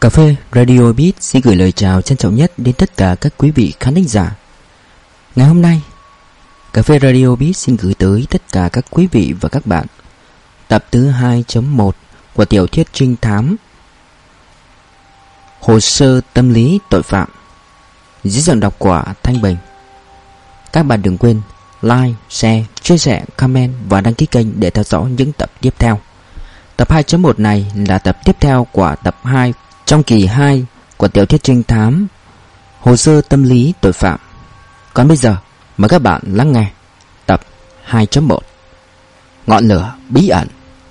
Cà phê Radio Beat xin gửi lời chào trân trọng nhất đến tất cả các quý vị khán thính giả. Ngày hôm nay, Cà phê Radio Beat xin gửi tới tất cả các quý vị và các bạn tập thứ 2.1 của tiểu thuyết trinh thám Hồ sơ tâm lý tội phạm, dưới giọng đọc của Thanh Bình. Các bạn đừng quên like, share, chia sẻ, comment và đăng ký kênh để theo dõi những tập tiếp theo. Tập 2.1 này là tập tiếp theo của tập 2 trong kỳ 2 của tiểu thuyết trinh thám Hồ sơ tâm lý tội phạm. Còn bây giờ, mời các bạn lắng nghe tập 2.1 Ngọn lửa bí ẩn.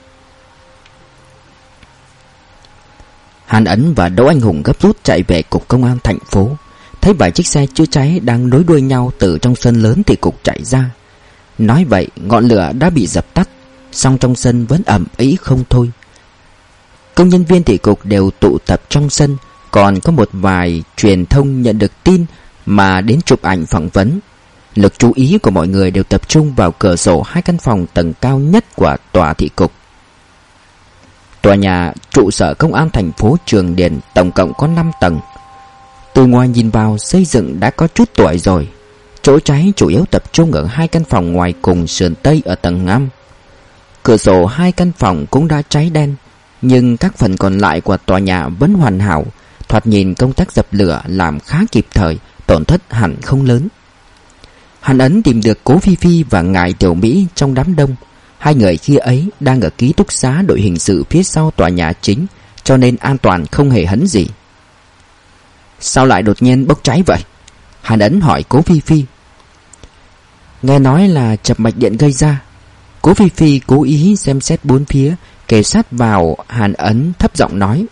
Hàn Ấn và Đỗ Anh Hùng gấp rút chạy về cục công an thành phố. Thấy vài chiếc xe chữa cháy đang nối đuôi nhau từ trong sân lớn thì cục chạy ra. Nói vậy ngọn lửa đã bị dập tắt, song trong sân vẫn ầm ĩ không thôi. Công nhân viên thị cục đều tụ tập trong sân, còn có một vài truyền thông nhận được tin mà đến chụp ảnh phỏng vấn. Lực chú ý của mọi người đều tập trung vào cửa sổ hai căn phòng tầng cao nhất của tòa thị cục. Tòa nhà trụ sở công an thành phố Trường Điền tổng cộng có 5 tầng. Từ ngoài nhìn vào, xây dựng đã có chút tuổi rồi. Chỗ cháy chủ yếu tập trung ở hai căn phòng ngoài cùng sườn tây ở tầng 5. Cửa sổ hai căn phòng cũng đã cháy đen, nhưng các phần còn lại của tòa nhà vẫn hoàn hảo. Thoạt nhìn công tác dập lửa làm khá kịp thời, tổn thất hẳn không lớn. Hàn Ấn tìm được Cố Phi Phi và Ngài Tiểu Mỹ trong đám đông. Hai người khi ấy đang ở ký túc xá đội hình sự phía sau tòa nhà chính, cho nên an toàn không hề hấn gì. Sao lại đột nhiên bốc cháy vậy? Hàn Ấn hỏi Cố Phi Phi. Nghe nói là chập mạch điện gây ra. Cố Phi Phi cố ý xem xét bốn phía, kề sát vào Hàn Ấn thấp giọng nói.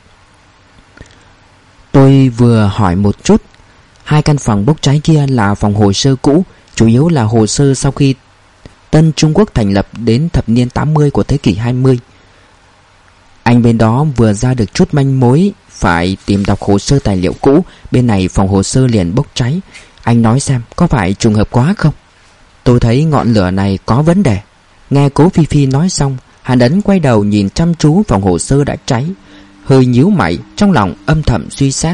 Tôi vừa hỏi một chút. Hai căn phòng bốc cháy kia là phòng hồ sơ cũ, chủ yếu là hồ sơ sau khi Tân Trung Quốc thành lập đến thập niên 80 của thế kỷ 20. Anh bên đó vừa ra được chút manh mối, phải tìm đọc hồ sơ tài liệu cũ. Bên này phòng hồ sơ liền bốc cháy. Anh nói xem có phải trùng hợp quá không? Tôi thấy ngọn lửa này có vấn đề. Nghe Cố Phi Phi nói xong, Hàn Ấn quay đầu nhìn chăm chú phòng hồ sơ đã cháy, hơi nhíu mày, trong lòng âm thầm suy xét.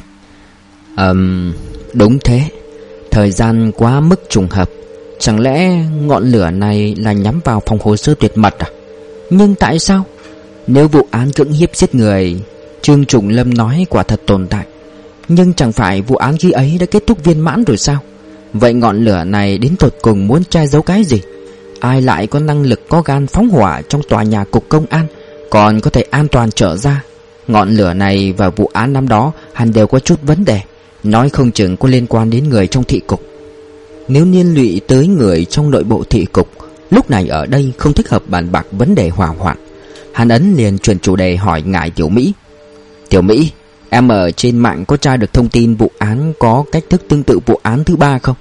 Đúng thế, thời gian quá mức trùng hợp. Chẳng lẽ ngọn lửa này là nhắm vào phòng hồ sơ tuyệt mật à? Nhưng tại sao? Nếu vụ án cưỡng hiếp giết người Trương Trùng Lâm nói quả thật tồn tại, nhưng chẳng phải vụ án khi ấy đã kết thúc viên mãn rồi sao? Vậy ngọn lửa này đến tột cùng muốn che giấu cái gì? Ai lại có năng lực có gan phóng hỏa trong tòa nhà cục công an, còn có thể an toàn trở ra? Ngọn lửa này và vụ án năm đó hẳn đều có chút vấn đề, nói không chừng có liên quan đến người trong thị cục. Nếu liên lụy tới người trong nội bộ thị cục, lúc này ở đây không thích hợp bàn bạc vấn đề hỏa hoạn. Hàn Ấn liền chuyển chủ đề hỏi Ngài Tiểu Mỹ. Tiểu Mỹ, em ở trên mạng có tra được thông tin vụ án có cách thức tương tự vụ án thứ 3 không?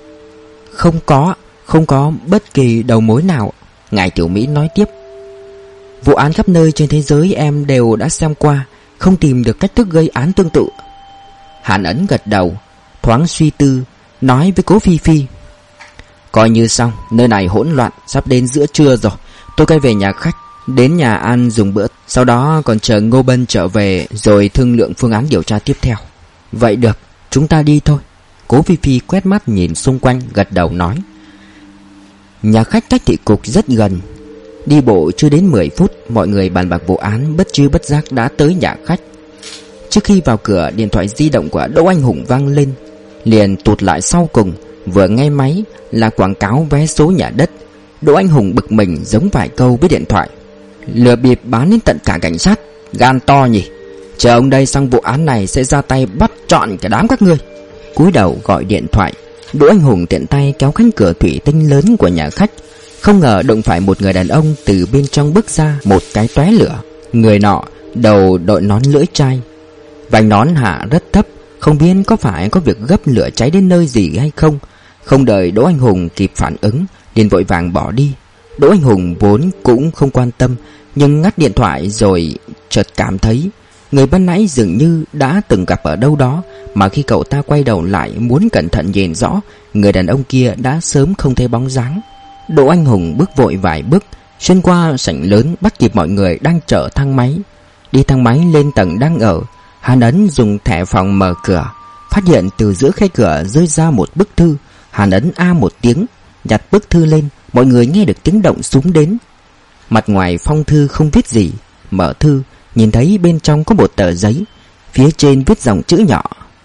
Không có bất kỳ đầu mối nào. Ngài Tiểu Mỹ nói tiếp. Vụ án khắp nơi trên thế giới em đều đã xem qua, không tìm được cách thức gây án tương tự. Hàn Ấn gật đầu, thoáng suy tư, nói với Cố Phi Phi. Coi như xong, nơi này hỗn loạn, sắp đến giữa trưa rồi. Tôi quay về nhà khách, đến nhà ăn dùng bữa, sau đó còn chờ Ngô Bân trở về rồi thương lượng phương án điều tra tiếp theo. Vậy được, chúng ta đi thôi. Cố Phi Phi quét mắt nhìn xung quanh, gật đầu nói. Nhà khách cách thị cục rất gần. Đi bộ chưa đến 10 phút, mọi người bàn bạc vụ án bất tri bất giác đã tới nhà khách. Trước khi vào cửa, điện thoại di động của Đỗ Anh Hùng vang lên, liền tụt lại sau cùng. Vừa nghe máy là quảng cáo vé số nhà đất. Đỗ Anh Hùng bực mình giống vài câu với điện thoại. Lừa bịp bán đến tận cả cảnh sát, gan to nhỉ. Chờ ông đây xong vụ án này sẽ ra tay bắt trọn cả đám các ngươi. Cúi đầu gọi điện thoại, Đỗ Anh Hùng tiện tay kéo cánh cửa thủy tinh lớn của nhà khách. Không ngờ đụng phải một người đàn ông từ bên trong bước ra, một cái tóe lửa. Người nọ đầu đội nón lưỡi chai, vành nón hạ rất thấp, không biết có phải có việc gấp lửa cháy đến nơi gì hay không. Không đợi Đỗ Anh Hùng kịp phản ứng, liền vội vàng bỏ đi. Đỗ Anh Hùng vốn cũng không quan tâm, nhưng ngắt điện thoại rồi chợt cảm thấy người ban nãy dường như đã từng gặp ở đâu đó. Mà khi cậu ta quay đầu lại muốn cẩn thận nhìn rõ, người đàn ông kia đã sớm không thấy bóng dáng. Đỗ Anh Hùng bước vội vài bước xuyên qua sảnh lớn, bắt kịp mọi người đang chở thang máy. Đi thang máy lên tầng đang ở, Hàn Ấn dùng thẻ phòng mở cửa, phát hiện từ giữa khe cửa rơi ra một bức thư. Hàn Ấn a một tiếng, nhặt bức thư lên. Mọi người nghe được tiếng động súng đến. Mặt ngoài phong thư không viết gì. Mở thư, nhìn thấy bên trong có một tờ giấy. Phía trên viết dòng chữ nhỏ: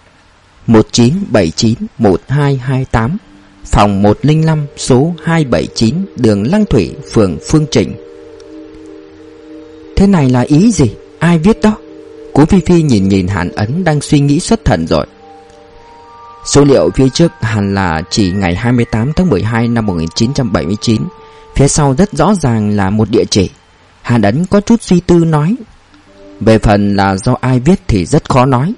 1979-1228, phòng 105, số 279, đường Lăng Thủy, phường Phương Trình. Thế này là ý gì? Ai viết đó? Cố Phi Phi nhìn Hàn Ấn đang suy nghĩ xuất thần rồi. Số liệu phía trước hẳn là chỉ ngày 28 tháng 12 năm 1979. Phía sau rất rõ ràng là một địa chỉ. Hàn Ấn có chút suy tư nói: về phần là do ai viết thì rất khó nói.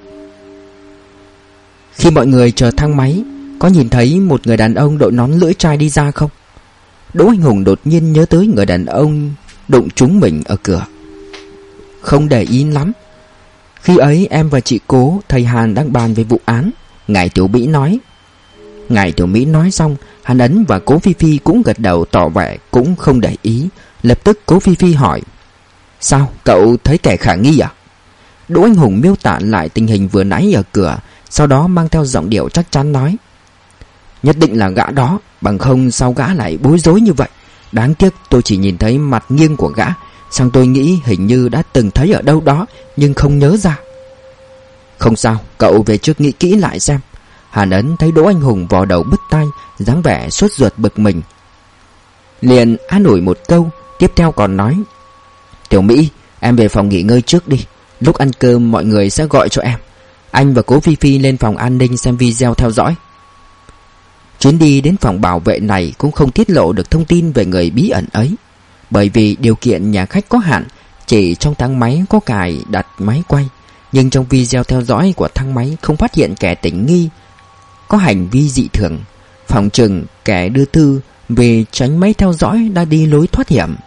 Khi mọi người chờ thang máy, có nhìn thấy một người đàn ông đội nón lưỡi trai đi ra không? Đỗ Anh Hùng đột nhiên nhớ tới người đàn ông đụng trúng mình ở cửa. Không để ý lắm. Khi ấy em và chị Cố, thầy Hàn đang bàn về vụ án. Ngài Tiểu Mỹ nói. Ngài Tiểu Mỹ nói xong, Hàn Ấn và Cố Phi Phi cũng gật đầu tỏ vẻ cũng không để ý. Lập tức Cố Phi Phi hỏi: sao, cậu thấy kẻ khả nghi à? Đỗ Anh Hùng miêu tả lại tình hình vừa nãy ở cửa, sau đó mang theo giọng điệu chắc chắn nói: nhất định là gã đó, bằng không sao gã lại bối rối như vậy. Đáng tiếc tôi chỉ nhìn thấy mặt nghiêng của gã, xong tôi nghĩ hình như đã từng thấy ở đâu đó, nhưng không nhớ ra. Không sao, cậu về trước nghĩ kỹ lại xem. Hàn Ấn thấy Đỗ Anh Hùng vò đầu bứt tai, dáng vẻ sốt ruột bực mình, liền an ủi một câu, tiếp theo còn nói: Tiểu Mỹ, em về phòng nghỉ ngơi trước đi. Lúc ăn cơm mọi người sẽ gọi cho em. Anh và Cố Phi Phi lên phòng an ninh xem video theo dõi. Chuyến đi đến phòng bảo vệ này cũng không tiết lộ được thông tin về người bí ẩn ấy, bởi vì điều kiện nhà khách có hạn, chỉ trong thang máy có cài đặt máy quay. Nhưng trong video theo dõi của thang máy không phát hiện kẻ tình nghi có hành vi dị thường. Phòng chừng kẻ đưa thư vì tránh máy theo dõi đã đi lối thoát hiểm.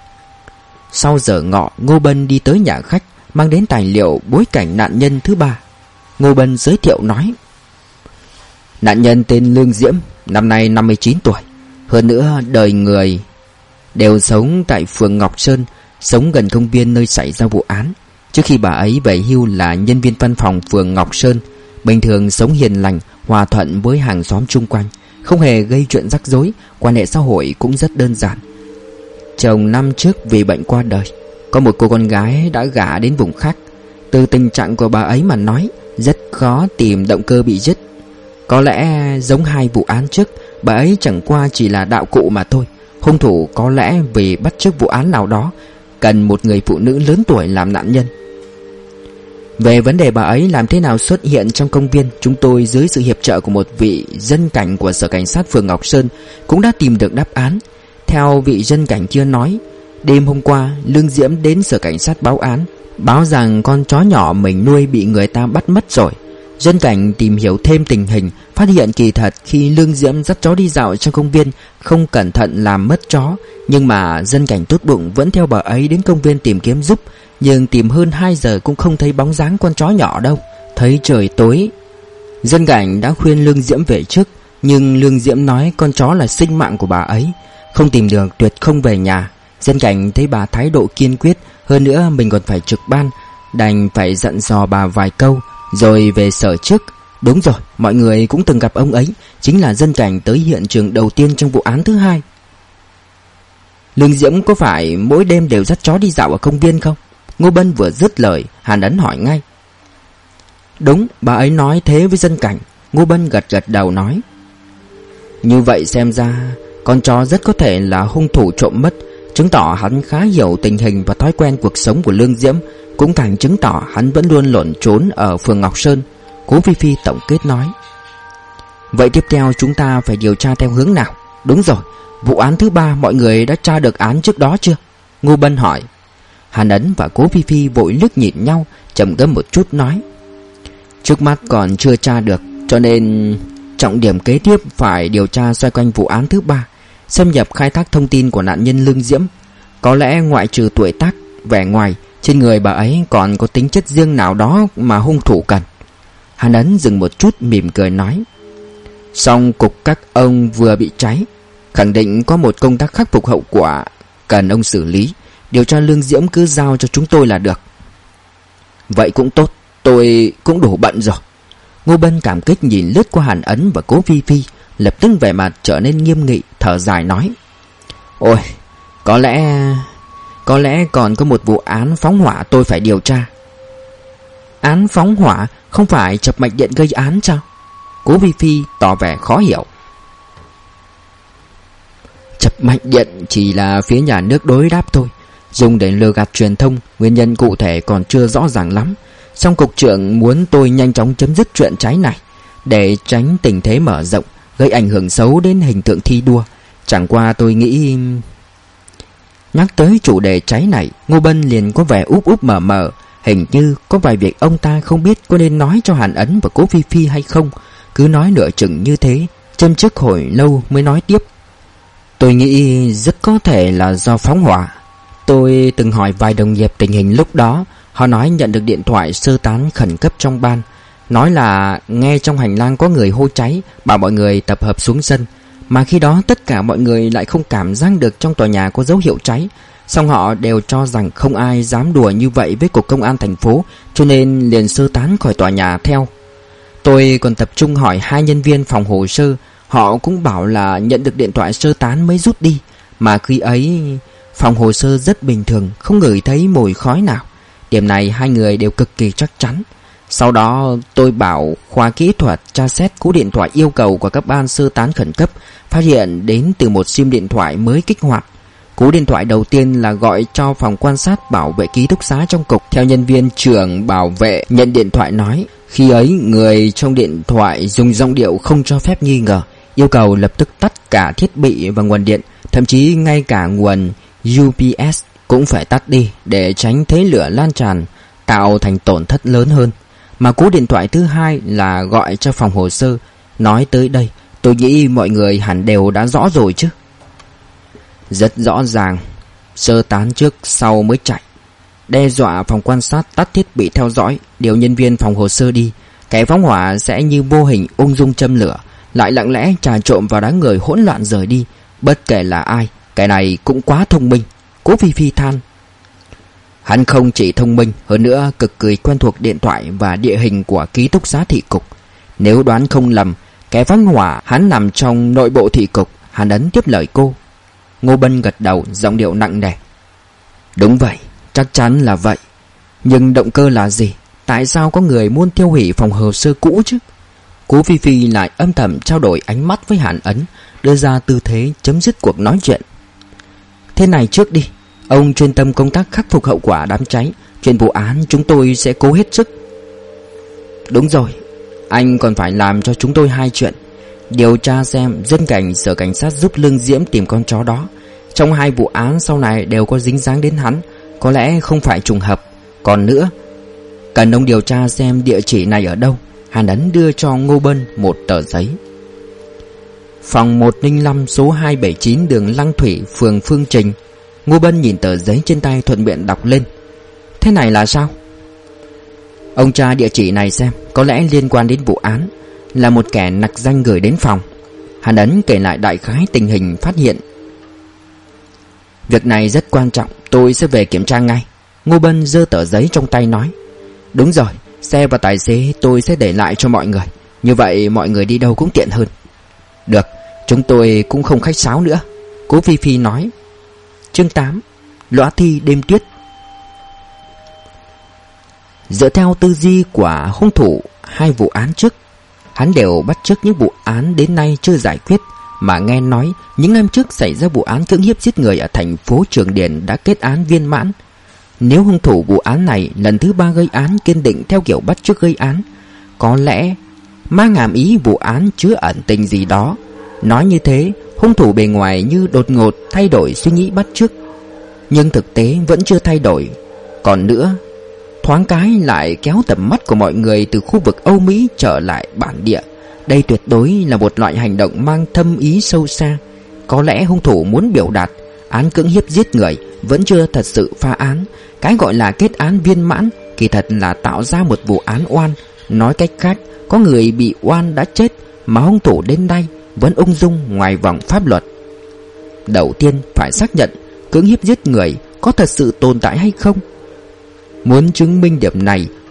Sau giờ ngọ, Ngô Bân đi tới nhà khách, mang đến tài liệu bối cảnh nạn nhân thứ ba. Ngô Bân giới thiệu nói: nạn nhân tên Lương Diễm, năm nay 59 tuổi. Hơn nữa đời người đều sống tại phường Ngọc Sơn, sống gần công viên nơi xảy ra vụ án. Trước khi bà ấy về hưu là nhân viên văn phòng phường Ngọc Sơn. Bình thường sống hiền lành, hòa thuận với hàng xóm chung quanh, không hề gây chuyện rắc rối. Quan hệ xã hội cũng rất đơn giản. Chồng năm trước vì bệnh qua đời. Có một cô con gái đã gả đến vùng khác. Từ tình trạng của bà ấy mà nói, rất khó tìm động cơ bị giết. Có lẽ giống hai vụ án trước, bà ấy chẳng qua chỉ là đạo cụ mà thôi. Hung thủ có lẽ vì bắt chước vụ án nào đó, cần một người phụ nữ lớn tuổi làm nạn nhân. Về vấn đề bà ấy làm thế nào xuất hiện trong công viên, chúng tôi dưới sự hiệp trợ của một vị dân cảnh của sở cảnh sát phường Ngọc Sơn cũng đã tìm được đáp án. Theo vị dân cảnh kia nói, đêm hôm qua Lương Diễm đến sở cảnh sát báo án, báo rằng con chó nhỏ mình nuôi bị người ta bắt mất rồi. Dân cảnh tìm hiểu thêm tình hình, phát hiện kỳ thật khi Lương Diễm dắt chó đi dạo trong công viên, không cẩn thận làm mất chó. Nhưng mà dân cảnh tốt bụng vẫn theo bà ấy đến công viên tìm kiếm giúp. Nhưng tìm hơn 2 giờ cũng không thấy bóng dáng con chó nhỏ đâu. Thấy trời tối, dân cảnh đã khuyên Lương Diễm về trước, nhưng Lương Diễm nói con chó là sinh mạng của bà ấy, không tìm được tuyệt không về nhà. Dân cảnh thấy bà thái độ kiên quyết, hơn nữa mình còn phải trực ban, đành phải dặn dò bà vài câu rồi về sở trước. Đúng rồi, mọi người cũng từng gặp ông ấy, chính là dân cảnh tới hiện trường đầu tiên trong vụ án thứ hai. Lương Diễm có phải mỗi đêm đều dắt chó đi dạo ở công viên không? Ngô Bân vừa dứt lời, Hàn Ấn hỏi ngay. Đúng, bà ấy nói thế với dân cảnh. Ngô Bân gật gật đầu nói. Như vậy xem ra con chó rất có thể là hung thủ trộm mất, chứng tỏ hắn khá hiểu tình hình và thói quen cuộc sống của Lương Diễm, cũng càng chứng tỏ hắn vẫn luôn lẩn trốn ở phường Ngọc Sơn. Cố Phi Phi tổng kết nói. Vậy tiếp theo chúng ta phải điều tra theo hướng nào? Đúng rồi, vụ án thứ ba mọi người đã tra được án trước đó chưa? Ngô Bân hỏi. Hàn Ấn và Cố Phi Phi vội liếc nhìn nhau, trầm ngâm một chút nói. Trước mắt còn chưa tra được, cho nên trọng điểm kế tiếp phải điều tra xoay quanh vụ án thứ ba, xâm nhập khai thác thông tin của nạn nhân Lương Diễm. Có lẽ ngoại trừ tuổi tác, vẻ ngoài, trên người bà ấy còn có tính chất riêng nào đó mà hung thủ cần. Hàn Ấn dừng một chút mỉm cười nói. Song cục các ông vừa bị cháy, khẳng định có một công tác khắc phục hậu quả cần ông xử lý. Điều tra Lương Diễm cứ giao cho chúng tôi là được. Vậy cũng tốt. Tôi cũng đủ bận rồi. Ngô Bân cảm kích nhìn lướt qua Hàn Ấn và Cố Phi Phi, lập tức vẻ mặt trở nên nghiêm nghị, thở dài nói: Ôi, có lẽ còn có một vụ án phóng hỏa tôi phải điều tra. Án phóng hỏa? Không phải Chập Mạch Điện gây án sao? Cố Phi Phi tỏ vẻ khó hiểu. Chập Mạch Điện chỉ là phía nhà nước đối đáp thôi, dùng để lừa gạt truyền thông. Nguyên nhân cụ thể còn chưa rõ ràng lắm. Song cục trưởng muốn tôi nhanh chóng chấm dứt chuyện cháy này, để tránh tình thế mở rộng, gây ảnh hưởng xấu đến hình tượng thi đua. Chẳng qua tôi nghĩ... Nhắc tới chủ đề cháy này, Ngô Bân liền có vẻ úp úp mở mở. Hình như có vài việc ông ta không biết có nên nói cho Hàn Ấn và Cố Phi Phi hay không. Cứ nói nửa chừng như thế, châm chước hồi lâu mới nói tiếp: Tôi nghĩ rất có thể là do phóng hỏa. Tôi từng hỏi vài đồng nghiệp tình hình lúc đó. Họ nói nhận được điện thoại sơ tán khẩn cấp trong ban, nói là nghe trong hành lang có người hô cháy, bảo mọi người tập hợp xuống sân. Mà khi đó tất cả mọi người lại không cảm giác được trong tòa nhà có dấu hiệu cháy. Song họ đều cho rằng không ai dám đùa như vậy với cục công an thành phố, cho nên liền sơ tán khỏi tòa nhà theo. Tôi còn tập trung hỏi 2 nhân viên phòng hồ sơ. Họ cũng bảo là nhận được điện thoại sơ tán mới rút đi. Mà khi ấy phòng hồ sơ rất bình thường, không ngửi thấy mùi khói nào. Điểm này 2 người đều cực kỳ chắc chắn. Sau đó tôi bảo khoa kỹ thuật tra xét cú điện thoại yêu cầu của các ban sơ tán khẩn cấp, phát hiện đến từ một sim điện thoại mới kích hoạt. Cú điện thoại đầu tiên là gọi cho phòng quan sát bảo vệ ký túc xá trong cục. Theo nhân viên trưởng bảo vệ nhận điện thoại nói, khi ấy người trong điện thoại dùng giọng điệu không cho phép nghi ngờ, yêu cầu lập tức tắt cả thiết bị và nguồn điện, thậm chí ngay cả nguồn UPS cũng phải tắt đi để tránh thế lửa lan tràn, tạo thành tổn thất lớn hơn. Mà cú điện thoại thứ hai là gọi cho phòng hồ sơ. Nói tới đây, tôi nghĩ mọi người hẳn đều đã rõ rồi chứ. Rất rõ ràng, sơ tán trước sau mới chạy, đe dọa phòng quan sát tắt thiết bị theo dõi, điều nhân viên phòng hồ sơ đi. Kẻ phóng hỏa sẽ như vô hình ung dung châm lửa, lại lặng lẽ trà trộn vào đám người hỗn loạn rời đi. Bất kể là ai, cái này cũng quá thông minh. Cố Phi Phi than. Hắn không chỉ thông minh, hơn nữa cực kỳ quen thuộc điện thoại và địa hình của ký túc xá thị cục. Nếu đoán không lầm, kẻ phóng hỏa hắn nằm trong nội bộ thị cục. Hắn Ấn tiếp lời cô. Ngô Bân gật đầu, giọng điệu nặng nề. Đúng vậy, chắc chắn là vậy. Nhưng động cơ là gì? Tại sao có người muốn tiêu hủy phòng hồ sơ cũ chứ? Cố Phi Phi lại âm thầm trao đổi ánh mắt với Hàn Ấn, đưa ra tư thế chấm dứt cuộc nói chuyện. Thế này trước đi, ông chuyên tâm công tác khắc phục hậu quả đám cháy. Chuyện vụ án chúng tôi sẽ cố hết sức. Đúng rồi, anh còn phải làm cho chúng tôi 2 chuyện. Điều tra xem dân cảnh sở cảnh sát giúp Lương Diễm tìm con chó đó. Trong 2 vụ án sau này đều có dính dáng đến hắn, có lẽ không phải trùng hợp. Còn nữa, cần ông điều tra xem địa chỉ này ở đâu. Hàn Ấn đưa cho Ngô Bân một tờ giấy. Phòng 105 số 279 đường Lăng Thủy, phường Phương Trình. Ngô Bân nhìn tờ giấy trên tay thuận miệng đọc lên. Thế này là sao? Ông tra địa chỉ này xem, có lẽ liên quan đến vụ án, là một kẻ nặc danh gửi đến phòng. Hàn Ấn kể lại đại khái tình hình phát hiện. Việc này rất quan trọng, tôi sẽ về kiểm tra ngay. Ngô Bân giơ tờ giấy trong tay nói. Đúng rồi, xe và tài xế tôi sẽ để lại cho mọi người, như vậy mọi người đi đâu cũng tiện hơn. Được, chúng tôi cũng không khách sáo nữa, Cố Phi Phi nói. Chương 8. Lõa thi đêm tuyết. Dựa theo tư duy của hung thủ 2 vụ án trước, hắn đều bắt chước những vụ án đến nay chưa giải quyết. Mà nghe nói những năm trước xảy ra vụ án cưỡng hiếp giết người ở thành phố Trường Điền đã kết án viên mãn. Nếu hung thủ vụ án này lần thứ 3 gây án kiên định theo kiểu bắt chước gây án, có lẽ mang hàm ý vụ án chứa ẩn tình gì đó. Nói như thế, hung thủ bề ngoài như đột ngột thay đổi suy nghĩ bắt chước, nhưng thực tế vẫn chưa thay đổi. Còn nữa, thoáng cái lại kéo tầm mắt của mọi người từ khu vực Âu Mỹ trở lại bản địa. Đây tuyệt đối là một loại hành động mang thâm ý sâu xa. Có lẽ hung thủ muốn biểu đạt án cưỡng hiếp giết người vẫn chưa thật sự phá án. Cái gọi là kết án viên mãn kỳ thật là tạo ra một vụ án oan. Nói cách khác, có người bị oan đã chết mà hung thủ đến đây vẫn ung dung ngoài vòng pháp luật. Đầu tiên phải xác nhận cưỡng hiếp giết người có thật sự tồn tại hay không. Muốn chứng minh điểm này,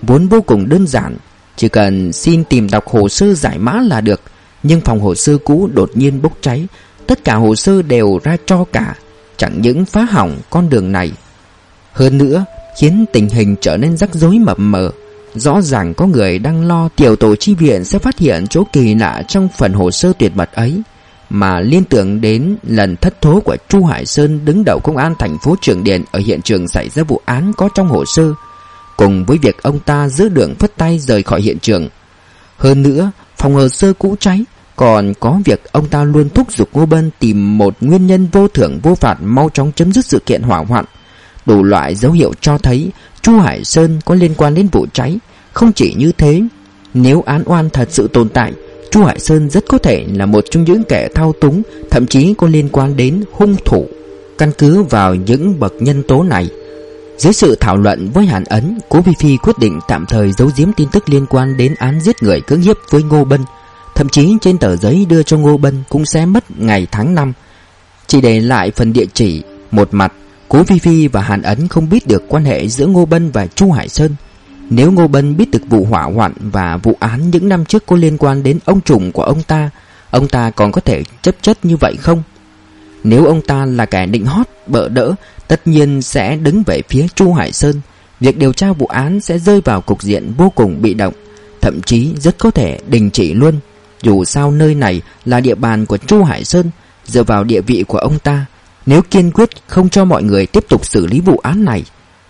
vốn vô cùng đơn giản, chỉ cần xin tìm đọc hồ sơ giải mã là được. Nhưng phòng hồ sơ cũ đột nhiên bốc cháy, tất cả hồ sơ đều ra tro cả, chẳng những phá hỏng con đường này, hơn nữa khiến tình hình trở nên rắc rối mập mờ. Rõ ràng có người đang lo tiểu tổ chi viện sẽ phát hiện chỗ kỳ lạ trong phần hồ sơ tuyệt mật ấy, mà liên tưởng đến lần thất thố của Chu Hải Sơn, đứng đầu công an thành phố Trường Điền, ở hiện trường xảy ra vụ án có trong hồ sơ, cùng với việc ông ta giữa đường phất tay rời khỏi hiện trường. Hơn nữa, phòng hồ sơ cũ cháy, còn có việc ông ta luôn thúc giục Ngô Bân tìm một nguyên nhân vô thưởng vô phạt mau chóng chấm dứt sự kiện hỏa hoạn. Đủ loại dấu hiệu cho thấy Chu Hải Sơn có liên quan đến vụ cháy. Không chỉ như thế, nếu án oan thật sự tồn tại, Chu Hải Sơn rất có thể là một trong những kẻ thao túng, thậm chí có liên quan đến hung thủ. Căn cứ vào những bậc nhân tố này, dưới sự thảo luận với Hàn Ấn, Cố Phi Phi quyết định tạm thời giấu giếm tin tức liên quan đến án giết người cưỡng hiếp với Ngô Bân. Thậm chí trên tờ giấy đưa cho Ngô Bân cũng sẽ mất ngày tháng năm, chỉ để lại phần địa chỉ. Một mặt, Cố Phi Phi và Hàn Ấn không biết được quan hệ giữa Ngô Bân và Chu Hải Sơn. Nếu Ngô Bân biết được vụ hỏa hoạn và vụ án những năm trước có liên quan đến ông trùm của ông ta còn có thể chấp chất như vậy không? Nếu ông ta là kẻ định hót, bợ đỡ, tất nhiên sẽ đứng về phía Chu Hải Sơn. Việc điều tra vụ án sẽ rơi vào cục diện vô cùng bị động, thậm chí rất có thể đình chỉ luôn. Dù sao nơi này là địa bàn của Chu Hải Sơn, dựa vào địa vị của ông ta, nếu kiên quyết không cho mọi người tiếp tục xử lý vụ án này,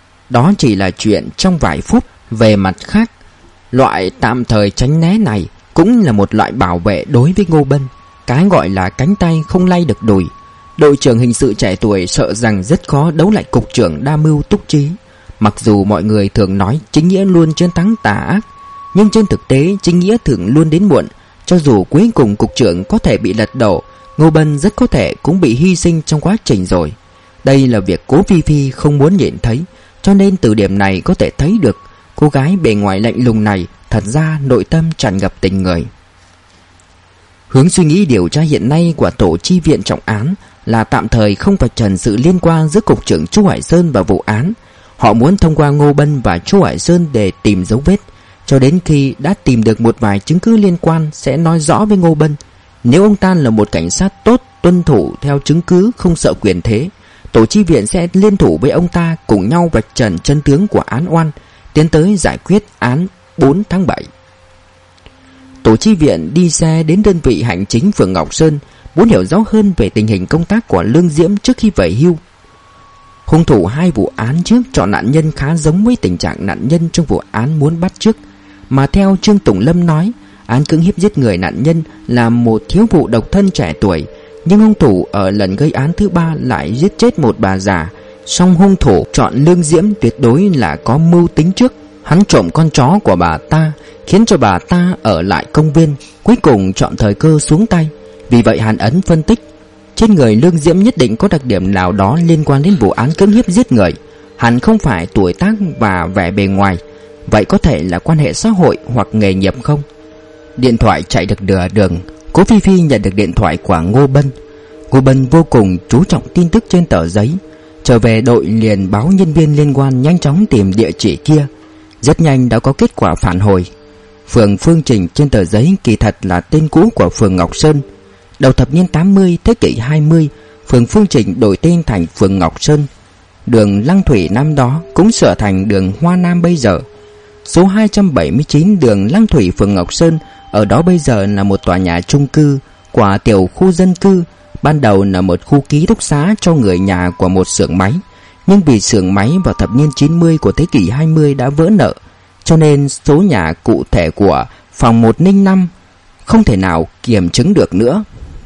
đó chỉ là chuyện trong vài phút. Về mặt khác, loại tạm thời tránh né này cũng là một loại bảo vệ đối với Ngô Bân. Cái gọi là cánh tay không lay được đùi. Đội trưởng hình sự trẻ tuổi sợ rằng rất khó đấu lại cục trưởng đa mưu túc trí. Mặc dù mọi người thường nói chính nghĩa luôn chiến thắng tà ác, nhưng trên thực tế chính nghĩa thường luôn đến muộn. Cho dù cuối cùng cục trưởng có thể bị lật đổ, Ngô Bân rất có thể cũng bị hy sinh trong quá trình rồi. Đây là việc Cố Phi Phi không muốn nhìn thấy, cho nên từ điểm này có thể thấy được cô gái bề ngoài lạnh lùng này thật ra nội tâm tràn ngập tình người. Hướng suy nghĩ điều tra hiện nay của tổ chi viện trọng án là tạm thời không vạch trần sự liên quan giữa cục trưởng Chu Hải Sơn và vụ án. Họ muốn thông qua Ngô Bân và Chu Hải Sơn để tìm dấu vết, cho đến khi đã tìm được một vài chứng cứ liên quan sẽ nói rõ với Ngô Bân. Nếu ông ta là một cảnh sát tốt, tuân thủ theo chứng cứ, không sợ quyền thế, tổ chi viện sẽ liên thủ với ông ta, cùng nhau vạch trần chân tướng của án oan, tiến tới giải quyết án 4 tháng 7. Tổ chi viện đi xe đến đơn vị hành chính phường Ngọc Sơn, muốn hiểu rõ hơn về tình hình công tác của Lương Diễm trước khi về hưu. Hung thủ hai vụ án trước chọn nạn nhân khá giống với tình trạng nạn nhân trong vụ án muốn bắt trước, mà theo Trương Tùng Lâm nói, án cưỡng hiếp giết người nạn nhân là một thiếu phụ độc thân trẻ tuổi, nhưng hung thủ ở lần gây án thứ 3 lại giết chết một bà già. Song hung thủ chọn Lương Diễm tuyệt đối là có mưu tính trước. Hắn trộm con chó của bà ta, khiến cho bà ta ở lại công viên, cuối cùng chọn thời cơ xuống tay. Vì vậy Hàn Ấn phân tích, trên người Lương Diễm nhất định có đặc điểm nào đó liên quan đến vụ án cưỡng hiếp giết người. Hắn không phải tuổi tác và vẻ bề ngoài, vậy có thể là quan hệ xã hội hoặc nghề nghiệp không? Điện thoại chạy được nửa đường, Cố Phi Phi nhận được điện thoại của Ngô Bân. Ngô Bân vô cùng chú trọng tin tức trên tờ giấy. Trở về đội liền báo nhân viên liên quan nhanh chóng tìm địa chỉ kia. Rất nhanh đã có kết quả phản hồi. Phường Phương Trình trên tờ giấy kỳ thật là tên cũ của phường Ngọc Sơn. Đầu thập niên 80 thế kỷ 20, phường Phương Trình đổi tên thành phường Ngọc Sơn. Đường Lăng Thủy năm đó cũng sửa thành đường Hoa Nam bây giờ. Số 279 đường Lăng Thủy phường Ngọc Sơn, ở đó bây giờ là một tòa nhà chung cư của tiểu khu dân cư. Ban đầu là một khu ký túc xá cho người nhà của một xưởng máy, nhưng vì xưởng máy vào thập niên 90 của thế kỷ 20 đã vỡ nợ, cho nên số nhà cụ thể của phòng 105 không thể nào kiểm chứng được nữa.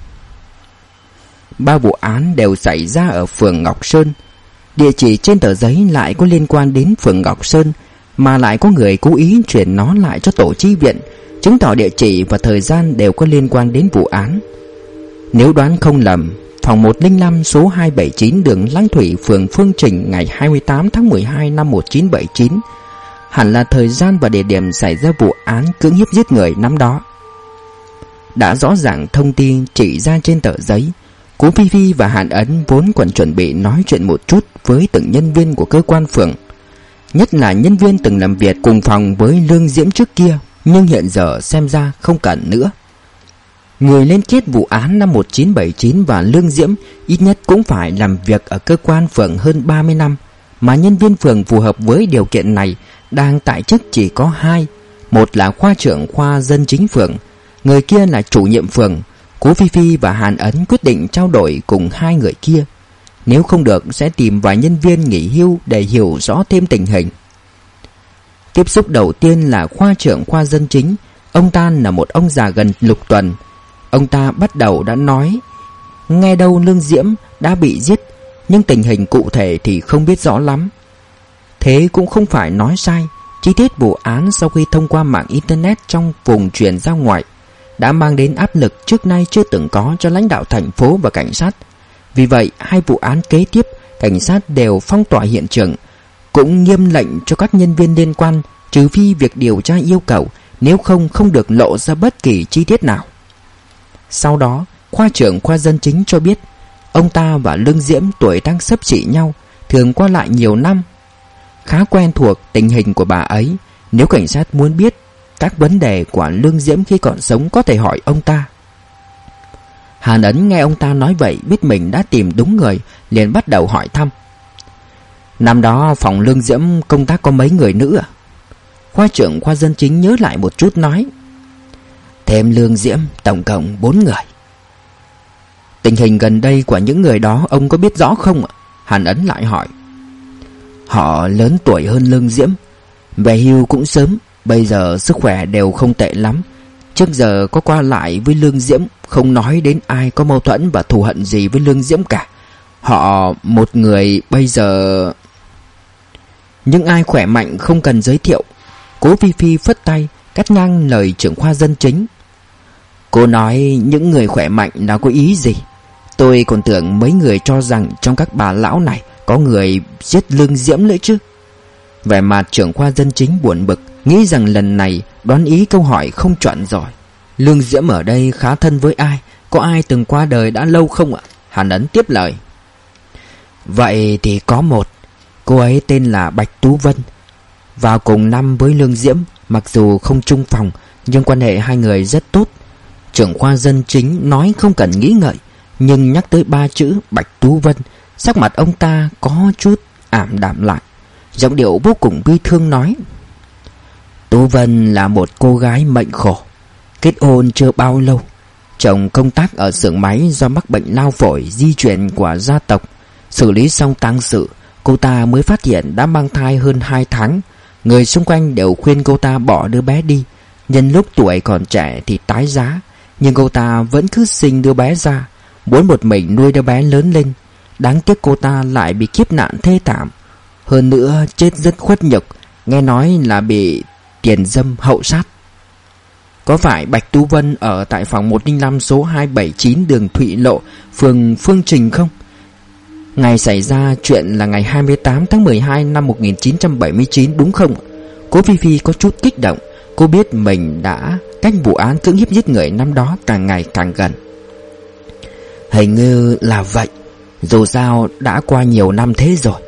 3 vụ án đều xảy ra ở phường Ngọc Sơn. Địa chỉ trên tờ giấy lại có liên quan đến phường Ngọc Sơn, mà lại có người cố ý chuyển nó lại cho tổ chi viện, chứng tỏ địa chỉ và thời gian đều có liên quan đến vụ án. Nếu đoán không lầm, phòng 105 số 279 đường Lăng Thủy phường Phương Trình ngày 28 tháng 12 năm 1979 hẳn là thời gian và địa điểm xảy ra vụ án cưỡng hiếp giết người năm đó. Đã rõ ràng thông tin chỉ ra trên tờ giấy, Cố Phi Phi và Hàn Ấn vốn còn chuẩn bị nói chuyện một chút với từng nhân viên của cơ quan phường. nhất là nhân viên từng làm việc cùng phòng với Lương Diễm trước kia, nhưng hiện giờ xem ra không cần nữa. Người lên kết vụ án năm 1979 và Lương Diễm ít nhất cũng phải làm việc ở cơ quan phường hơn 30 năm, mà nhân viên phường phù hợp với điều kiện này đang tại chức chỉ có 2. Một là khoa trưởng khoa dân chính phường, người kia là chủ nhiệm phường. Cố Phi Phi và Hàn Ấn quyết định trao đổi cùng 2 người kia. Nếu không được sẽ tìm vài nhân viên nghỉ hưu để hiểu rõ thêm tình hình. Tiếp xúc đầu tiên là khoa trưởng khoa dân chính. Ông ta là một ông già gần lục tuần. Ông ta bắt đầu đã nói nghe đâu Lương Diễm đã bị giết, nhưng tình hình cụ thể thì không biết rõ lắm. Thế cũng không phải nói sai. Chi tiết vụ án sau khi thông qua mạng internet trong vùng truyền ra ngoài đã mang đến áp lực trước nay chưa từng có cho lãnh đạo thành phố và cảnh sát. Vì vậy 2 vụ án kế tiếp, cảnh sát đều phong tỏa hiện trường, cũng nghiêm lệnh cho các nhân viên liên quan, trừ phi việc điều tra yêu cầu, nếu không được lộ ra bất kỳ chi tiết nào. Sau đó, khoa trưởng khoa dân chính cho biết ông ta và Lương Diễm tuổi đang xấp xỉ nhau, thường qua lại nhiều năm, khá quen thuộc tình hình của bà ấy. Nếu cảnh sát muốn biết các vấn đề của Lương Diễm khi còn sống có thể hỏi ông ta. Hàn Ấn nghe ông ta nói vậy biết mình đã tìm đúng người, liền bắt đầu hỏi thăm. Năm đó phòng Lương Diễm công tác có mấy người nữ à? Khoa trưởng khoa dân chính nhớ lại một chút nói. Thêm Lương Diễm tổng cộng 4 người. Tình hình gần đây của những người đó ông có biết rõ không ạ? Hàn Ấn lại hỏi. Họ lớn tuổi hơn Lương Diễm, về hưu cũng sớm, bây giờ sức khỏe đều không tệ lắm. Trước giờ có qua lại với Lương Diễm, không nói đến ai có mâu thuẫn và thù hận gì với Lương Diễm cả. Họ một người bây giờ... Nhưng ai khỏe mạnh không cần giới thiệu. Cố Phi Phi phất tay cắt ngang lời trưởng khoa dân chính. Cô nói những người khỏe mạnh là có ý gì? Tôi còn tưởng mấy người cho rằng trong các bà lão này có người giết Lương Diễm nữa chứ. Vẻ mặt trưởng khoa dân chính buồn bực, nghĩ rằng lần này đoán ý câu hỏi không chuẩn rồi. Lương Diễm ở đây khá thân với ai? Có ai từng qua đời đã lâu không ạ? Hàn Ấn tiếp lời. Vậy thì có một. Cô ấy tên là Bạch Tú Vân, vào cùng năm với Lương Diễm. Mặc dù không chung phòng, nhưng quan hệ 2 người rất tốt. Trưởng khoa dân chính nói không cần nghĩ ngợi, nhưng nhắc tới 3 chữ Bạch Tú Vân, sắc mặt ông ta có chút ảm đạm lại, giọng điệu vô cùng bi thương nói. Tú Vân là một cô gái mệnh khổ, kết hôn chưa bao lâu. Chồng công tác ở xưởng máy, do mắc bệnh lao phổi di truyền của gia tộc. Xử lý xong tang sự, cô ta mới phát hiện đã mang thai hơn 2 tháng. Người xung quanh đều khuyên cô ta bỏ đứa bé đi, nhân lúc tuổi còn trẻ thì tái giá. Nhưng cô ta vẫn cứ sinh đứa bé ra, muốn một mình nuôi đứa bé lớn lên. Đáng tiếc cô ta lại bị kiếp nạn thê thảm, hơn nữa chết rất khuất nhục, nghe nói là bị tiền dâm hậu sát. Có phải Bạch Tú Vân ở tại phòng 105 số 279 đường Thụy Lộ, phường Phương Trình không? Ngày xảy ra chuyện là ngày 28 tháng 12 năm 1979 đúng không? Cố Phi Phi có chút kích động. Cô biết mình đã cách vụ án cưỡng hiếp giết người năm đó càng ngày càng gần. Hình như là vậy, dù sao đã qua nhiều năm thế rồi.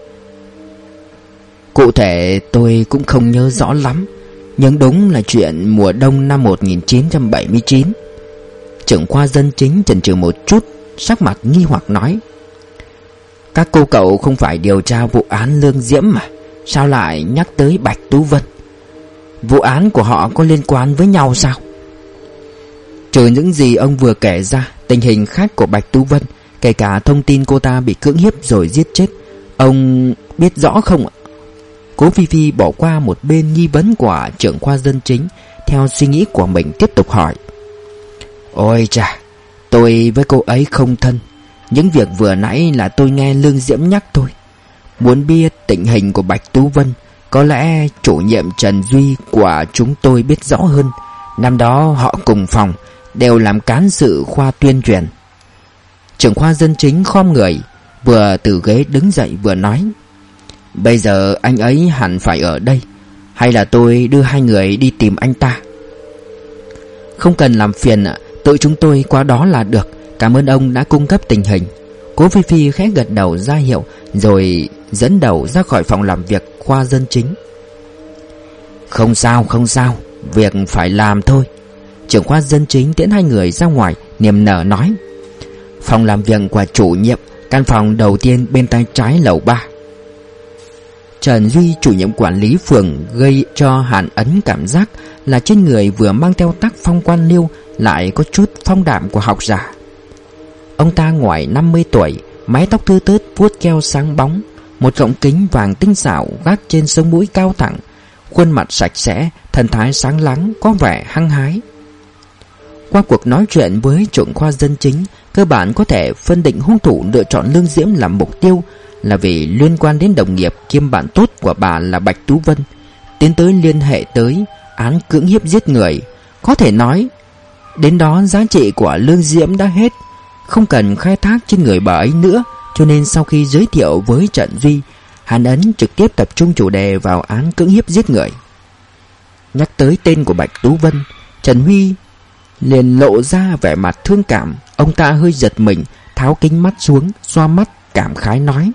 Cụ thể tôi cũng không nhớ rõ lắm, nhưng đúng là chuyện mùa đông năm 1979. Trưởng khoa dân chính chần chừ một chút, sắc mặt nghi hoặc nói. Các cô cậu không phải điều tra vụ án Lương Diễm mà, sao lại nhắc tới Bạch Tú Vân? Vụ án của họ có liên quan với nhau sao? Trừ những gì ông vừa kể ra, tình hình khác của Bạch Tú Vân, kể cả thông tin cô ta bị cưỡng hiếp rồi giết chết, ông biết rõ không ạ? Cố Phi Phi bỏ qua một bên nghi vấn của trưởng khoa dân chính, theo suy nghĩ của mình tiếp tục hỏi. Ôi chà, tôi với cô ấy không thân. Những việc vừa nãy là tôi nghe Lương Diễm nhắc thôi. Muốn biết tình hình của Bạch Tú Vân, có lẽ chủ nhiệm Trần Duy của chúng tôi biết rõ hơn. Năm đó họ cùng phòng, đều làm cán sự khoa tuyên truyền. Trưởng khoa dân chính khom người, vừa từ ghế đứng dậy vừa nói. Bây giờ anh ấy hẳn phải ở đây, hay là tôi đưa 2 người đi tìm anh ta? Không cần làm phiền ạ, tụi chúng tôi qua đó là được. Cảm ơn ông đã cung cấp tình hình. Cố Phi Phi khẽ gật đầu ra hiệu, rồi dẫn đầu ra khỏi phòng làm việc khoa dân chính. Không sao, việc phải làm thôi. Trưởng khoa dân chính tiễn hai người ra ngoài, niềm nở nói: Phòng làm việc của chủ nhiệm, căn phòng đầu tiên bên tay trái lầu 3. Trần Duy, chủ nhiệm quản lý phường, gây cho Hàn Ấn cảm giác là trên người vừa mang theo tác phong quan liêu, lại có chút phong đạm của học giả. Ông ta ngoài 50 tuổi, mái tóc thưa tớt vuốt keo sáng bóng, một gọng kính vàng tinh xảo gác trên sống mũi cao thẳng, khuôn mặt sạch sẽ, thần thái sáng láng, có vẻ hăng hái. Qua cuộc nói chuyện với trưởng khoa dân chính, cơ bản có thể phân định hung thủ lựa chọn Lương Diễm làm mục tiêu là vì liên quan đến đồng nghiệp kiêm bạn tốt của bà là Bạch Tú Vân, tiến tới liên hệ tới án cưỡng hiếp giết người. Có thể nói đến đó giá trị của Lương Diễm đã hết, không cần khai thác trên người bà ấy nữa. Cho nên sau khi giới thiệu với Trần Duy, Hàn Ấn trực tiếp tập trung chủ đề vào án cưỡng hiếp giết người. Nhắc tới tên của Bạch Tú Vân, Trần Huy liền lộ ra vẻ mặt thương cảm. Ông ta hơi giật mình, tháo kính mắt xuống, xoa mắt, cảm khái nói: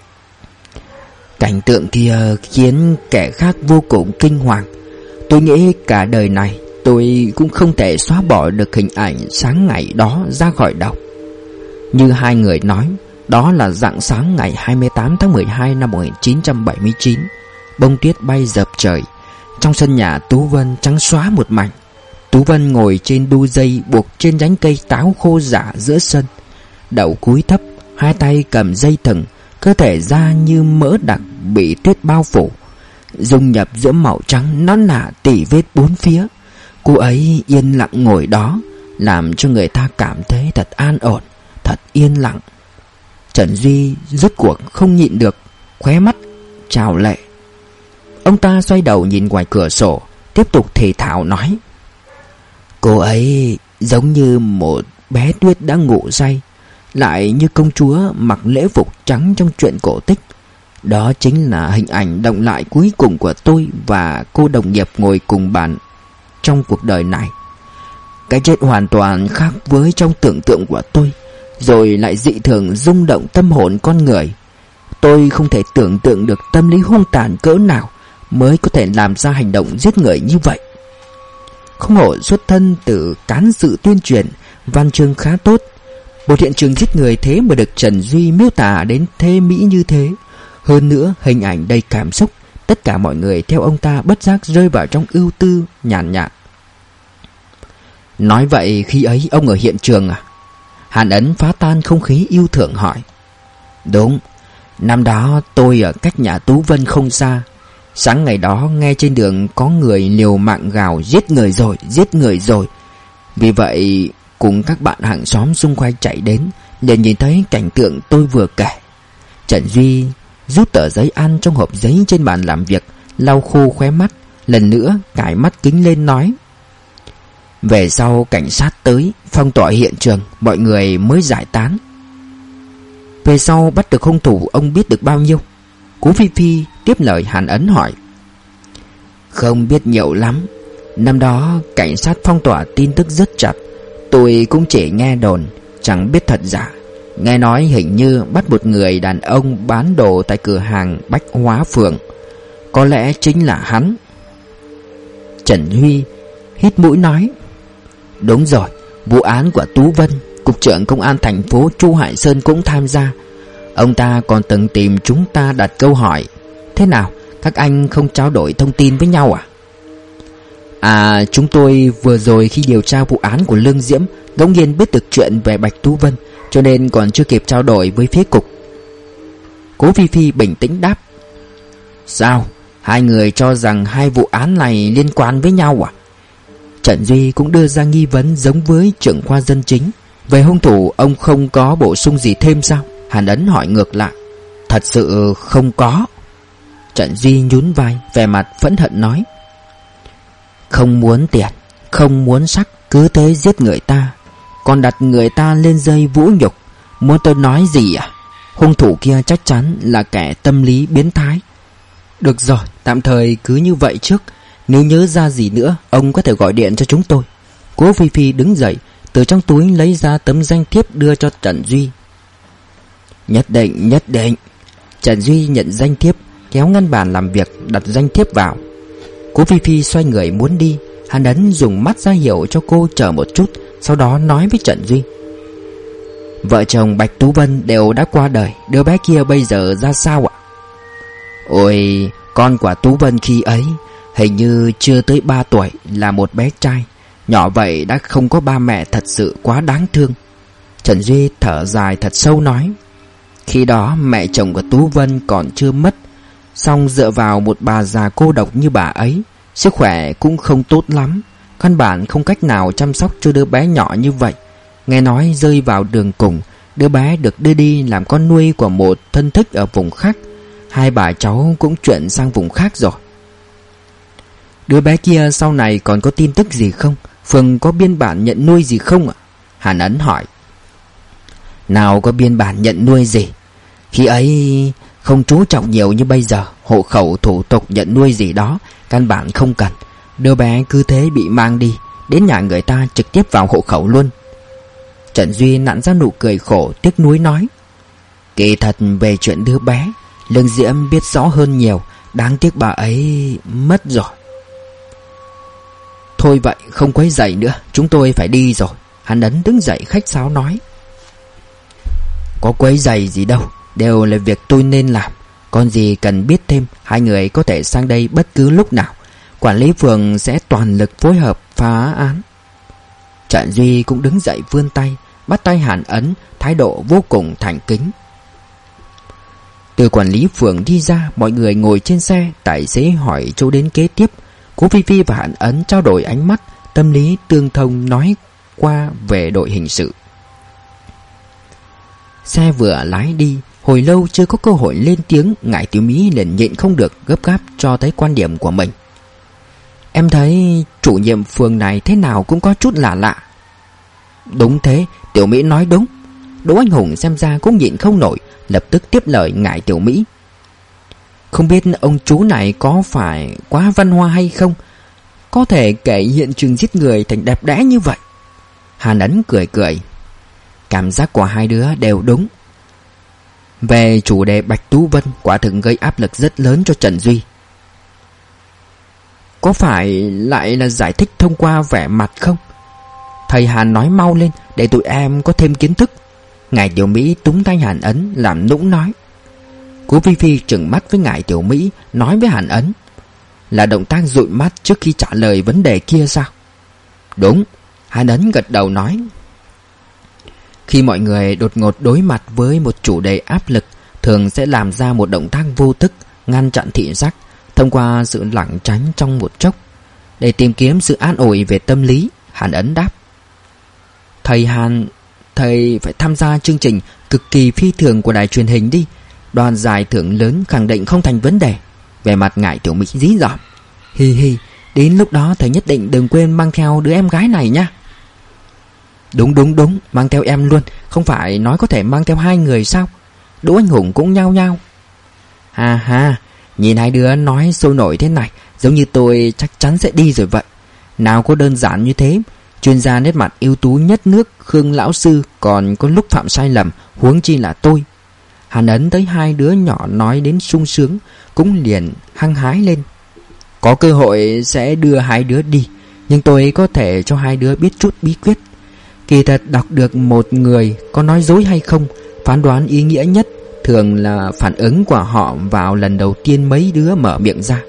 Cảnh tượng kia khiến kẻ khác vô cùng kinh hoàng. Tôi nghĩ cả đời này tôi cũng không thể xóa bỏ được hình ảnh sáng ngày đó ra khỏi đầu. Như hai người nói, đó là rạng sáng ngày 28 tháng 12 năm 1979. Bông tuyết bay dập trời. Trong sân nhà Tú Vân trắng xóa một mảnh. Tú Vân ngồi trên đu dây buộc trên nhánh cây táo khô rả giữa sân, đầu cúi thấp, hai tay cầm dây thừng, cơ thể da như mỡ đặc bị tuyết bao phủ, dung nhập giữa màu trắng nõn nà tỉ vết bốn phía. Cô ấy yên lặng ngồi đó, làm cho người ta cảm thấy thật an ổn, thật yên lặng. Trần Duy rốt cuộc không nhịn được, khóe mắt trào lệ. Ông ta xoay đầu nhìn ngoài cửa sổ, tiếp tục thì thào nói: Cô ấy giống như một bé tuyết đã ngủ say, lại như công chúa mặc lễ phục trắng trong truyện cổ tích. Đó chính là hình ảnh động lại cuối cùng của tôi và cô đồng nghiệp ngồi cùng bàn trong cuộc đời này. Cái chết hoàn toàn khác với trong tưởng tượng của tôi, rồi lại dị thường rung động tâm hồn con người. Tôi không thể tưởng tượng được tâm lý hung tàn cỡ nào mới có thể làm ra hành động giết người như vậy. Không hổ xuất thân từ cán sự tuyên truyền, văn chương khá tốt. Một hiện trường giết người thế mà được Trần Duy miêu tả đến thê mỹ như thế. Hơn nữa hình ảnh đầy cảm xúc. Tất cả mọi người theo ông ta bất giác rơi vào trong ưu tư nhàn nhạt. Nói vậy khi ấy ông ở hiện trường à? Hàn Ấn phá tan không khí yêu thương hỏi. Đúng, năm đó tôi ở cách nhà Tú Vân không xa. Sáng ngày đó nghe trên đường có người liều mạng gào giết người rồi. Vì vậy cùng các bạn hàng xóm xung quanh chạy đến, liền nhìn thấy cảnh tượng tôi vừa kể. Trần Duy rút tờ giấy ăn trong hộp giấy trên bàn làm việc, lau khô khóe mắt, lần nữa cải mắt kính lên nói: Về sau cảnh sát tới phong tỏa hiện trường, mọi người mới giải tán. Về sau bắt được hung thủ ông biết được bao nhiêu? Cố Phi Phi tiếp lời Hàn Ấn hỏi. Không biết nhiều lắm. Năm đó cảnh sát phong tỏa tin tức rất chặt, tôi cũng chỉ nghe đồn, chẳng biết thật giả. Nghe nói hình như bắt một người đàn ông bán đồ tại cửa hàng bách hóa phường. Có lẽ chính là hắn. Trần Huy hít mũi nói: Đúng rồi, vụ án của Tú Vân, cục trưởng công an thành phố Chu Hải Sơn cũng tham gia. Ông ta còn từng tìm chúng ta đặt câu hỏi: Thế nào, các anh không trao đổi thông tin với nhau à? À, chúng tôi vừa rồi khi điều tra vụ án của Lương Diễm ngẫu nhiên biết được chuyện về Bạch Tú Vân, cho nên còn chưa kịp trao đổi với phía cục. Cố Phi Phi bình tĩnh đáp. Sao, hai người cho rằng hai vụ án này liên quan với nhau à? Trần Duy cũng đưa ra nghi vấn giống với trưởng khoa dân chính. Về hung thủ ông không có bổ sung gì thêm sao? Hàn Ấn hỏi ngược lại. Thật sự không có. Trần Duy nhún vai, vẻ mặt phẫn hận nói: Không muốn tiền, không muốn sắc, cứ thế giết người ta, còn đặt người ta lên dây vũ nhục. Muốn tôi nói gì à? Hung thủ kia chắc chắn là kẻ tâm lý biến thái. Được rồi, tạm thời cứ như vậy trước. Nếu nhớ ra gì nữa, ông có thể gọi điện cho chúng tôi. Cố Phi Phi đứng dậy, từ trong túi lấy ra tấm danh thiếp đưa cho Trần Duy. Nhất định. Trần Duy nhận danh thiếp, kéo ngăn bàn làm việc, đặt danh thiếp vào. Cố Phi Phi xoay người muốn đi. Hàn Ấn dùng mắt ra hiệu cho cô chờ một chút, sau đó nói với Trần Duy: vợ chồng Bạch Tú Vân đều đã qua đời, đứa bé kia bây giờ ra sao ạ? Ôi, con của Tú Vân khi ấy hình như chưa tới 3 tuổi, là một bé trai. Nhỏ vậy đã không có ba mẹ, thật sự quá đáng thương. Trần Duy thở dài thật sâu nói: khi đó mẹ chồng của Tú Vân còn chưa mất, song dựa vào một bà già cô độc như bà ấy, sức khỏe cũng không tốt lắm, căn bản không cách nào chăm sóc cho đứa bé nhỏ như vậy. Nghe nói rơi vào đường cùng, đứa bé được đưa đi làm con nuôi của một thân thích ở vùng khác. Hai bà cháu cũng chuyển sang vùng khác rồi. Đứa bé kia sau này còn có tin tức gì không? Phường có biên bản nhận nuôi gì không ạ? Hàn Ấn hỏi. Nào có biên bản nhận nuôi gì. Khi ấy không chú trọng nhiều như bây giờ. Hộ khẩu, thủ tục nhận nuôi gì đó căn bản không cần. Đứa bé cứ thế bị mang đi, đến nhà người ta trực tiếp vào hộ khẩu luôn. Trần Duy nặn ra nụ cười khổ tiếc nuối nói: kỳ thật về chuyện đứa bé, Lương Diễm biết rõ hơn nhiều. Đáng tiếc bà ấy mất rồi. Thôi vậy không quấy rầy nữa, chúng tôi phải đi rồi. Hàn Ấn đứng dậy khách sáo nói: có quấy rầy gì đâu, đều là việc tôi nên làm. Còn gì cần biết thêm, hai người có thể sang đây bất cứ lúc nào. Quản lý phường sẽ toàn lực phối hợp phá án. Trần Duy cũng đứng dậy vươn tay, bắt tay Hàn Ấn, thái độ vô cùng thành kính. Từ quản lý phường đi ra, mọi người ngồi trên xe. Tài xế hỏi chỗ đến kế tiếp. Cố Phi Phi và Hàn Ấn trao đổi ánh mắt, tâm lý tương thông nói qua về đội hình sự. Xe vừa lái đi, hồi lâu chưa có cơ hội lên tiếng, Ngải Tiểu Mỹ liền nhịn không được gấp gáp cho thấy quan điểm của mình. Em thấy chủ nhiệm phường này thế nào cũng có chút lạ lạ. Đúng thế, Tiểu Mỹ nói đúng. Đỗ Anh Hùng xem ra cũng nhịn không nổi, lập tức tiếp lời Ngải Tiểu Mỹ. Không biết ông chú này có phải quá văn hoa hay không, có thể kể hiện trường giết người thành đẹp đẽ như vậy. Hàn Ấn cười cười. Cảm giác của hai đứa đều đúng. Về chủ đề Bạch Tú Vân, quả thực gây áp lực rất lớn cho Trần Duy. Có phải lại là giải thích thông qua vẻ mặt không? Thầy Hàn nói mau lên để tụi em có thêm kiến thức. Ngải Tiểu Mỹ túm tay Hàn Ấn làm nũng nói. Cố Phi Phi trừng mắt với Ngải Tiểu Mỹ, nói với Hàn Ấn: là động tác dụi mắt trước khi trả lời vấn đề kia sao? Đúng. Hàn Ấn gật đầu nói. Khi mọi người đột ngột đối mặt với một chủ đề áp lực, thường sẽ làm ra một động tác vô thức ngăn chặn thị giác, thông qua sự lảng tránh trong một chốc để tìm kiếm sự an ủi về tâm lý. Hàn Ấn đáp. Thầy Hàn, thầy phải tham gia chương trình cực kỳ phi thường của đài truyền hình đi. Đoàn giải thưởng lớn khẳng định không thành vấn đề. Về mặt Ngải Tiểu Mỹ dí dỏm. Hi hi, đến lúc đó thầy nhất định đừng quên mang theo đứa em gái này nha. Đúng, mang theo em luôn. Không phải nói có thể mang theo 2 người sao? Đỗ Anh Hùng cũng nhao nhao. Ha, nhìn hai đứa nói sôi nổi thế này, giống như tôi chắc chắn sẽ đi rồi vậy. Nào có đơn giản như thế. Chuyên gia nét mặt ưu tú nhất nước Khương lão sư còn có lúc phạm sai lầm, huống chi là tôi. Hàn Ấn thấy hai đứa nhỏ nói đến sung sướng, cũng liền hăng hái lên. Có cơ hội sẽ đưa hai đứa đi, nhưng tôi có thể cho hai đứa biết chút bí quyết. Kỳ thật đọc được một người có nói dối hay không, phán đoán ý nghĩa nhất thường là phản ứng của họ vào lần đầu tiên mấy đứa mở miệng ra.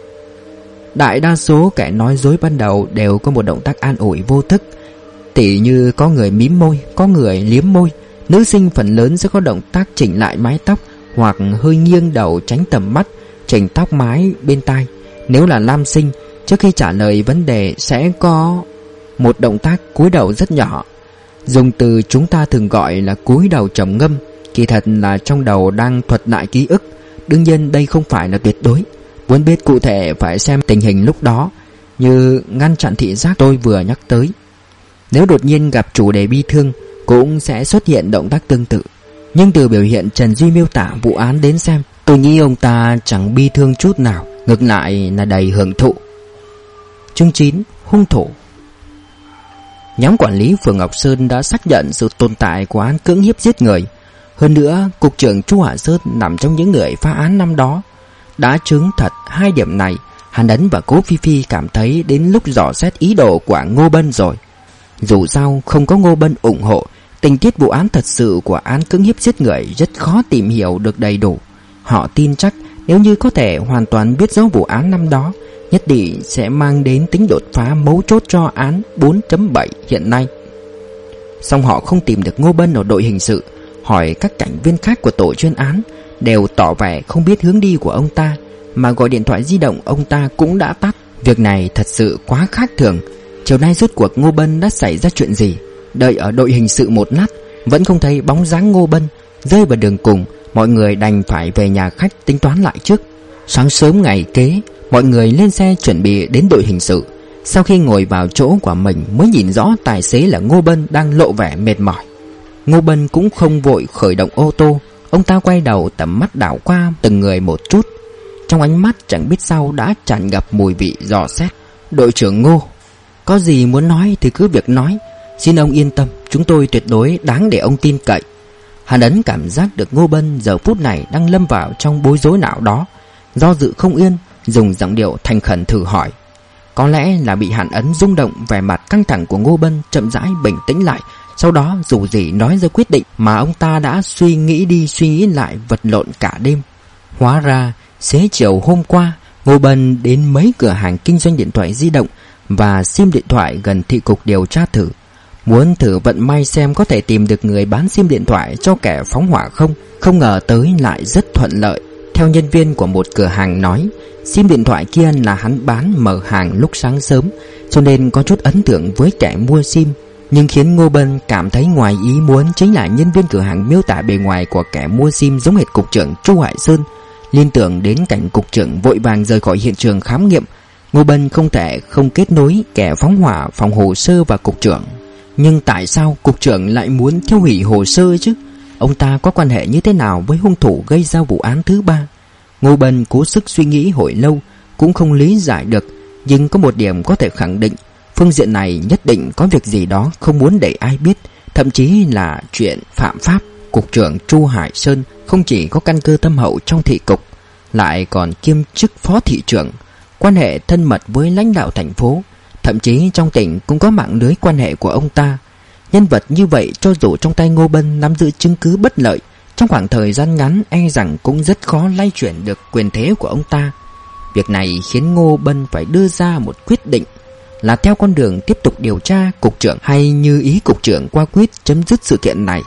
Đại đa số kẻ nói dối ban đầu đều có một động tác an ủi vô thức. Tỉ như có người mím môi, có người liếm môi. Nữ sinh phần lớn sẽ có động tác chỉnh lại mái tóc, hoặc hơi nghiêng đầu tránh tầm mắt, chỉnh tóc mái bên tai. Nếu là nam sinh, trước khi trả lời vấn đề sẽ có một động tác cúi đầu rất nhỏ. Dùng từ chúng ta thường gọi là cúi đầu trầm ngâm, kỳ thật là trong đầu đang thuật lại ký ức. Đương nhiên đây không phải là tuyệt đối. Muốn biết cụ thể phải xem tình hình lúc đó, như ngăn chặn thị giác tôi vừa nhắc tới. Nếu đột nhiên gặp chủ đề bi thương, cũng sẽ xuất hiện động tác tương tự. Nhưng từ biểu hiện Trần Duy miêu tả vụ án đến xem, tôi nghĩ ông ta chẳng bi thương chút nào, ngược lại là đầy hưởng thụ. Chương 9. Hung thủ. Nhóm quản lý phường Ngọc Sơn đã xác nhận sự tồn tại của án cưỡng hiếp giết người. Hơn nữa, cục trưởng Chu Hạ Sơn nằm trong những người phá án năm đó. Đã chứng thật hai điểm này, Hàn Ấn và Cố Phi Phi cảm thấy đến lúc dò xét ý đồ của Ngô Bân rồi. Dù sao không có Ngô Bân ủng hộ, tình tiết vụ án thật sự của án cưỡng hiếp giết người rất khó tìm hiểu được đầy đủ. Họ tin chắc nếu như có thể hoàn toàn biết rõ vụ án năm đó, nhất định sẽ mang đến tính đột phá mấu chốt cho án 4.7 hiện nay. Song họ không tìm được Ngô Bân ở đội hình sự. Hỏi các cảnh viên khác của tổ chuyên án, đều tỏ vẻ không biết hướng đi của ông ta, mà gọi điện thoại di động ông ta cũng đã tắt. Việc này thật sự quá khác thường. Chiều nay rốt cuộc Ngô Bân đã xảy ra chuyện gì? Đợi ở đội hình sự một lát vẫn không thấy bóng dáng Ngô Bân. Rơi vào đường cùng, mọi người đành phải về nhà khách tính toán lại trước. Sáng sớm ngày kế, mọi người lên xe chuẩn bị đến đội hình sự. Sau khi ngồi vào chỗ của mình mới nhìn rõ tài xế là Ngô Bân đang lộ vẻ mệt mỏi. Ngô Bân cũng không vội khởi động ô tô. Ông ta quay đầu, tầm mắt đảo qua từng người một chút. Trong ánh mắt chẳng biết sao đã tràn ngập mùi vị dò xét. Đội trưởng Ngô, có gì muốn nói thì cứ việc nói. Xin ông yên tâm, chúng tôi tuyệt đối đáng để ông tin cậy. Hàn Ấn cảm giác được Ngô Bân giờ phút này đang lâm vào trong bối rối nào đó. Do dự không yên, dùng giọng điệu thành khẩn thử hỏi. Có lẽ là bị Hàn Ấn rung động, vẻ mặt căng thẳng của Ngô Bân chậm rãi bình tĩnh lại. Sau đó dù gì nói ra quyết định mà ông ta đã suy nghĩ đi suy nghĩ lại, vật lộn cả đêm. Hóa ra xế chiều hôm qua, Ngô Bân đến mấy cửa hàng kinh doanh điện thoại di động và sim điện thoại gần thị cục điều tra thử, muốn thử vận may xem có thể tìm được người bán sim điện thoại cho kẻ phóng hỏa không. Không ngờ tới lại rất thuận lợi. Theo nhân viên của một cửa hàng nói, sim điện thoại kia là hắn bán mở hàng lúc sáng sớm, cho nên có chút ấn tượng với kẻ mua sim. Nhưng khiến Ngô Bân cảm thấy ngoài ý muốn chính là nhân viên cửa hàng miêu tả bề ngoài của kẻ mua sim giống hệt cục trưởng Chu Hải Sơn. Liên tưởng đến cảnh cục trưởng vội vàng rời khỏi hiện trường khám nghiệm, Ngô Bân không thể không kết nối kẻ phóng hỏa phòng hồ sơ và cục trưởng. Nhưng tại sao cục trưởng lại muốn tiêu hủy hồ sơ chứ? Ông ta có quan hệ như thế nào với hung thủ gây ra vụ án thứ ba? Ngô Bân cố sức suy nghĩ hồi lâu cũng không lý giải được. Nhưng có một điểm có thể khẳng định, phương diện này nhất định có việc gì đó không muốn để ai biết, thậm chí là chuyện phạm pháp. Cục trưởng Chu Hải Sơn không chỉ có căn cơ thâm hậu trong thị cục, lại còn kiêm chức phó thị trưởng, quan hệ thân mật với lãnh đạo thành phố, thậm chí trong tỉnh cũng có mạng lưới quan hệ của ông ta. Nhân vật như vậy cho dù trong tay Ngô Bân nắm giữ chứng cứ bất lợi, trong khoảng thời gian ngắn e rằng cũng rất khó lay chuyển được quyền thế của ông ta. Việc này khiến Ngô Bân phải đưa ra một quyết định, là theo con đường tiếp tục điều tra cục trưởng hay như ý cục trưởng qua quyết chấm dứt sự kiện này.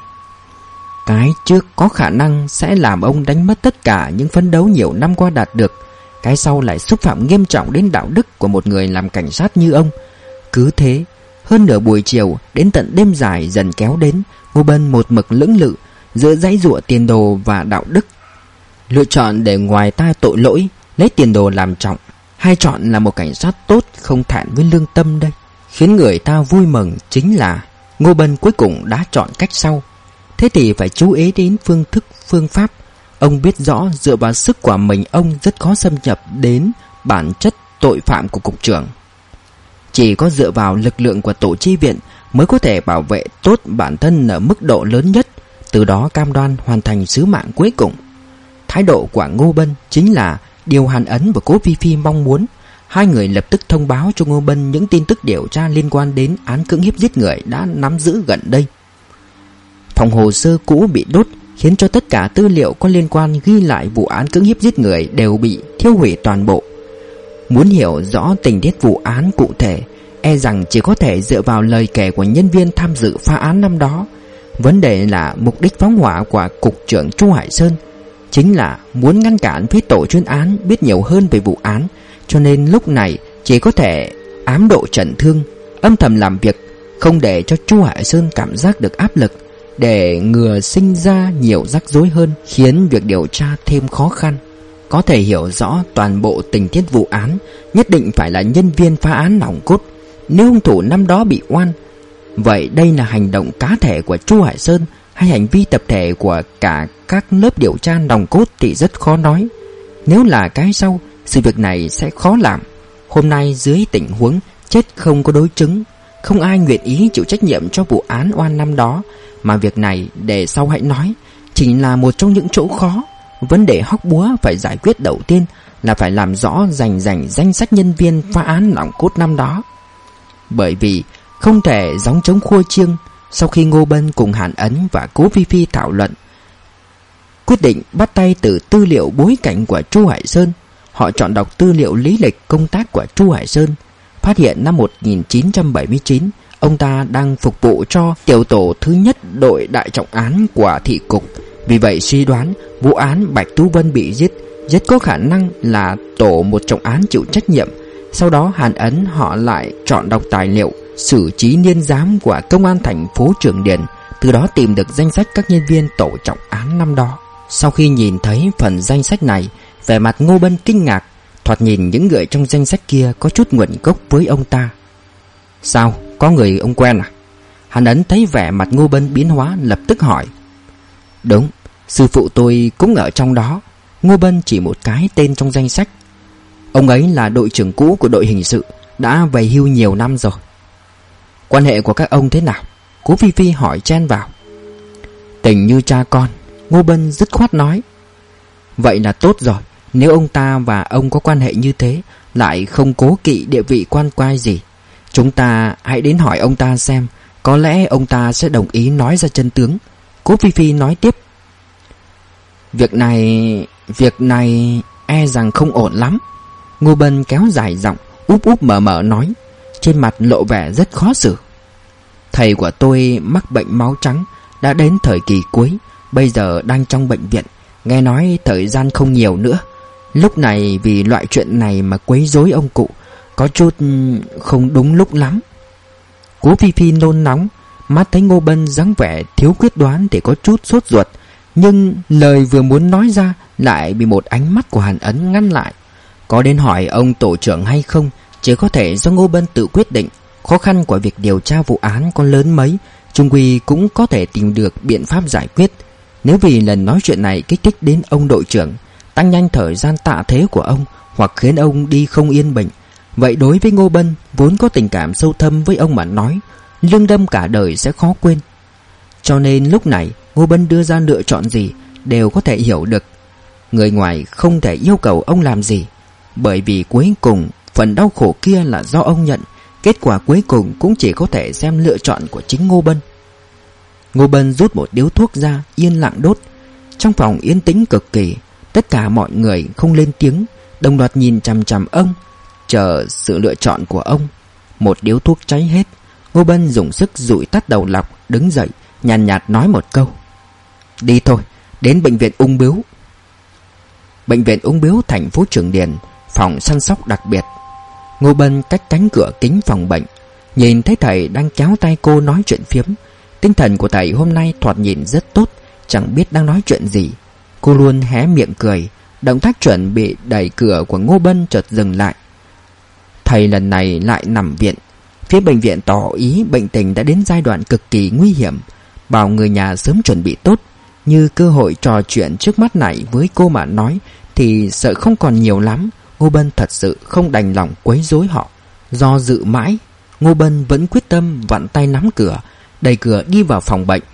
Cái trước có khả năng sẽ làm ông đánh mất tất cả những phấn đấu nhiều năm qua đạt được, cái sau lại xúc phạm nghiêm trọng đến đạo đức của một người làm cảnh sát như ông. Cứ thế, hơn nửa buổi chiều đến tận đêm dài dần kéo đến, Ngô Bân một mực lưỡng lự giữa giãy giụa tiền đồ và đạo đức. Lựa chọn để ngoài tai tội lỗi, lấy tiền đồ làm trọng, hay chọn là một cảnh sát tốt không thẹn với lương tâm đây? Khiến người ta vui mừng chính là Ngô Bân cuối cùng đã chọn cách sau. Thế thì phải chú ý đến phương thức phương pháp. Ông biết rõ dựa vào sức của mình ông rất khó xâm nhập đến bản chất tội phạm của cục trưởng. Chỉ có dựa vào lực lượng của tổ chi viện mới có thể bảo vệ tốt bản thân ở mức độ lớn nhất, từ đó cam đoan hoàn thành sứ mạng cuối cùng. Thái độ của Ngô Bân chính là điều Hàn Ấn và Cố Phi Phi mong muốn. Hai người lập tức thông báo cho Ngô Bân những tin tức điều tra liên quan đến án cưỡng hiếp giết người đã nắm giữ gần đây. Phòng hồ sơ cũ bị đốt, khiến cho tất cả tư liệu có liên quan ghi lại vụ án cưỡng hiếp giết người đều bị thiêu hủy toàn bộ. Muốn hiểu rõ tình tiết vụ án cụ thể, e rằng chỉ có thể dựa vào lời kể của nhân viên tham dự phá án năm đó. Vấn đề là mục đích phóng hỏa của cục trưởng Chu Hải Sơn chính là muốn ngăn cản phía tổ chuyên án biết nhiều hơn về vụ án, cho nên lúc này chỉ có thể ám độ Trần Thương, âm thầm làm việc, không để cho Chu Hải Sơn cảm giác được áp lực, để ngừa sinh ra nhiều rắc rối hơn, khiến việc điều tra thêm khó khăn. Có thể hiểu rõ toàn bộ tình tiết vụ án, nhất định phải là nhân viên phá án nòng cốt. Nếu hung thủ năm đó bị oan, vậy đây là hành động cá thể của Chu Hải Sơn hay hành vi tập thể của cả các lớp điều tra nòng cốt thì rất khó nói. Nếu là cái sau, sự việc này sẽ khó làm. Hôm nay dưới tình huống chết không có đối chứng, không ai nguyện ý chịu trách nhiệm cho vụ án oan năm đó, mà việc này để sau hãy nói. chỉ là một trong những chỗ khó. Vấn đề hóc búa phải giải quyết đầu tiên là phải làm rõ rành danh sách nhân viên phá án nòng cốt năm đó. Bởi vì không thể gióng trống khua chiêng. Sau khi Ngô Bân cùng Hàn Ấn và Cố Phi Phi thảo luận, quyết định bắt tay từ tư liệu bối cảnh của Chu Hải Sơn, họ chọn đọc tư liệu lý lịch công tác của Chu Hải Sơn, phát hiện năm 1979 ông ta đang phục vụ cho tiểu tổ thứ nhất đội đại trọng án của thị cục. Vì vậy suy đoán vụ án Bạch Tú Vân bị giết rất có khả năng là tổ một trọng án chịu trách nhiệm. Sau đó Hàn Ấn họ lại chọn đọc tài liệu xử trí niên giám của công an thành phố Trường Điền, từ đó tìm được danh sách các nhân viên tổ trọng án năm đó. Sau khi nhìn thấy phần danh sách này, vẻ mặt Ngô Bân kinh ngạc. Thoạt nhìn những người trong danh sách kia có chút nguồn gốc với ông ta. Sao? Có người ông quen à? Hàn Ấn thấy vẻ mặt Ngô Bân biến hóa, lập tức hỏi. Đúng, sư phụ tôi cũng ở trong đó. Ngô Bân chỉ một cái tên trong danh sách. Ông ấy là đội trưởng cũ của đội hình sự, đã về hưu nhiều năm rồi. Quan hệ của các ông thế nào? Cố Phi Phi hỏi chen vào. Tình như cha con, Ngô Bân dứt khoát nói. Vậy là tốt rồi. Nếu ông ta và ông có quan hệ như thế, lại không cố kỵ địa vị quan quai gì, chúng ta hãy đến hỏi ông ta xem. Có lẽ ông ta sẽ đồng ý nói ra chân tướng. Cố Phi Phi nói tiếp. Việc này e rằng không ổn lắm. Ngô Bân kéo dài giọng, úp mở nói, trên mặt lộ vẻ rất khó xử. Thầy của tôi mắc bệnh máu trắng, đã đến thời kỳ cuối, bây giờ đang trong bệnh viện. Nghe nói thời gian không nhiều nữa. Lúc này vì loại chuyện này mà quấy rối ông cụ, có chút không đúng lúc lắm. Cố Phi Phi nôn nóng, mắt thấy Ngô Bân dáng vẻ thiếu quyết đoán thì có chút sốt ruột, nhưng lời vừa muốn nói ra lại bị một ánh mắt của Hàn Ấn ngăn lại. Có đến hỏi ông tổ trưởng hay không chỉ có thể do Ngô Bân tự quyết định. Khó khăn của việc điều tra vụ án có lớn mấy, chung quy cũng có thể tìm được biện pháp giải quyết. Nếu vì lần nói chuyện này kích thích đến ông đội trưởng, tăng nhanh thời gian tạ thế của ông, hoặc khiến ông đi không yên bình, vậy đối với Ngô Bân vốn có tình cảm sâu thâm với ông mà nói, lương đâm cả đời sẽ khó quên. Cho nên lúc này Ngô Bân đưa ra lựa chọn gì đều có thể hiểu được. Người ngoài không thể yêu cầu ông làm gì, bởi vì cuối cùng phần đau khổ kia là do ông nhận. Kết quả cuối cùng cũng chỉ có thể xem lựa chọn của chính Ngô Bân. Ngô Bân rút một điếu thuốc ra, yên lặng đốt. Trong phòng yên tĩnh cực kỳ. Tất cả mọi người không lên tiếng, đồng loạt nhìn chằm chằm ông, chờ sự lựa chọn của ông. Một điếu thuốc cháy hết, Ngô Bân dùng sức dụi tắt đầu lọc, đứng dậy, nhàn nhạt nói một câu. Đi thôi, đến bệnh viện ung bướu. Bệnh viện ung bướu thành phố Trường Điền, phòng săn sóc đặc biệt. Ngô Bân cách cánh cửa kính phòng bệnh, nhìn thấy thầy đang kéo tay cô nói chuyện phiếm. Tinh thần của thầy hôm nay thoạt nhìn rất tốt, chẳng biết đang nói chuyện gì. Cô luôn hé miệng cười. Động tác chuẩn bị đẩy cửa của Ngô Bân chợt dừng lại. Thầy lần này lại nằm viện. Phía bệnh viện tỏ ý bệnh tình đã đến giai đoạn cực kỳ nguy hiểm, bảo người nhà sớm chuẩn bị tốt. Như cơ hội trò chuyện trước mắt này với cô mà nói thì sợ không còn nhiều lắm. Ngô Bân thật sự không đành lòng quấy rối họ. Do dự mãi, Ngô Bân vẫn quyết tâm vặn tay nắm cửa, đẩy cửa đi vào phòng bệnh.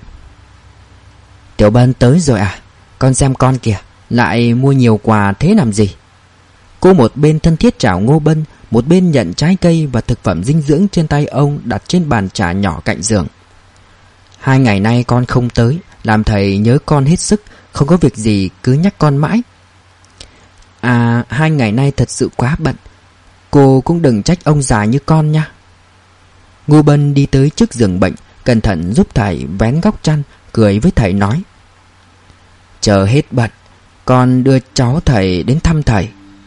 Tiểu Bân tới rồi à? Con xem con kìa, lại mua nhiều quà thế làm gì? Cô một bên thân thiết chào Ngô Bân, một bên nhận trái cây và thực phẩm dinh dưỡng trên tay ông đặt trên bàn trà nhỏ cạnh giường. 2 ngày nay con không tới, làm thầy nhớ con hết sức, không có việc gì cứ nhắc con mãi. À, 2 ngày nay thật sự quá bận. Cô cũng đừng trách ông già như con nha. Ngô Bân đi tới trước giường bệnh, cẩn thận giúp thầy vén góc chăn, cười với thầy nói. Chờ hết bận, con đưa cháu thầy đến thăm thầy.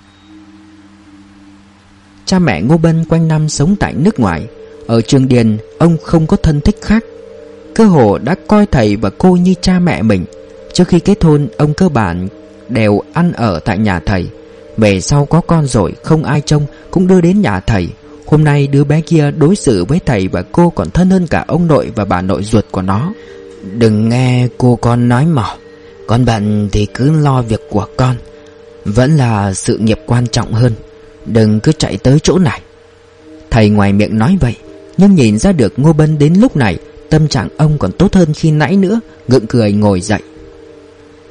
Cha mẹ Ngô Bân quanh năm sống tại nước ngoài. Ở Trường Điền, ông không có thân thích khác. Cơ hồ đã coi thầy và cô như cha mẹ mình. Trước khi kết hôn, ông cơ bản đều ăn ở tại nhà thầy. Về sau có con rồi, không ai trông, cũng đưa đến nhà thầy. Hôm nay đứa bé kia đối xử với thầy và cô còn thân hơn cả ông nội và bà nội ruột của nó. Đừng nghe cô con nói mỏ. Con bận thì cứ lo việc của con, vẫn là sự nghiệp quan trọng hơn. Đừng cứ chạy tới chỗ này. Thầy ngoài miệng nói vậy, nhưng nhìn ra được Ngô Bân đến lúc này tâm trạng ông còn tốt hơn khi nãy nữa, gượng cười ngồi dậy.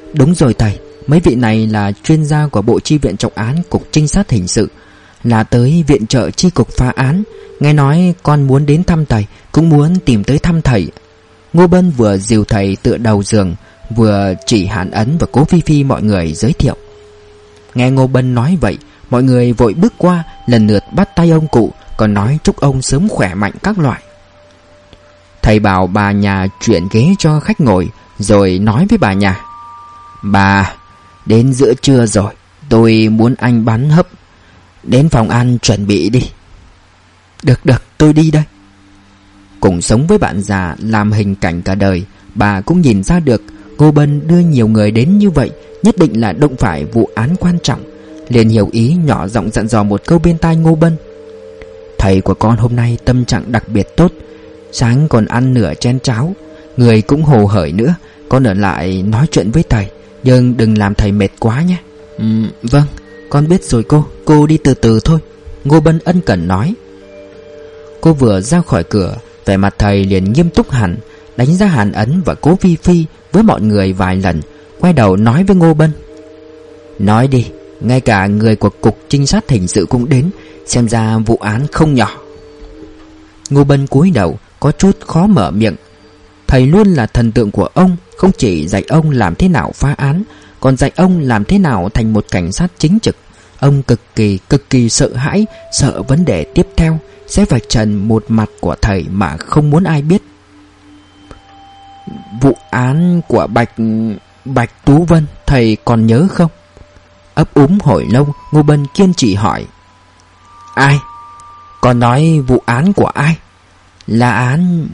Đúng rồi thầy, mấy vị này là chuyên gia của Bộ Chi viện Trọng án, Cục Trinh sát Hình sự, là tới viện trợ chi cục phá án. Nghe nói con muốn đến thăm thầy, cũng muốn tìm tới thăm thầy. Ngô Bân vừa dìu thầy tựa đầu giường, vừa chỉ Hàn Ấn và Cố Phi Phi mọi người giới thiệu. Nghe Ngô Bân nói vậy, mọi người vội bước qua, lần lượt bắt tay ông cụ, còn nói chúc ông sớm khỏe mạnh các loại. Thầy bảo bà nhà chuyển ghế cho khách ngồi, rồi nói với bà nhà: Bà, đến giữa trưa rồi, tôi muốn anh bắn hấp. Đến phòng ăn chuẩn bị đi. Được, tôi đi đây. Cùng sống với bạn già làm hình cảnh cả đời, bà cũng nhìn ra được Ngô Bân đưa nhiều người đến như vậy nhất định là đụng phải vụ án quan trọng. Liền hiểu ý, nhỏ giọng dặn dò một câu bên tai Ngô Bân: Thầy của con hôm nay tâm trạng đặc biệt tốt, sáng còn ăn nửa chén cháo, người cũng hồ hởi nữa. Con ở lại nói chuyện với thầy, nhưng đừng làm thầy mệt quá nhé. Vâng, con biết rồi cô đi từ từ thôi, Ngô Bân ân cần nói. Cô vừa ra khỏi cửa, vẻ mặt thầy liền nghiêm túc hẳn, đánh giá Hàn Ấn và Cố Phi Phi với mọi người vài lần, quay đầu nói với Ngô Bân: Nói đi, ngay cả người của Cục Trinh sát Hình sự cũng đến, xem ra vụ án không nhỏ. Ngô Bân cúi đầu, có chút khó mở miệng. Thầy luôn là thần tượng của ông, không chỉ dạy ông làm thế nào phá án, còn dạy ông làm thế nào thành một cảnh sát chính trực. Ông cực kỳ sợ hãi, sợ vấn đề tiếp theo sẽ vạch trần một mặt của thầy mà không muốn ai biết. Vụ án của Bạch Tú Vân, thầy còn nhớ không? Ấp úng hồi lâu, Ngô Bân kiên trì hỏi: Ai? Còn nói vụ án của ai? Là án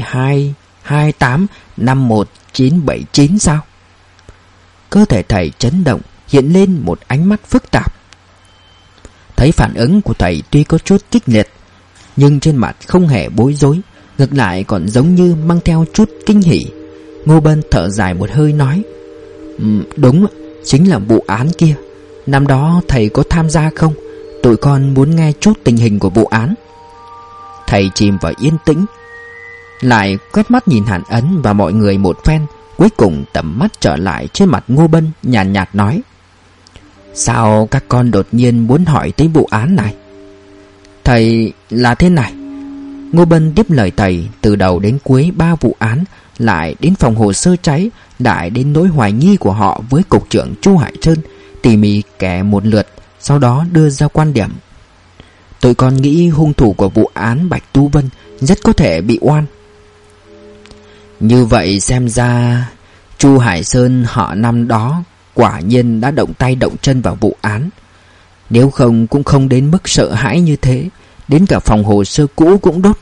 12/28/51979 sao? Cơ thể thầy chấn động, hiện lên một ánh mắt phức tạp. Thấy phản ứng của thầy tuy có chút kích liệt, nhưng trên mặt không hề bối rối, ngược lại còn giống như mang theo chút kinh hỉ. Ngô Bân thở dài một hơi nói: Đúng, chính là vụ án kia. Năm đó thầy có tham gia không? Tụi con muốn nghe chút tình hình của vụ án. Thầy chìm vào yên tĩnh, lại quét mắt nhìn Hàn Ấn và mọi người một phen, cuối cùng tầm mắt trở lại trên mặt Ngô Bân, nhàn nhạt nói: Sao các con đột nhiên muốn hỏi tới vụ án này? Thầy, là thế này. Ngô Bân tiếp lời thầy, từ đầu đến cuối 3 vụ án, lại đến phòng hồ sơ cháy, lại đến nỗi hoài nghi của họ với cục trưởng Chu Hải Sơn, tỉ mỉ kể một lượt, sau đó đưa ra quan điểm. Tụi con nghĩ hung thủ của vụ án Bạch Tú Vân rất có thể bị oan. Như vậy xem ra Chu Hải Sơn họ năm đó quả nhiên đã động tay động chân vào vụ án. Nếu không cũng không đến mức sợ hãi như thế, đến cả phòng hồ sơ cũ cũng đốt.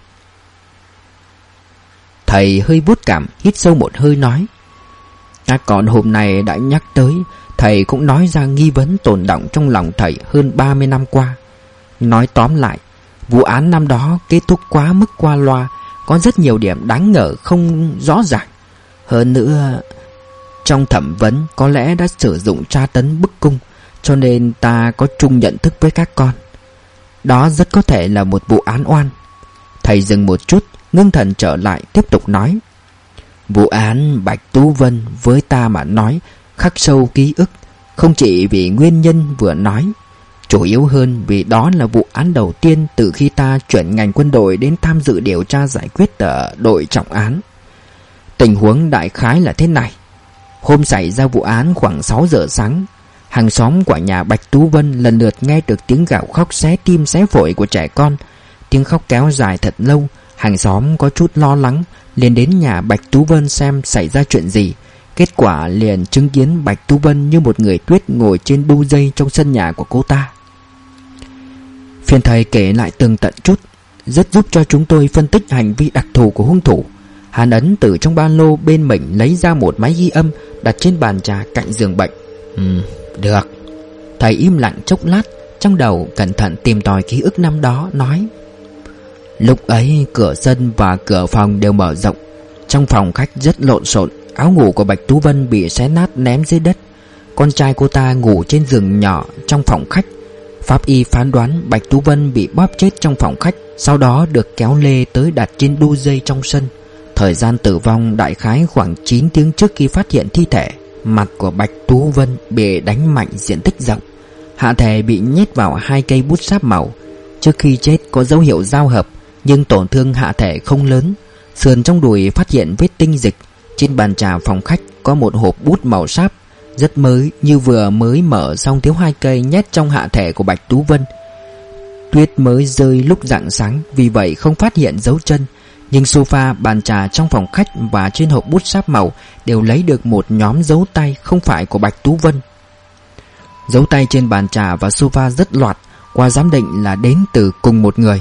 Thầy hơi vuốt cảm, hít sâu một hơi nói: Các con hôm nay đã nhắc tới, thầy cũng nói ra nghi vấn tồn đọng trong lòng thầy hơn 30 năm qua. Nói tóm lại, vụ án năm đó kết thúc quá mức qua loa, có rất nhiều điểm đáng ngờ không rõ ràng. Hơn nữa, trong thẩm vấn có lẽ đã sử dụng tra tấn bức cung, cho nên ta có chung nhận thức với các con. Đó rất có thể là một vụ án oan. Thầy dừng một chút, ngưng thần trở lại, tiếp tục nói: Vụ án Bạch Tú Vân với ta mà nói khắc sâu ký ức, không chỉ vì nguyên nhân vừa nói, chủ yếu hơn vì đó là vụ án đầu tiên từ khi ta chuyển ngành quân đội đến tham dự điều tra giải quyết ở đội trọng án. Tình huống đại khái là thế này. Hôm xảy ra vụ án khoảng 6 giờ sáng, hàng xóm của nhà Bạch Tú Vân lần lượt nghe được tiếng gào khóc xé tim xé phổi của trẻ con. Tiếng khóc kéo dài thật lâu. Hàng xóm có chút lo lắng, liền đến nhà Bạch Tú Vân xem xảy ra chuyện gì. Kết quả liền chứng kiến Bạch Tú Vân như một người tuyết ngồi trên đu dây trong sân nhà của cô ta. Phiền thầy kể lại tường tận chút, rất giúp cho chúng tôi phân tích hành vi đặc thù của hung thủ. Hàn Ấn từ trong ba lô bên mình lấy ra một máy ghi âm đặt trên bàn trà cạnh giường bệnh. Được. Thầy im lặng chốc lát, trong đầu cẩn thận tìm tòi ký ức năm đó, nói: Lúc ấy cửa sân và cửa phòng đều mở rộng. Trong phòng khách rất lộn xộn. Áo ngủ của Bạch Tú Vân bị xé nát ném dưới đất. Con trai cô ta ngủ trên giường nhỏ trong phòng khách. Pháp y phán đoán Bạch Tú Vân bị bóp chết trong phòng khách, sau đó được kéo lê tới đặt trên đu dây trong sân. Thời gian tử vong đại khái khoảng 9 tiếng trước khi phát hiện thi thể. Mặt của Bạch Tú Vân bị đánh mạnh diện tích rộng, hạ thể bị nhét vào 2 cây bút sáp màu. Trước khi chết có dấu hiệu giao hợp, nhưng tổn thương hạ thể không lớn. Sườn trong đùi phát hiện vết tinh dịch. Trên bàn trà phòng khách có một hộp bút màu sáp rất mới, như vừa mới mở xong, thiếu 2 cây nhét trong hạ thể của Bạch Tú Vân. Tuyết mới rơi lúc rạng sáng, vì vậy không phát hiện dấu chân. Nhưng sofa, bàn trà trong phòng khách và trên hộp bút sáp màu đều lấy được một nhóm dấu tay không phải của Bạch Tú Vân. Dấu tay trên bàn trà và sofa rất loạt, qua giám định là đến từ cùng một người.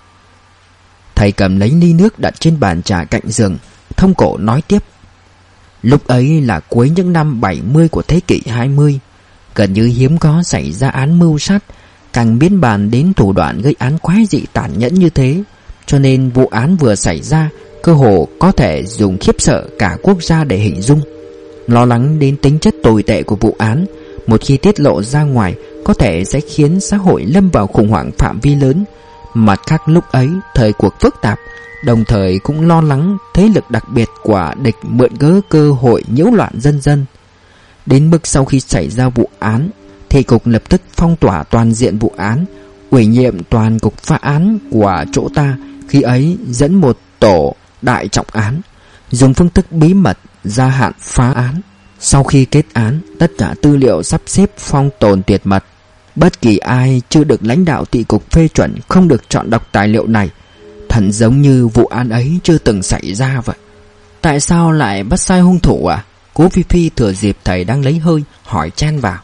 Thầy cầm lấy ly nước đặt trên bàn trà cạnh giường, thông cổ nói tiếp. Lúc ấy là cuối những năm 70 của thế kỷ 20, gần như hiếm có xảy ra án mưu sát, càng biến bàn đến thủ đoạn gây án quái dị tàn nhẫn như thế. Cho nên vụ án vừa xảy ra, cơ hồ có thể dùng khiếp sợ cả quốc gia để hình dung. Lo lắng đến tính chất tồi tệ của vụ án, một khi tiết lộ ra ngoài có thể sẽ khiến xã hội lâm vào khủng hoảng phạm vi lớn. Mặt khác lúc ấy thời cuộc phức tạp, đồng thời cũng lo lắng thế lực đặc biệt của địch mượn cớ cơ hội nhiễu loạn dân dân. Đến mức sau khi xảy ra vụ án, thì cục lập tức phong tỏa toàn diện vụ án, ủy nhiệm toàn cục phá án của chỗ ta khi ấy dẫn một tổ đại trọng án, dùng phương thức bí mật gia hạn phá án. Sau khi kết án, tất cả tư liệu sắp xếp phong tồn tuyệt mật. Bất kỳ ai chưa được lãnh đạo thị cục phê chuẩn không được chọn đọc tài liệu này. Thật giống như vụ án ấy chưa từng xảy ra vậy. Tại sao lại bắt sai hung thủ à? Cố Phi Phi thừa dịp thầy đang lấy hơi hỏi chen vào.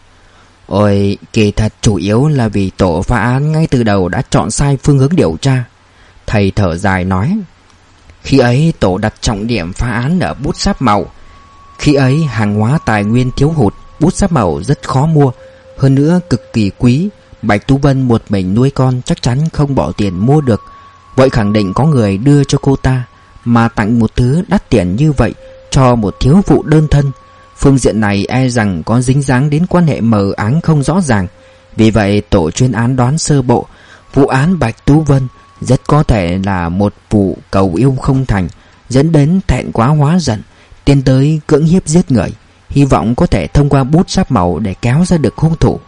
Ôi, kỳ thật chủ yếu là vì tổ phá án ngay từ đầu đã chọn sai phương hướng điều tra. Thầy thở dài nói. Khi ấy tổ đặt trọng điểm phá án ở bút sáp màu. Khi ấy hàng hóa tài nguyên thiếu hụt, bút sáp màu rất khó mua, hơn nữa cực kỳ quý. Bạch Tú Vân một mình nuôi con chắc chắn không bỏ tiền mua được. Vậy khẳng định có người đưa cho cô ta. Mà tặng một thứ đắt tiền như vậy cho một thiếu phụ đơn thân, phương diện này e rằng có dính dáng đến quan hệ mờ ám không rõ ràng. Vì vậy tổ chuyên án đoán sơ bộ, vụ án Bạch Tú Vân rất có thể là một vụ cầu yêu không thành, dẫn đến thẹn quá hóa giận, tiến tới cưỡng hiếp giết người. Hy vọng có thể thông qua bút sáp màu để kéo ra được hung thủ.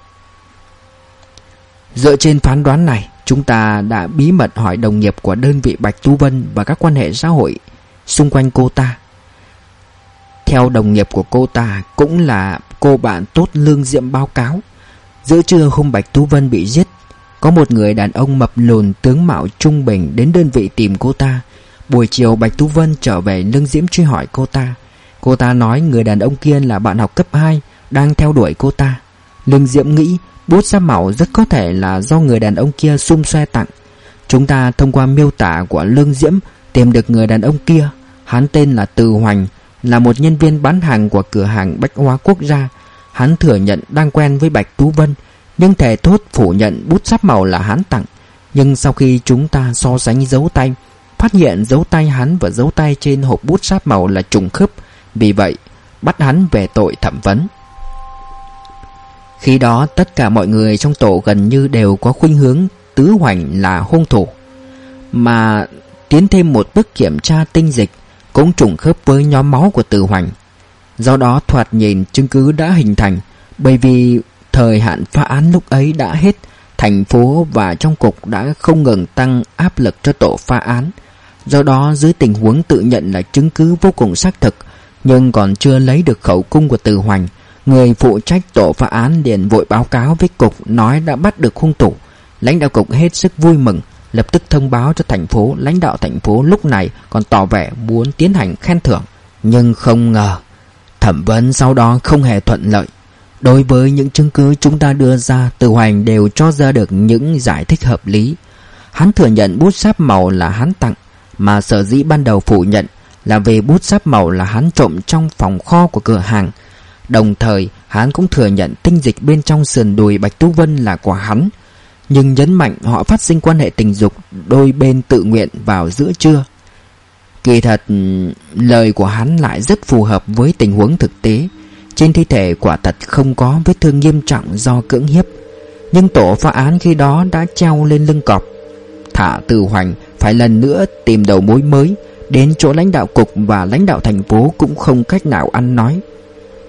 Dựa trên phán đoán này, chúng ta đã bí mật hỏi đồng nghiệp của đơn vị Bạch Tú Vân và các quan hệ xã hội xung quanh cô ta. Theo đồng nghiệp của cô ta, cũng là cô bạn tốt Lương Diễm báo cáo, giữa trưa hôm Bạch Tú Vân bị giết, có một người đàn ông mập lùn tướng mạo trung bình đến đơn vị tìm cô ta. Buổi chiều Bạch Tú Vân trở về, Lương Diễm truy hỏi cô ta. Cô ta nói người đàn ông kia là bạn học cấp 2 đang theo đuổi cô ta. Lương Diễm nghĩ bút sáp màu rất có thể là do người đàn ông kia xum xoe tặng. Chúng ta thông qua miêu tả của Lương Diễm tìm được người đàn ông kia. Hắn tên là Từ Hoành, là một nhân viên bán hàng của cửa hàng Bách Hóa Quốc gia. Hắn thừa nhận đang quen với Bạch Tú Vân, nhưng thề thốt phủ nhận bút sáp màu là hắn tặng. Nhưng sau khi chúng ta so sánh dấu tay, phát hiện dấu tay hắn và dấu tay trên hộp bút sáp màu là trùng khớp. Vì vậy bắt hắn về tội thẩm vấn. Khi đó tất cả mọi người trong tổ gần như đều có khuynh hướng Tứ Hoành là hung thủ. Mà tiến thêm một bước kiểm tra tinh dịch cũng trùng khớp với nhóm máu của Từ Hoành. Do đó thoạt nhìn chứng cứ đã hình thành. Bởi vì thời hạn phá án lúc ấy đã hết, thành phố và trong cục đã không ngừng tăng áp lực cho tổ phá án. Do đó dưới tình huống tự nhận là chứng cứ vô cùng xác thực, nhưng còn chưa lấy được khẩu cung của Từ Hoành, người phụ trách tổ phá án liền vội báo cáo với cục nói đã bắt được hung thủ. Lãnh đạo cục hết sức vui mừng, lập tức thông báo cho thành phố. Lãnh đạo thành phố lúc này còn tỏ vẻ muốn tiến hành khen thưởng. Nhưng không ngờ thẩm vấn sau đó không hề thuận lợi. Đối với những chứng cứ chúng ta đưa ra, Từ Hoành đều cho ra được những giải thích hợp lý. Hắn thừa nhận bút sáp màu là hắn tặng, mà sở dĩ ban đầu phủ nhận là vì bút sáp màu là hắn trộm trong phòng kho của cửa hàng. Đồng thời hắn cũng thừa nhận tinh dịch bên trong sườn đùi Bạch Tú Vân là của hắn, nhưng nhấn mạnh họ phát sinh quan hệ tình dục đôi bên tự nguyện vào giữa trưa. Kỳ thật lời của hắn lại rất phù hợp với tình huống thực tế. Trên thi thể quả thật không có vết thương nghiêm trọng do cưỡng hiếp, nhưng tổ phá án khi đó đã treo lên lưng cọp. Thả Từ Hoành phải lần nữa tìm đầu mối mới. Đến chỗ lãnh đạo cục và lãnh đạo thành phố cũng không cách nào ăn nói.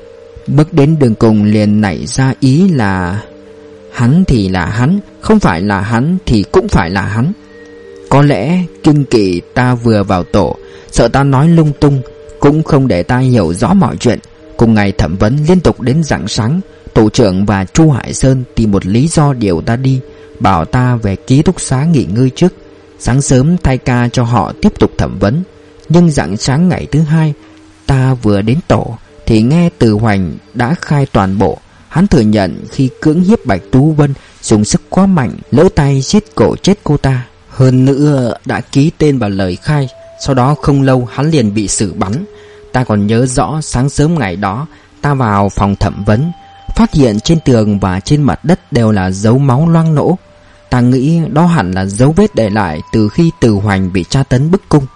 Bước đến đường cùng liền nảy ra ý là hắn thì là hắn, không phải là hắn thì cũng phải là hắn. Có lẽ kinh kỵ ta vừa vào tổ, sợ ta nói lung tung, cũng không để ta hiểu rõ mọi chuyện. Cùng ngày thẩm vấn liên tục đến rạng sáng, tổ trưởng và Chu Hải Sơn tìm một lý do điều ta đi, bảo ta về ký túc xá nghỉ ngơi trước, sáng sớm thay ca cho họ tiếp tục thẩm vấn. Nhưng rạng sáng ngày thứ hai, ta vừa đến tổ thì nghe Từ Hoành đã khai toàn bộ. Hắn thừa nhận khi cưỡng hiếp Bạch Tú Vân dùng sức quá mạnh, lỡ tay giết cổ chết cô ta. Hơn nữa đã ký tên vào lời khai. Sau đó không lâu hắn liền bị xử bắn. Ta còn nhớ rõ sáng sớm ngày đó, ta vào phòng thẩm vấn, phát hiện trên tường và trên mặt đất đều là dấu máu loang lỗ. Ta nghĩ đó hẳn là dấu vết để lại từ khi Từ Hoành bị tra tấn bức cung.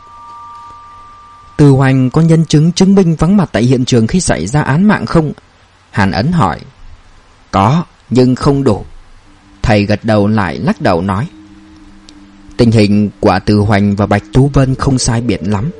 Từ Hoành có nhân chứng chứng minh vắng mặt tại hiện trường khi xảy ra án mạng không? Hàn Ấn hỏi. Có, nhưng không đủ. Thầy gật đầu lại lắc đầu nói. Tình hình của Từ Hoành và Bạch Tú Vân không sai biệt lắm.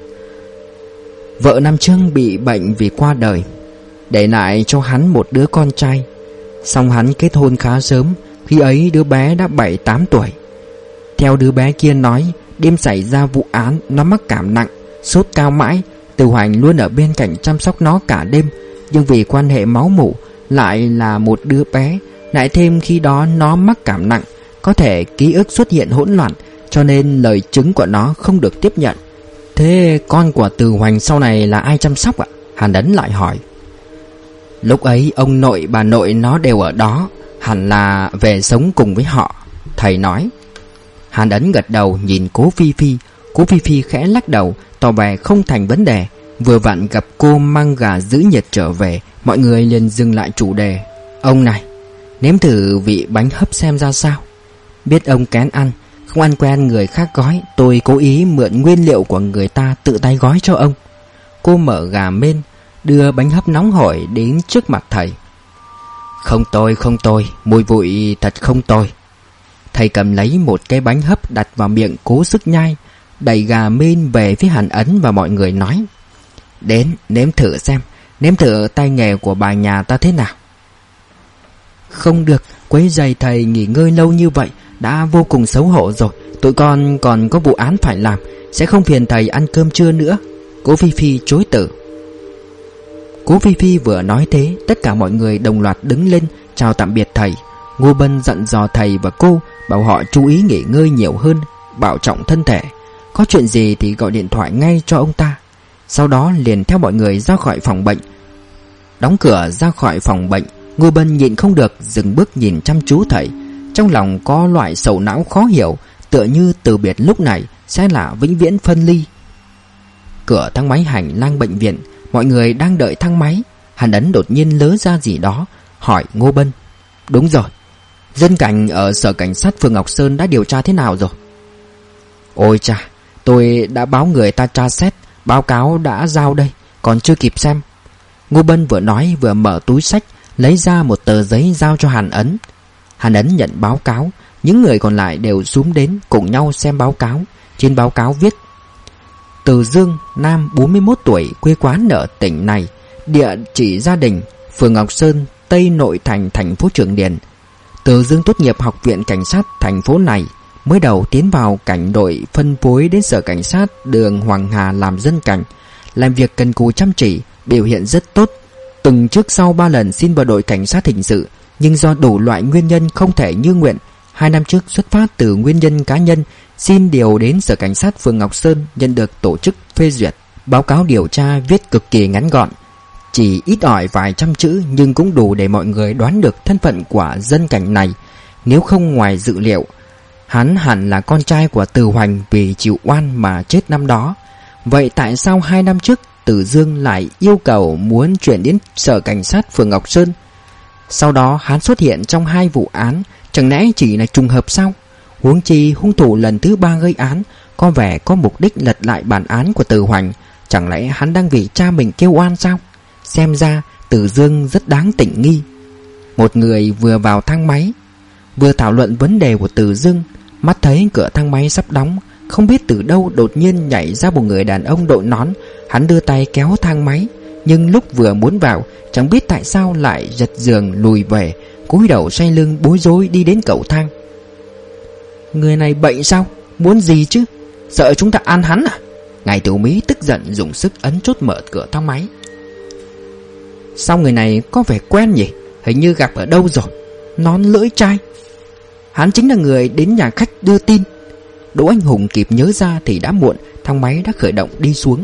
Vợ năm trước bị bệnh vì qua đời, để lại cho hắn một đứa con trai. Song hắn kết hôn khá sớm, khi ấy đứa bé đã 7-8 tuổi. Theo đứa bé kia nói, đêm xảy ra vụ án nó mắc cảm nặng, sốt cao mãi. Từ Hoành luôn ở bên cạnh chăm sóc nó cả đêm. Nhưng vì quan hệ máu mủ, lại là một đứa bé, lại thêm khi đó nó mắc cảm nặng, có thể ký ức xuất hiện hỗn loạn, cho nên lời chứng của nó không được tiếp nhận. Thế con của Từ Hoành sau này là ai chăm sóc ạ? Hàn Ấn lại hỏi. Lúc ấy ông nội bà nội nó đều ở đó, hẳn là về sống cùng với họ, thầy nói. Hàn Ấn gật đầu nhìn Cố Phi Phi. Cố Phi Phi khẽ lắc đầu, tỏ vẻ không thành vấn đề. Vừa vặn gặp cô mang gà giữ nhiệt trở về, mọi người liền dừng lại chủ đề. Ông này, nếm thử vị bánh hấp xem ra sao. Biết ông kén ăn, không ăn quen người khác gói, tôi cố ý mượn nguyên liệu của người ta tự tay gói cho ông. Cô mở gà mên, đưa bánh hấp nóng hổi đến trước mặt thầy. Không tôi, mùi vị thật không tồi. Thầy cầm lấy một cái bánh hấp đặt vào miệng cố sức nhai, đẩy gà mên về phía Hàn Ấn và mọi người nói. Đến, nếm thử xem, nếm thử tay nghề của bà nhà ta thế nào. Không được, quấy rầy thầy nghỉ ngơi lâu như vậy đã vô cùng xấu hổ rồi. Tụi con còn có vụ án phải làm, sẽ không phiền thầy ăn cơm trưa nữa. Cố Phi Phi chối từ. Cố Phi Phi vừa nói thế, tất cả mọi người đồng loạt đứng lên chào tạm biệt thầy. Ngô Bân dặn dò thầy và cô, bảo họ chú ý nghỉ ngơi nhiều hơn, bảo trọng thân thể. Có chuyện gì thì gọi điện thoại ngay cho ông ta. Sau đó liền theo mọi người ra khỏi phòng bệnh. Đóng cửa ra khỏi phòng bệnh, Ngô Bân nhịn không được dừng bước nhìn chăm chú thầy. Trong lòng có loại sầu não khó hiểu, tựa như từ biệt lúc này sẽ là vĩnh viễn phân ly. Cửa thang máy hành lang bệnh viện, mọi người đang đợi thang máy. Hàn Ấn đột nhiên lớ ra gì đó, hỏi Ngô Bân. Đúng rồi, dân cảnh ở sở cảnh sát phường Ngọc Sơn đã điều tra thế nào rồi? Ôi cha, tôi đã báo người ta tra xét, báo cáo đã giao đây, còn chưa kịp xem. Ngô Bân vừa nói vừa mở túi xách, lấy ra một tờ giấy giao cho Hàn Ấn. Hàn Ấn nhận báo cáo, những người còn lại đều xúm đến cùng nhau xem báo cáo. Trên báo cáo viết: Từ Dương, nam 41 tuổi, quê quán ở tỉnh này, địa chỉ gia đình phường Ngọc Sơn, Tây Nội Thành, thành phố Trường Điền. Từ Dương tốt nghiệp học viện cảnh sát thành phố này, mới đầu tiến vào cảnh đội phân phối đến sở cảnh sát đường Hoàng Hà làm dân cảnh, làm việc cần cù chăm chỉ, biểu hiện rất tốt. Từng trước sau 3 lần xin vào đội cảnh sát hình sự, nhưng do đủ loại nguyên nhân không thể như nguyện. 2 năm trước xuất phát từ nguyên nhân cá nhân, xin điều đến sở cảnh sát phường Ngọc Sơn, nhận được tổ chức phê duyệt. Báo cáo điều tra viết cực kỳ ngắn gọn, chỉ ít ỏi vài trăm chữ, nhưng cũng đủ để mọi người đoán được thân phận của dân cảnh này. Nếu không ngoài dự liệu, hắn hẳn là con trai của Từ Hoành vì chịu oan mà chết năm đó. Vậy tại sao 2 năm trước Từ Dương lại yêu cầu muốn chuyển đến sở cảnh sát phường Ngọc Sơn? Sau đó hắn xuất hiện trong 2 vụ án, chẳng lẽ chỉ là trùng hợp sao? Huống chi hung thủ lần thứ 3 gây án có vẻ có mục đích lật lại bản án của Từ Hoành. Chẳng lẽ hắn đang vì cha mình kêu oan sao? Xem ra Từ Dương rất đáng tỉnh nghi. Một người vừa vào thang máy, vừa thảo luận vấn đề của Từ Dương, mắt thấy cửa thang máy sắp đóng, không biết từ đâu đột nhiên nhảy ra một người đàn ông đội nón. Hắn đưa tay kéo thang máy, Nhưng lúc vừa muốn vào, chẳng biết tại sao lại giật giường lùi về, cúi đầu xoay lưng bối rối đi đến cầu thang. Người này bệnh sao? Muốn gì chứ? Sợ chúng ta ăn hắn à? Ngài Tiểu Mỹ tức giận dùng sức ấn chốt mở cửa thang máy. Sao người này có vẻ quen nhỉ? Hình như gặp ở đâu rồi. Nón lưỡi trai. Hắn chính là người đến nhà khách đưa tin. Đỗ Anh Hùng kịp nhớ ra thì đã muộn. Thang máy đã khởi động đi xuống.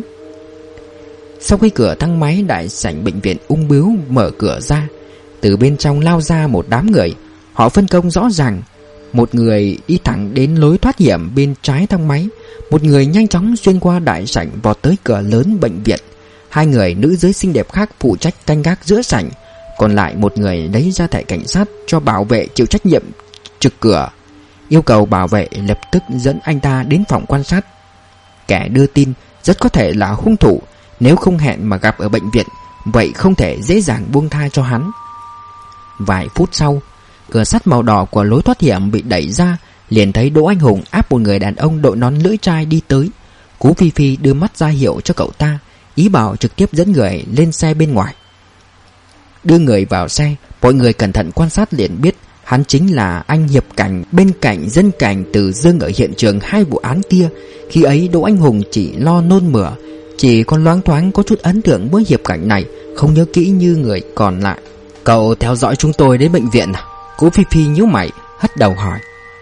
Sau khi cửa thang máy đại sảnh bệnh viện ung bướu mở cửa ra, từ bên trong lao ra một đám người. Họ phân công rõ ràng. Một người đi thẳng đến lối thoát hiểm bên trái thang máy, một người nhanh chóng xuyên qua đại sảnh vọt tới cửa lớn bệnh viện. Hai người nữ giới xinh đẹp khác phụ trách canh gác giữa sảnh, còn lại một người lấy ra thẻ cảnh sát cho bảo vệ chịu trách nhiệm trực cửa, yêu cầu bảo vệ lập tức dẫn anh ta đến phòng quan sát. Kẻ đưa tin rất có thể là hung thủ, nếu không hẹn mà gặp ở bệnh viện, vậy không thể dễ dàng buông tha cho hắn. Vài phút sau, cửa sắt màu đỏ của lối thoát hiểm bị đẩy ra, liền thấy Đỗ Anh Hùng áp một người đàn ông đội nón lưỡi trai đi tới. Cố Phi Phi đưa mắt ra hiệu cho cậu ta, ý bảo trực tiếp dẫn người lên xe bên ngoài. Đưa người vào xe, mọi người cẩn thận quan sát liền biết hắn chính là anh Hiệp Cảnh bên cạnh dân cảnh Từ Dương ở hiện trường hai vụ án kia. Khi ấy Đỗ Anh Hùng chỉ lo nôn mửa, chỉ còn loáng thoáng có chút ấn tượng với Hiệp Cảnh này, không nhớ kỹ như người còn lại. Cậu theo dõi chúng tôi đến bệnh viện à? Cố Phi Phi nhíu mày, hất đầu hỏi.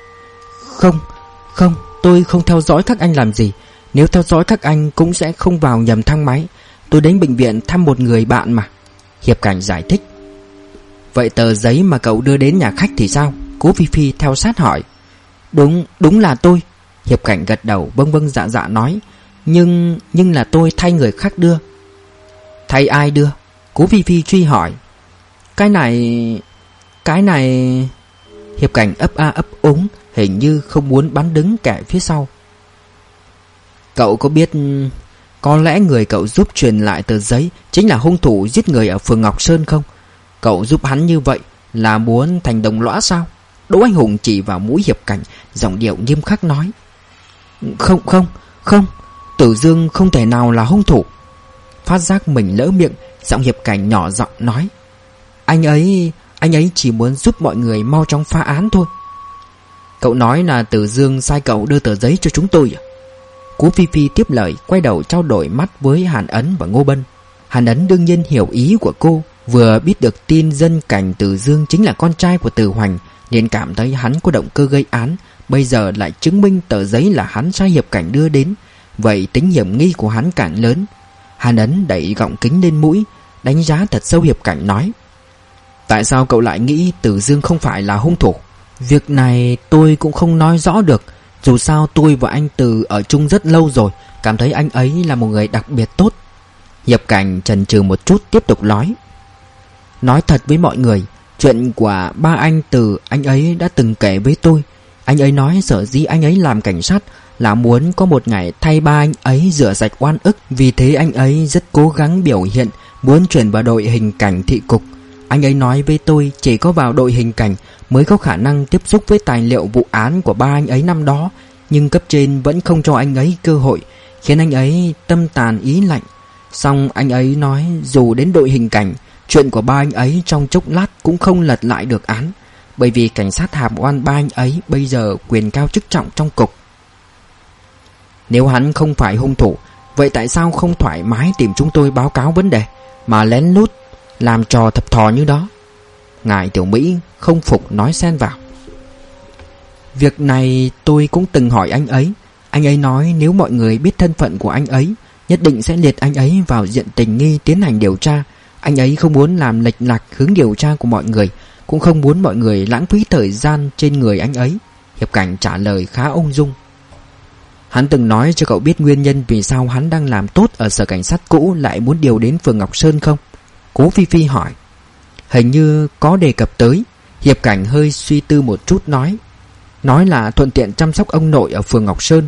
Không, tôi không theo dõi các anh làm gì. Nếu theo dõi các anh cũng sẽ không vào nhầm thang máy. Tôi đến bệnh viện thăm một người bạn mà. Hiệp Cảnh giải thích. Vậy tờ giấy mà cậu đưa đến nhà khách thì sao? Cố Phi Phi theo sát hỏi. Đúng là tôi. Hiệp Cảnh gật đầu vâng vâng dạ dạ nói. Nhưng là tôi thay người khác đưa. Thay ai đưa? Cố Phi Phi truy hỏi. Cái này... Hiệp Cảnh ấp a ấp úng, hình như không muốn bắn đứng kẻ phía sau. Cậu có biết, có lẽ người cậu giúp truyền lại tờ giấy chính là hung thủ giết người ở phường Ngọc Sơn không? Cậu giúp hắn như vậy là muốn thành đồng lõa sao? Đỗ Anh Hùng chỉ vào mũi Hiệp Cảnh, giọng điệu nghiêm khắc nói. Không, Tử Dương không thể nào là hung thủ. Phát giác mình lỡ miệng, giọng Hiệp Cảnh nhỏ giọng nói. Anh ấy chỉ muốn giúp mọi người mau chóng phá án thôi. Cậu nói là Tử Dương sai cậu đưa tờ giấy cho chúng tôi à? Cố Phi Phi tiếp lời, quay đầu trao đổi mắt với Hàn Ấn và Ngô Bân. Hàn Ấn đương nhiên hiểu ý của cô, vừa biết được tin dân cảnh Tử Dương chính là con trai của Từ Hoành, nên cảm thấy hắn có động cơ gây án. Bây giờ lại chứng minh tờ giấy là hắn sai Hiệp Cảnh đưa đến, vậy tính hiểm nghi của hắn càng lớn. Hàn Ấn đẩy gọng kính lên mũi, đánh giá thật sâu Hiệp Cảnh nói. Tại sao cậu lại nghĩ Tử Dương không phải là hung thủ? Việc này tôi cũng không nói rõ được. Dù sao tôi và anh Từ ở chung rất lâu rồi, cảm thấy anh ấy là một người đặc biệt tốt. Hiệp Cảnh chần chừ một chút tiếp tục nói thật với mọi người, chuyện của ba anh Từ anh ấy đã từng kể với tôi. Anh ấy nói sở dĩ anh ấy làm cảnh sát là muốn có một ngày thay ba anh ấy rửa sạch oan ức. Vì thế anh ấy rất cố gắng biểu hiện, muốn chuyển vào đội hình cảnh thị cục. Anh ấy nói với tôi chỉ có vào đội hình cảnh mới có khả năng tiếp xúc với tài liệu vụ án của ba anh ấy năm đó. Nhưng cấp trên vẫn không cho anh ấy cơ hội, khiến anh ấy tâm tàn ý lạnh. Xong anh ấy nói dù đến đội hình cảnh, chuyện của ba anh ấy trong chốc lát cũng không lật lại được án, bởi vì cảnh sát hàm oan ba anh ấy bây giờ quyền cao chức trọng trong cục. Nếu hắn không phải hung thủ, vậy tại sao không thoải mái tìm chúng tôi báo cáo vấn đề, mà lén lút làm trò thập thò như đó? Ngài Tiểu Mỹ không phục nói xen vào. Việc này tôi cũng từng hỏi anh ấy. Anh ấy nói nếu mọi người biết thân phận của anh ấy, nhất định sẽ liệt anh ấy vào diện tình nghi tiến hành điều tra. Anh ấy không muốn làm lệch lạc hướng điều tra của mọi người, cũng không muốn mọi người lãng phí thời gian trên người anh ấy. Hiệp Cảnh trả lời khá ung dung. Hắn từng nói cho cậu biết nguyên nhân vì sao hắn đang làm tốt ở sở cảnh sát cũ lại muốn điều đến phường Ngọc Sơn không? Cố Phi Phi hỏi. Hình như có đề cập tới. Hiệp Cảnh hơi suy tư một chút nói là thuận tiện chăm sóc ông nội ở phường Ngọc Sơn.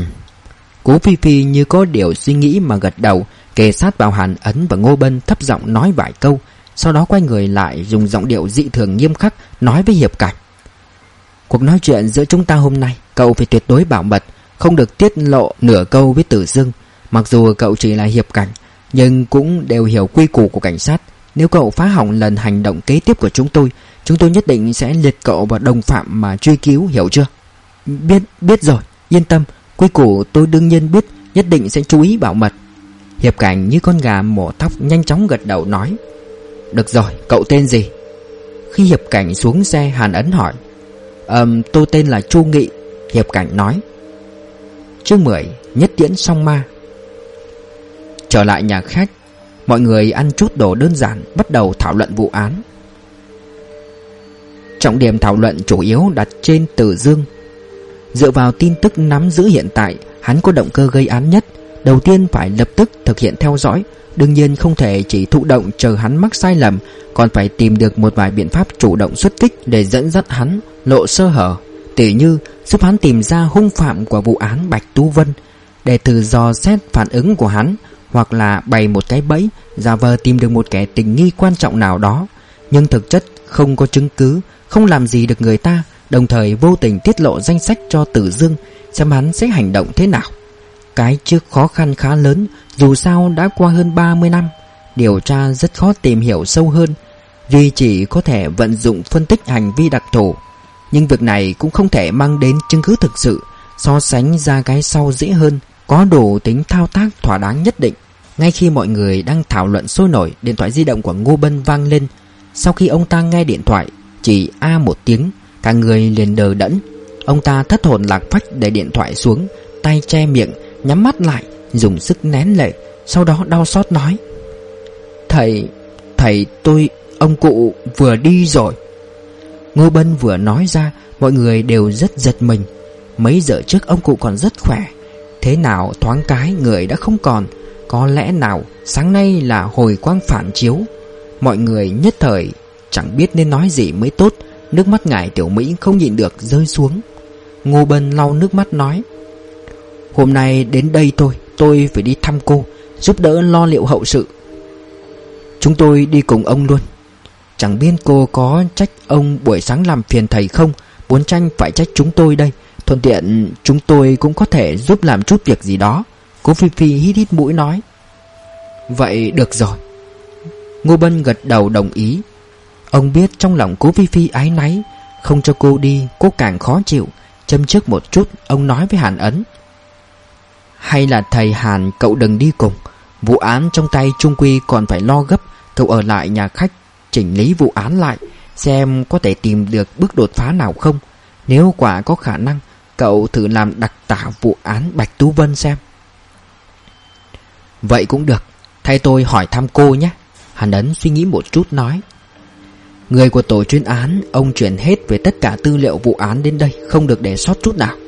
Cố Phi Phi như có điều suy nghĩ mà gật đầu, kề sát vào Hàn Ấn và Ngô Bân, thấp giọng nói vài câu, sau đó quay người lại dùng giọng điệu dị thường nghiêm khắc nói với Hiệp Cảnh. Cuộc nói chuyện giữa chúng ta hôm nay cậu phải tuyệt đối bảo mật, không được tiết lộ nửa câu với Tử Dương. Mặc dù cậu chỉ là Hiệp Cảnh, nhưng cũng đều hiểu quy củ của cảnh sát. Nếu cậu phá hỏng lần hành động kế tiếp của chúng tôi nhất định sẽ liệt cậu vào đồng phạm mà truy cứu, hiểu chưa? Biết rồi, yên tâm. Quy củ tôi đương nhiên biết, nhất định sẽ chú ý bảo mật. Hiệp Cảnh như con gà mổ thóc nhanh chóng gật đầu nói. Được rồi, cậu tên gì? Khi Hiệp Cảnh xuống xe, Hàn Ấn hỏi. Tôi tên là Chu Nghị, Hiệp Cảnh nói. Chương 10. Nhất tiễn song ma. Trở lại nhà khách, mọi người ăn chút đồ đơn giản, bắt đầu thảo luận vụ án. Trọng điểm thảo luận chủ yếu đặt trên Từ Dương. Dựa vào tin tức nắm giữ hiện tại, hắn có động cơ gây án nhất. Đầu tiên phải lập tức thực hiện theo dõi. Đương nhiên không thể chỉ thụ động chờ hắn mắc sai lầm, còn phải tìm được một vài biện pháp chủ động xuất kích để dẫn dắt hắn lộ sơ hở. Tỉ như giúp hắn tìm ra hung phạm của vụ án Bạch Tú Vân, để thử dò xét phản ứng của hắn, hoặc là bày một cái bẫy, giả vờ tìm được một kẻ tình nghi quan trọng nào đó, nhưng thực chất không có chứng cứ, không làm gì được người ta, đồng thời vô tình tiết lộ danh sách cho Tử Dương, xem hắn sẽ hành động thế nào. Cái trước khó khăn khá lớn, dù sao đã qua hơn 30 năm, điều tra rất khó tìm hiểu sâu hơn, vì chỉ có thể vận dụng phân tích hành vi đặc thù. Nhưng việc này cũng không thể mang đến chứng cứ thực sự, so sánh ra cái sau dễ hơn, có đủ tính thao tác thỏa đáng nhất định. Ngay khi mọi người đang thảo luận sôi nổi, điện thoại di động của Ngô Bân vang lên. Sau khi ông ta nghe điện thoại, chỉ a một tiếng, cả người liền đờ đẫn. Ông ta thất hồn lạc phách để điện thoại xuống, tay che miệng, nhắm mắt lại, dùng sức nén lệ, sau đó đau xót nói. Thầy tôi, ông cụ vừa đi rồi. Ngô Bân vừa nói ra, mọi người đều rất giật mình. Mấy giờ trước ông cụ còn rất khỏe, thế nào thoáng cái người đã không còn. Có lẽ nào sáng nay là hồi quang phản chiếu. Mọi người nhất thời chẳng biết nên nói gì mới tốt. Nước mắt ngài Tiểu Mỹ không nhịn được rơi xuống. Ngô Bân lau nước mắt nói. Hôm nay đến đây thôi, tôi phải đi thăm cô, giúp đỡ lo liệu hậu sự. Chúng tôi đi cùng ông luôn. Chẳng biết cô có trách ông buổi sáng làm phiền thầy không? Muốn tranh phải trách chúng tôi đây. Thuận tiện chúng tôi cũng có thể giúp làm chút việc gì đó. Cố Phi Phi hít hít mũi nói. Vậy được rồi. Ngô Bân gật đầu đồng ý. Ông biết trong lòng Cố Phi Phi áy náy, không cho cô đi cô càng khó chịu. Châm trước một chút, ông nói với Hàn Ấn. Hay là thầy Hàn cậu đừng đi cùng, vụ án trong tay chung quy còn phải lo gấp. Cậu ở lại nhà khách chỉnh lý vụ án lại, xem có thể tìm được bước đột phá nào không. Nếu quả có khả năng, cậu thử làm đặc tả vụ án Bạch Tú Vân xem. Vậy cũng được, thay tôi hỏi thăm cô nhé. Hàn Ấn suy nghĩ một chút nói. Người của tổ chuyên án, ông chuyển hết về tất cả tư liệu vụ án đến đây, không được để sót chút nào.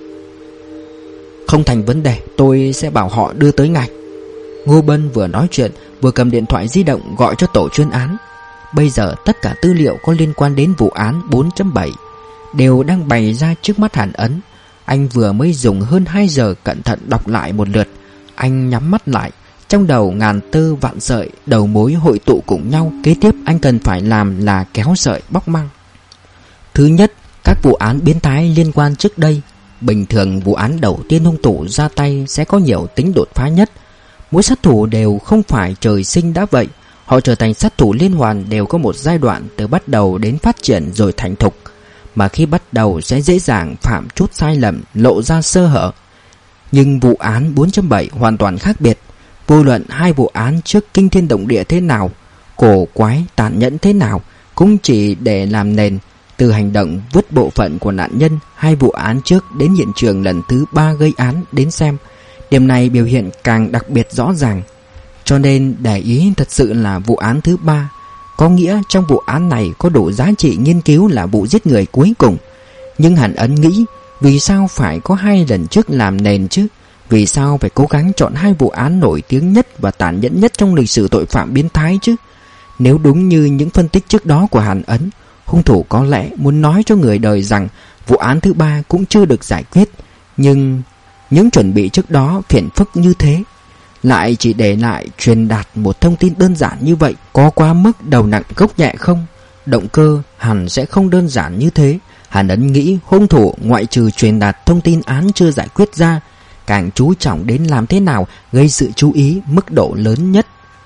Không thành vấn đề, tôi sẽ bảo họ đưa tới ngài. Ngô Bân vừa nói chuyện vừa cầm điện thoại di động gọi cho tổ chuyên án. Bây giờ tất cả tư liệu có liên quan đến vụ án 4.7 đều đang bày ra trước mắt Hàn Ấn. Anh vừa mới dùng hơn 2 giờ cẩn thận đọc lại một lượt. Anh nhắm mắt lại, trong đầu ngàn tơ vạn sợi đầu mối hội tụ cùng nhau. Kế tiếp anh cần phải làm là kéo sợi bóc măng. Thứ nhất, các vụ án biến thái liên quan trước đây. Bình thường vụ án đầu tiên hung thủ ra tay sẽ có nhiều tính đột phá nhất. Mỗi sát thủ đều không phải trời sinh đã vậy. Họ trở thành sát thủ liên hoàn đều có một giai đoạn từ bắt đầu đến phát triển rồi thành thục. Mà khi bắt đầu sẽ dễ dàng phạm chút sai lầm, lộ ra sơ hở. Nhưng vụ án 4.7 hoàn toàn khác biệt. Vô luận hai vụ án trước kinh thiên động địa thế nào, cổ quái tàn nhẫn thế nào, cũng chỉ để làm nền. Từ hành động vứt bộ phận của nạn nhân hai vụ án trước đến hiện trường lần thứ 3 gây án đến xem, điểm này biểu hiện càng đặc biệt rõ ràng. Cho nên để ý thật sự là vụ án thứ 3, có nghĩa trong vụ án này có đủ giá trị nghiên cứu là vụ giết người cuối cùng. Nhưng Hàn Ấn nghĩ, vì sao phải có 2 lần trước làm nền chứ? Vì sao phải cố gắng chọn 2 vụ án nổi tiếng nhất và tàn nhẫn nhất trong lịch sử tội phạm biến thái chứ? Nếu đúng như những phân tích trước đó của Hàn Ấn, hung thủ có lẽ muốn nói cho người đời rằng vụ án thứ 3 cũng chưa được giải quyết. Nhưng những chuẩn bị trước đó phiền phức như thế, lại chỉ để lại truyền đạt một thông tin đơn giản như vậy, có quá mức đầu nặng gốc nhẹ không? Động cơ hẳn sẽ không đơn giản như thế. Hàn Ấn nghĩ hung thủ ngoại trừ truyền đạt thông tin án chưa giải quyết ra, càng chú trọng đến làm thế nào gây sự chú ý mức độ lớn nhất.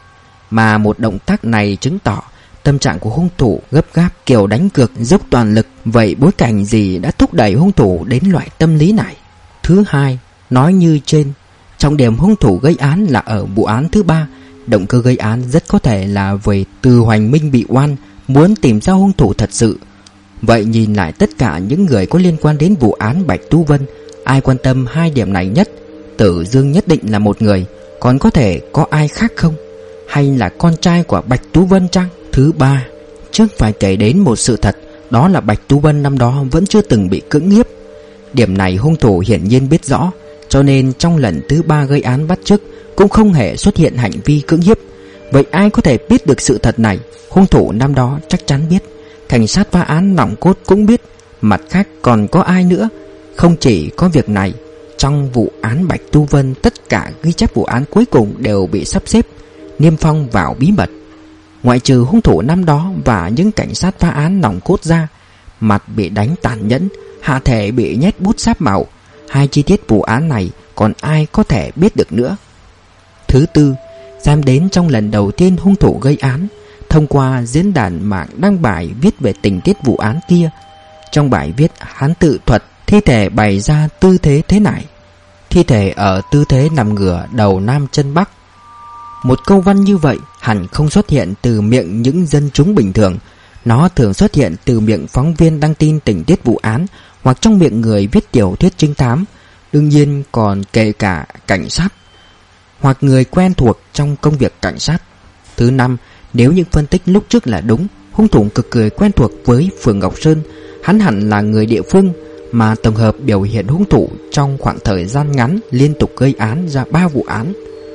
mà một động tác này chứng tỏ tâm trạng của hung thủ gấp gáp, kiểu đánh cược dốc toàn lực. Vậy bối cảnh gì đã thúc đẩy hung thủ đến loại tâm lý này? Thứ hai, nói như trên, trọng điểm hung thủ gây án là ở vụ án thứ ba. Động cơ gây án rất có thể là vì Từ Hoành Minh bị oan, muốn tìm ra hung thủ thật sự. Vậy nhìn lại tất cả những người có liên quan đến vụ án Bạch Tú Vân, ai quan tâm hai điểm này nhất? Tử Dương nhất định là một người, còn có thể có ai khác không? Hay là con trai của Bạch Tú Vân chăng? Thứ ba, trước phải kể đến một sự thật, đó là Bạch Tú Vân năm đó vẫn chưa từng bị cưỡng hiếp. Điểm này hung thủ hiển nhiên biết rõ, cho nên trong lần thứ ba gây án bắt chước cũng không hề xuất hiện hành vi cưỡng hiếp. Vậy ai có thể biết được sự thật này? Hung thủ năm đó chắc chắn biết, cảnh sát phá án nòng cốt cũng biết. Mặt khác còn có ai nữa? Không chỉ có việc này, trong vụ án Bạch Tú Vân, tất cả ghi chép vụ án cuối cùng đều bị sắp xếp niêm phong vào bí mật. Ngoại trừ hung thủ năm đó và những cảnh sát phá án nòng cốt ra, mặt bị đánh tàn nhẫn, hạ thể bị nhét bút sáp màu, hai chi tiết vụ án này còn ai có thể biết được nữa? Thứ tư, xem đến trong lần đầu tiên hung thủ gây án, thông qua diễn đàn mạng đăng bài viết về tình tiết vụ án kia. Trong bài viết, hắn tự thuật thi thể bày ra tư thế thế này: thi thể ở tư thế nằm ngửa, đầu nam chân bắc. Một câu văn như vậy hẳn không xuất hiện từ miệng những dân chúng bình thường. Nó thường xuất hiện từ miệng phóng viên đăng tin tình tiết vụ án, hoặc trong miệng người viết tiểu thuyết trinh thám. Đương nhiên còn kể cả cảnh sát hoặc người quen thuộc trong công việc cảnh sát. Thứ năm, nếu những phân tích lúc trước là đúng, hung thủ cực kỳ quen thuộc với phường Ngọc Sơn. Hắn hẳn là người địa phương, mà tổng hợp biểu hiện hung thủ trong khoảng thời gian ngắn liên tục gây án ra 3 vụ án.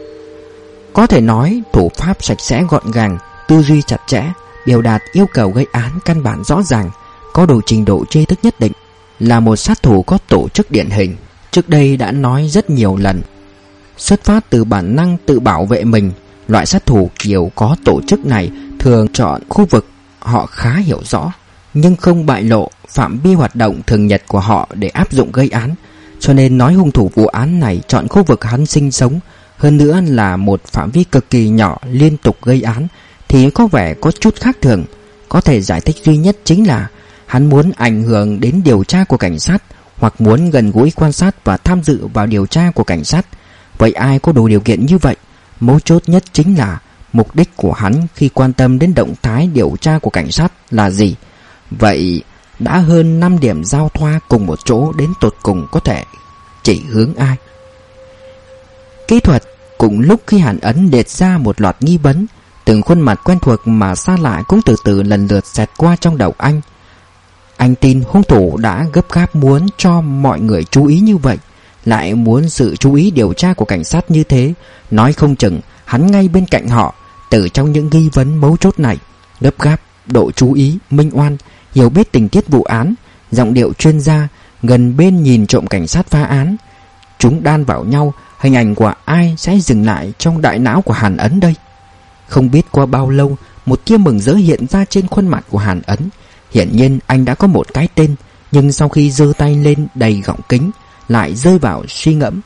Có thể nói thủ pháp sạch sẽ gọn gàng, tư duy chặt chẽ, biểu đạt yêu cầu gây án căn bản rõ ràng, có đủ trình độ tri thức nhất định, là một sát thủ có tổ chức điển hình. Trước đây đã nói rất nhiều lần, xuất phát từ bản năng tự bảo vệ mình, loại sát thủ kiểu có tổ chức này thường chọn khu vực họ khá hiểu rõ, nhưng không bại lộ phạm vi hoạt động thường nhật của họ để áp dụng gây án. Cho nên nói hung thủ vụ án này chọn khu vực hắn sinh sống, hơn nữa là một phạm vi cực kỳ nhỏ, liên tục gây án, thì có vẻ có chút khác thường. Có thể giải thích duy nhất chính là hắn muốn ảnh hưởng đến điều tra của cảnh sát, hoặc muốn gần gũi quan sát và tham dự vào điều tra của cảnh sát. Vậy ai có đủ điều kiện như vậy? Mấu chốt nhất chính là mục đích của hắn khi quan tâm đến động thái điều tra của cảnh sát là gì. Vậy đã hơn 5 điểm giao thoa cùng một chỗ, đến tột cùng có thể chỉ hướng ai? Kỹ thuật cùng lúc khi Hàn Ấn liệt ra một loạt nghi vấn, từng khuôn mặt quen thuộc mà xa lạ cũng từ từ lần lượt xẹt qua trong đầu anh. Anh tin hung thủ đã gấp gáp muốn cho mọi người chú ý như vậy, lại muốn sự chú ý điều tra của cảnh sát như thế. Nói không chừng hắn ngay bên cạnh họ. Từ trong những nghi vấn mấu chốt này, gấp gáp, độ chú ý, minh oan, hiểu biết tình tiết vụ án, giọng điệu chuyên gia, gần bên nhìn trộm cảnh sát phá án, chúng đan vào nhau, hình ảnh của ai sẽ dừng lại trong đại não của Hàn Ấn đây? Không biết qua bao lâu, một tia mừng rỡ hiện ra trên khuôn mặt của Hàn Ấn. Hiển nhiên anh đã có một cái tên, nhưng sau khi giơ tay lên đầy gọng kính, lại rơi vào suy ngẫm.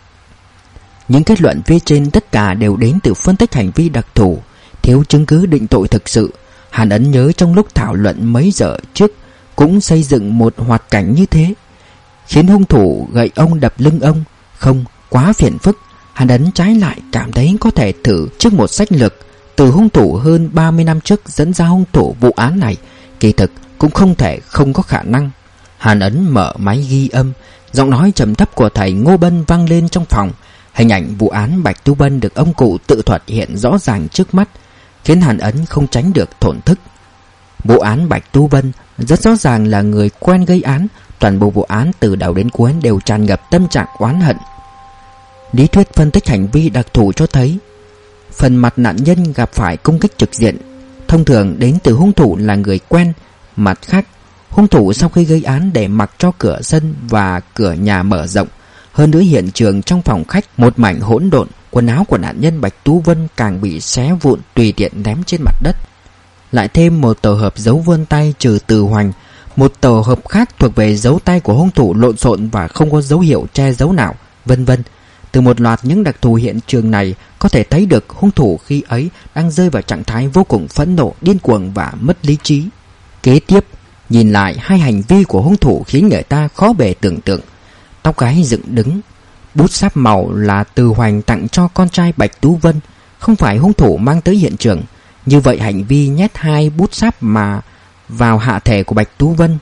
Những kết luận phía trên tất cả đều đến từ phân tích hành vi đặc thù, thiếu chứng cứ định tội thực sự. Hàn Ấn nhớ trong lúc thảo luận mấy giờ trước cũng xây dựng một hoạt cảnh như thế, khiến hung thủ gậy ông đập lưng ông. Không, quá phiền phức. Hàn Ấn trái lại cảm thấy có thể thử trước một sách lược từ hung thủ hơn 30 năm trước dẫn ra hung thủ vụ án này. Kỳ thực cũng không thể không có khả năng. Hàn Ấn mở máy ghi âm, giọng nói trầm thấp của thầy Ngô Bân vang lên trong phòng. Hình ảnh vụ án Bạch Tú Vân được ông cụ tự thuật hiện rõ ràng trước mắt, khiến Hàn Ấn không tránh được thổn thức. Vụ án Bạch Tú Vân rất rõ ràng là người quen gây án. Toàn bộ vụ án từ đầu đến cuối đều tràn ngập tâm trạng oán hận. Lý thuyết phân tích hành vi đặc thù cho thấy phần mặt nạn nhân gặp phải công kích trực diện thông thường đến từ hung thủ là người quen. Mặt khác, hung thủ sau khi gây án để mặc cho cửa sân và cửa nhà mở rộng. Hơn nữa hiện trường trong phòng khách một mảnh hỗn độn, quần áo của nạn nhân Bạch Tú Vân càng bị xé vụn tùy tiện ném trên mặt đất. Lại thêm một tổ hợp dấu vân tay trừ Từ Hoành, một tổ hợp khác thuộc về dấu tay của hung thủ lộn xộn và không có dấu hiệu che giấu nào, vân vân. Từ một loạt những đặc thù hiện trường này có thể thấy được hung thủ khi ấy đang rơi vào trạng thái vô cùng phẫn nộ, điên cuồng và mất lý trí. Kế tiếp, nhìn lại hai hành vi của hung thủ khiến người ta khó bề tưởng tượng. Tóc gái dựng đứng, bút sáp màu là Từ Hoành tặng cho con trai Bạch Tú Vân, không phải hung thủ mang tới hiện trường. Như vậy hành vi nhét hai bút sáp mà vào hạ thể của Bạch Tú Vân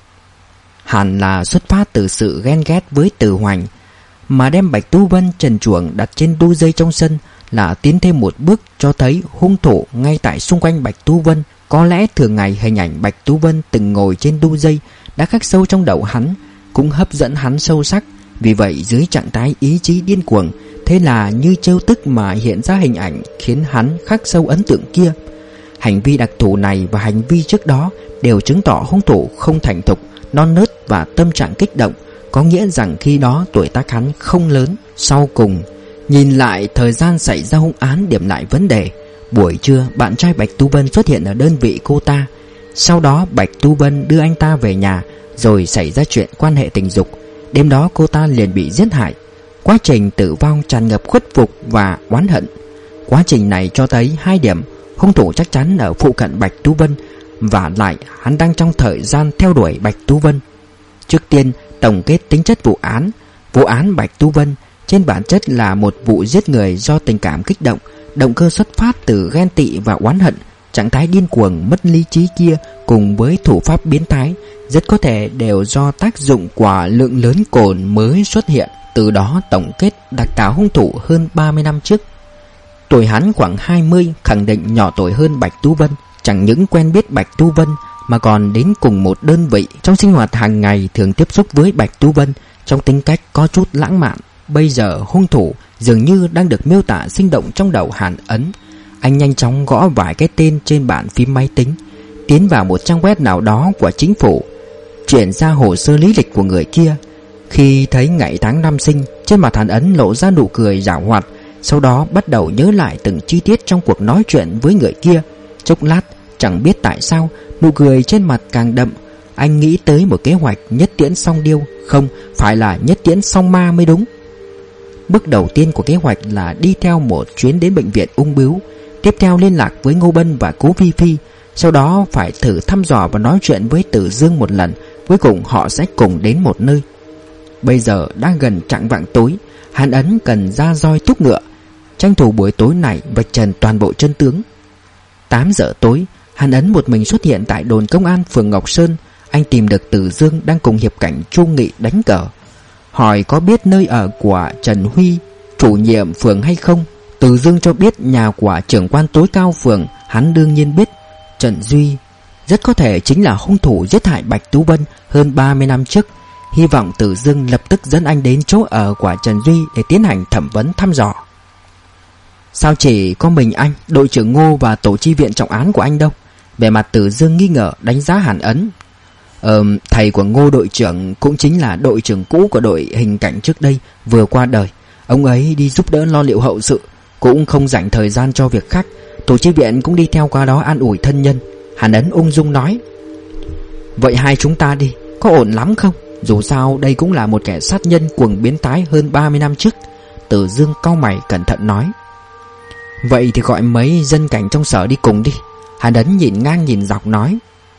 hẳn là xuất phát từ sự ghen ghét với Từ Hoành, mà đem Bạch Tú Vân trần truồng đặt trên đu dây trong sân là tiến thêm một bước cho thấy hung thủ ngay tại xung quanh Bạch Tú Vân. Có lẽ thường ngày hình ảnh Bạch Tú Vân từng ngồi trên đu dây đã khắc sâu trong đầu hắn, cũng hấp dẫn hắn sâu sắc. Vì vậy dưới trạng thái ý chí điên cuồng, thế là như trêu tức mà hiện ra hình ảnh khiến hắn khắc sâu ấn tượng kia. Hành vi đặc thù này và hành vi trước đó đều chứng tỏ hung thủ không thành thục, non nớt và tâm trạng kích động, có nghĩa rằng khi đó tuổi tác hắn không lớn. Sau cùng, nhìn lại thời gian xảy ra hung án, điểm lại vấn đề. Buổi trưa, bạn trai Bạch Tú Vân xuất hiện ở đơn vị cô ta. Sau đó Bạch Tú Vân đưa anh ta về nhà, rồi xảy ra chuyện quan hệ tình dục. Đêm đó cô ta liền bị giết hại. Quá trình tử vong tràn ngập khuất phục và oán hận. Quá trình này cho thấy hai điểm: hung thủ chắc chắn ở phụ cận Bạch Tú Vân, và lại hắn đang trong thời gian theo đuổi Bạch Tú Vân. Trước tiên, tổng kết tính chất vụ án. Vụ án Bạch Tú Vân trên bản chất là một vụ giết người do tình cảm kích động. Động cơ xuất phát từ ghen tị và oán hận. Trạng thái điên cuồng mất lý trí kia cùng với thủ pháp biến thái rất có thể đều do tác dụng của lượng lớn cồn mới xuất hiện. Từ đó tổng kết đặt cả hung thủ hơn 30 năm trước. Tuổi hắn khoảng 20, khẳng định nhỏ tuổi hơn Bạch Tú Vân. Chẳng những quen biết Bạch Tú Vân mà còn đến cùng một đơn vị. Trong sinh hoạt hàng ngày thường tiếp xúc với Bạch Tú Vân. Trong tính cách có chút lãng mạn. Bây giờ hung thủ dường như đang được miêu tả sinh động trong đầu Hàn Ấn. Anh nhanh chóng gõ vài cái tên trên bàn phím máy tính, tiến vào một trang web nào đó của chính phủ, chuyển ra hồ sơ lý lịch của người kia. Khi thấy ngày tháng năm sinh, trên mặt Hàn Ấn lộ ra nụ cười giảo hoạt. Sau đó bắt đầu nhớ lại từng chi tiết trong cuộc nói chuyện với người kia. Chốc lát, chẳng biết tại sao, nụ cười trên mặt càng đậm. Anh nghĩ tới một kế hoạch nhất tiễn song điêu, không, phải là nhất tiễn song ma mới đúng. Bước đầu tiên của kế hoạch là đi theo một chuyến đến bệnh viện ung bướu, tiếp theo liên lạc với Ngô Bân và Cố Phi Phi, sau đó phải thử thăm dò và nói chuyện với Tử Dương một lần. Cuối cùng họ sẽ cùng đến một nơi. Bây giờ đang gần chạng vạng tối, Hàn Ấn cần ra roi thúc ngựa, tranh thủ buổi tối này vạch trần toàn bộ chân tướng. 8 giờ tối, Hàn Ấn một mình xuất hiện tại đồn công an phường Ngọc Sơn. Anh tìm được Tử Dương đang cùng hiệp cảnh Chu Nghị đánh cờ, hỏi có biết nơi ở của Trần Huy, chủ nhiệm phường hay không. Tử Dương cho biết nhà của trưởng quan tối cao phường. Hắn đương nhiên biết. Trần Duy rất có thể chính là hung thủ giết hại Bạch Tú Vân hơn 30 năm trước. Hy vọng Tử Dương lập tức dẫn anh đến chỗ ở của Trần Duy để tiến hành thẩm vấn thăm dò. Sao chỉ có mình anh, đội trưởng Ngô và tổ chi viện trọng án của anh đâu? Về mặt Tử Dương nghi ngờ đánh giá Hàn Ấn. Thầy của Ngô đội trưởng cũng chính là đội trưởng cũ của đội hình cảnh trước đây, vừa qua đời. Ông ấy đi giúp đỡ lo liệu hậu sự, cũng không dành thời gian cho việc khác. Tổ chi viện cũng đi theo qua đó an ủi thân nhân. Hàn Ấn ung dung nói. Vậy hai chúng ta đi, có ổn lắm không? Dù sao đây cũng là một kẻ sát nhân cuồng biến thái hơn 30 năm trước. Tử Dương cau mày cẩn thận nói. Vậy thì gọi mấy dân cảnh trong sở đi cùng đi. Hàn Ấn nhìn ngang nhìn dọc nói.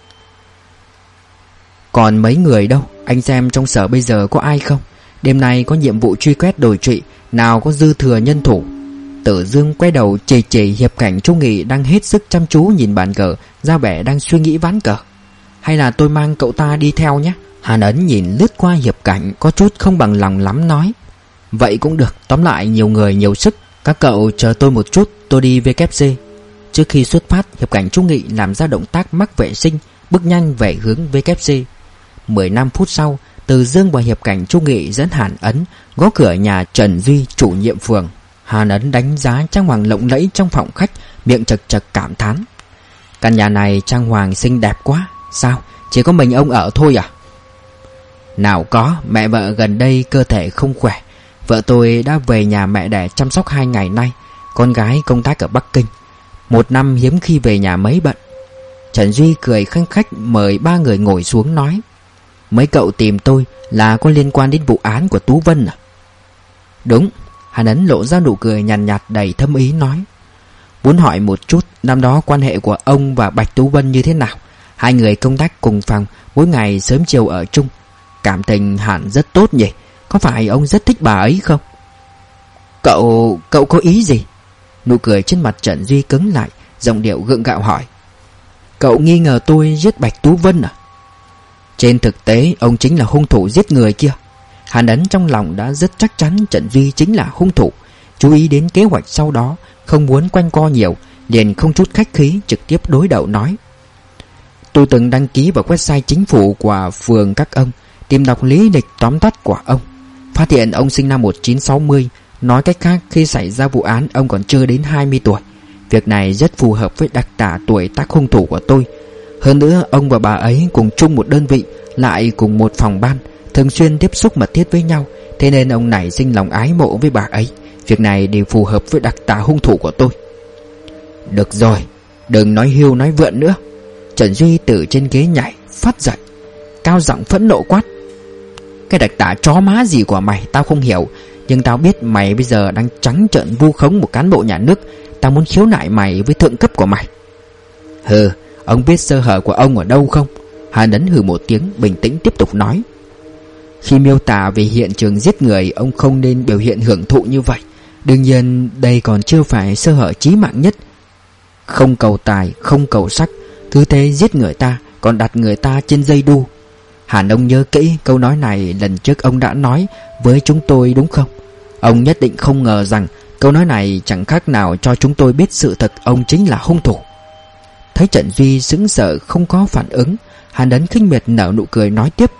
Còn mấy người đâu? Anh xem trong sở bây giờ có ai không? Đêm nay có nhiệm vụ truy quét đồi trụy, nào có dư thừa nhân thủ. Tử Dương quay đầu chỉ chỉ hiệp cảnh Chu Nghị đang hết sức chăm chú nhìn bàn cờ, ra vẻ đang suy nghĩ ván cờ. Hay là tôi mang cậu ta đi theo nhé? Hàn Ấn nhìn lướt qua hiệp cảnh, có chút không bằng lòng lắm nói. Vậy cũng được, tóm lại nhiều người nhiều sức. Các cậu chờ tôi một chút, tôi đi WC. Trước khi xuất phát, hiệp cảnh Chu Nghị làm ra động tác mắc vệ sinh, bước nhanh về hướng WC. 15 phút sau, Từ Dương và hiệp cảnh Chu Nghị dẫn Hàn Ấn gõ cửa nhà Trần Duy, chủ nhiệm phường. Hàn Ấn đánh giá trang hoàng lộng lẫy trong phòng khách, miệng chật chật cảm thán. Căn nhà này trang hoàng xinh đẹp quá. Sao, chỉ có mình ông ở thôi à? Nào có, mẹ vợ gần đây cơ thể không khỏe. Vợ tôi đã về nhà mẹ đẻ chăm sóc 2 ngày nay. Con gái công tác ở Bắc Kinh, 1 năm hiếm khi về nhà mấy bận. Trần Duy cười khanh khách mời 3 người ngồi xuống nói. Mấy cậu tìm tôi là có liên quan đến vụ án của Tú Vân à? Đúng, Hàn Ấn lộ ra nụ cười nhàn nhạt đầy thâm ý nói: Muốn hỏi một chút, năm đó quan hệ của ông và Bạch Tú Vân như thế nào? Hai người công tác cùng phòng, mỗi ngày sớm chiều ở chung, cảm tình hẳn rất tốt nhỉ? Có phải ông rất thích bà ấy không? Cậu có ý gì? Nụ cười trên mặt Trần Duy cứng lại, giọng điệu gượng gạo hỏi: Cậu nghi ngờ tôi giết Bạch Tú Vân à? Trên thực tế ông chính là hung thủ giết người kia. Hàn Ấn trong lòng đã rất chắc chắn Trần Duy chính là hung thủ. Chú ý đến kế hoạch sau đó, không muốn quanh co nhiều, liền không chút khách khí trực tiếp đối đầu nói: Tôi từng đăng ký vào website chính phủ của phường các ông, tìm đọc lý lịch tóm tắt của ông, phát hiện ông sinh năm 1960. Nói cách khác, khi xảy ra vụ án ông còn chưa đến 20 tuổi. Việc này rất phù hợp với đặc tả tuổi tác hung thủ của tôi. Hơn nữa ông và bà ấy cùng chung một đơn vị, lại cùng một phòng ban, thường xuyên tiếp xúc mật thiết với nhau, thế nên ông nảy sinh lòng ái mộ với bà ấy. Việc này đều phù hợp với đặc tả hung thủ của tôi. Được rồi, đừng nói hiu nói vượn nữa. Trần Duy từ trên ghế nhảy phát dậy, cao giọng phẫn nộ quát: Cái đặc tả chó má gì của mày tao không hiểu, nhưng tao biết mày bây giờ đang trắng trợn vu khống một cán bộ nhà nước. Tao muốn khiếu nại mày với thượng cấp của mày. Hừ, ông biết sơ hở của ông ở đâu không? Hàn Ấn hừ một tiếng, bình tĩnh tiếp tục nói: Khi miêu tả về hiện trường giết người, ông không nên biểu hiện hưởng thụ như vậy. Đương nhiên đây còn chưa phải sơ hở chí mạng nhất. Không cầu tài, không cầu sắc, cứ thế giết người ta, còn đặt người ta trên dây đu. Hàn ông nhớ kỹ câu nói này lần trước ông đã nói với chúng tôi đúng không? Ông nhất định không ngờ rằng câu nói này chẳng khác nào cho chúng tôi biết sự thật ông chính là hung thủ. Thấy Trần Duy sững sờ không có phản ứng, Hàn Ấn khinh miệt nở nụ cười nói tiếp: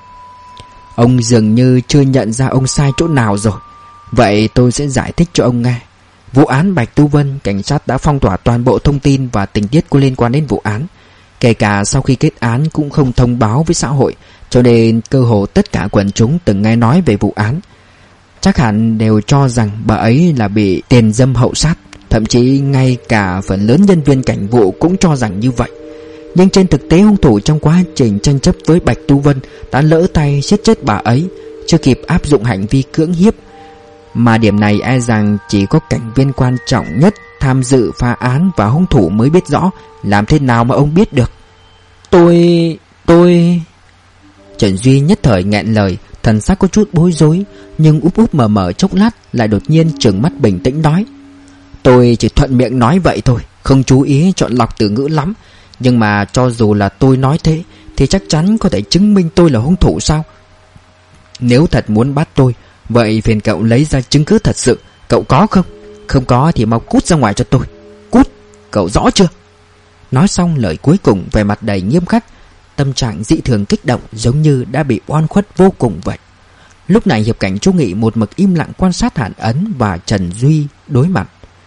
Ông dường như chưa nhận ra ông sai chỗ nào rồi. Vậy tôi sẽ giải thích cho ông nghe. Vụ án Bạch Tú Vân, cảnh sát đã phong tỏa toàn bộ thông tin và tình tiết có liên quan đến vụ án. Kể cả sau khi kết án cũng không thông báo với xã hội, cho nên cơ hồ tất cả quần chúng từng nghe nói về vụ án chắc hẳn đều cho rằng bà ấy là bị tiền dâm hậu sát. Thậm chí ngay cả phần lớn nhân viên cảnh vụ cũng cho rằng như vậy. Nhưng trên thực tế hung thủ trong quá trình tranh chấp với Bạch Tú Vân đã lỡ tay giết chết bà ấy, chưa kịp áp dụng hành vi cưỡng hiếp. Mà điểm này e rằng chỉ có cảnh viên quan trọng nhất tham dự phá án và hung thủ mới biết rõ. Làm thế nào mà ông biết được? Tôi... Trần Duy nhất thời nghẹn lời, thần sắc có chút bối rối, nhưng úp úp mở mở chốc lát lại đột nhiên trừng mắt bình tĩnh nói: Tôi chỉ thuận miệng nói vậy thôi, không chú ý chọn lọc từ ngữ lắm. Nhưng mà cho dù là tôi nói thế thì chắc chắn có thể chứng minh tôi là hung thủ sao? Nếu thật muốn bắt tôi, vậy phiền cậu lấy ra chứng cứ thật sự. Cậu có không? Không có thì mau cút ra ngoài cho tôi. Cút, cậu rõ chưa? Nói xong lời cuối cùng, vẻ mặt đầy nghiêm khắc, tâm trạng dị thường kích động, giống như đã bị oan khuất vô cùng vậy. Lúc này Hiệp Cảnh Chu Nghị một mực im lặng quan sát Hàn Ấn và Trần Duy đối mặt.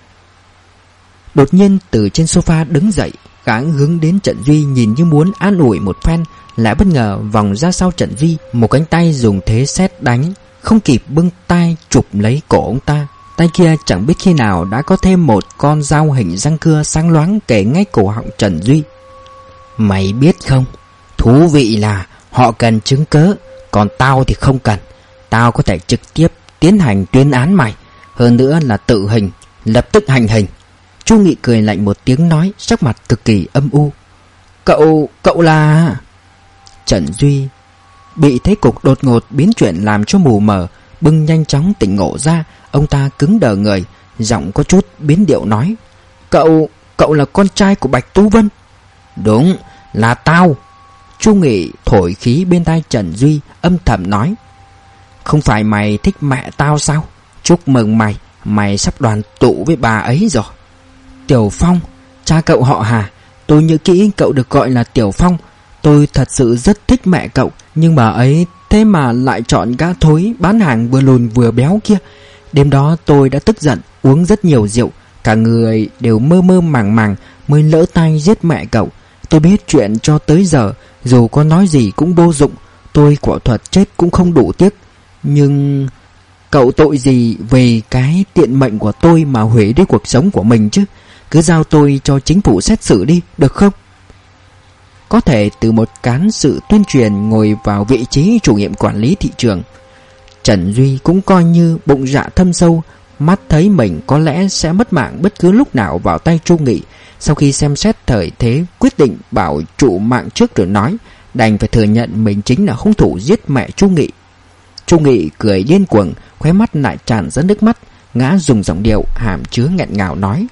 Đột nhiên từ trên sofa đứng dậy, gã hướng đến Trần Duy nhìn như muốn an ủi một phen, lại bất ngờ vòng ra sau Trần Duy, một cánh tay dùng thế sét đánh, không kịp bưng tay chụp lấy cổ ông ta. Tay kia chẳng biết khi nào đã có thêm một con dao hình răng cưa sáng loáng kề ngay cổ họng Trần Duy. Mày biết không, thú vị là họ cần chứng cớ, còn tao thì không cần. Tao có thể trực tiếp tiến hành tuyên án mày, hơn nữa là tử hình, lập tức hành hình. Chu Nghị cười lạnh một tiếng nói, sắc mặt cực kỳ âm u: Cậu là... Trần Duy bị thế cục đột ngột biến chuyện làm cho mù mờ, bưng nhanh chóng tỉnh ngộ ra. Ông ta cứng đờ người, giọng có chút biến điệu nói: Cậu là con trai của Bạch Tú Vân? Đúng, là tao. Chu Nghị thổi khí bên tai Trần Duy, âm thầm nói: Không phải mày thích mẹ tao sao? Chúc mừng mày, mày sắp đoàn tụ với bà ấy rồi. Tiểu Phong, cha cậu họ Hà. Tôi nhớ kỹ cậu được gọi là Tiểu Phong. Tôi thật sự rất thích mẹ cậu, nhưng bà ấy thế mà lại chọn gã thối bán hàng vừa lùn vừa béo kia. Đêm đó tôi đã tức giận, uống rất nhiều rượu, cả người đều mơ mơ màng màng, mới lỡ tay giết mẹ cậu. Tôi biết chuyện cho tới giờ, dù có nói gì cũng vô dụng. Tôi quả thuật chết cũng không đủ tiếc. Nhưng cậu tội gì về cái tiện mệnh của tôi mà hủy đi cuộc sống của mình chứ? Cứ giao tôi cho chính phủ xét xử đi, được không? Có thể từ một cán sự tuyên truyền ngồi vào vị trí chủ nhiệm quản lý thị trường, Trần Duy cũng coi như bụng dạ thâm sâu, mắt thấy mình có lẽ sẽ mất mạng bất cứ lúc nào vào tay Chu Nghị. Sau khi xem xét thời thế, quyết định bảo trụ mạng trước rồi nói, đành phải thừa nhận mình chính là hung thủ giết mẹ Chu Nghị. Chu Nghị cười điên cuồng, khóe mắt lại tràn ra nước mắt. Gã dùng giọng điệu hàm chứa nghẹn ngào nói,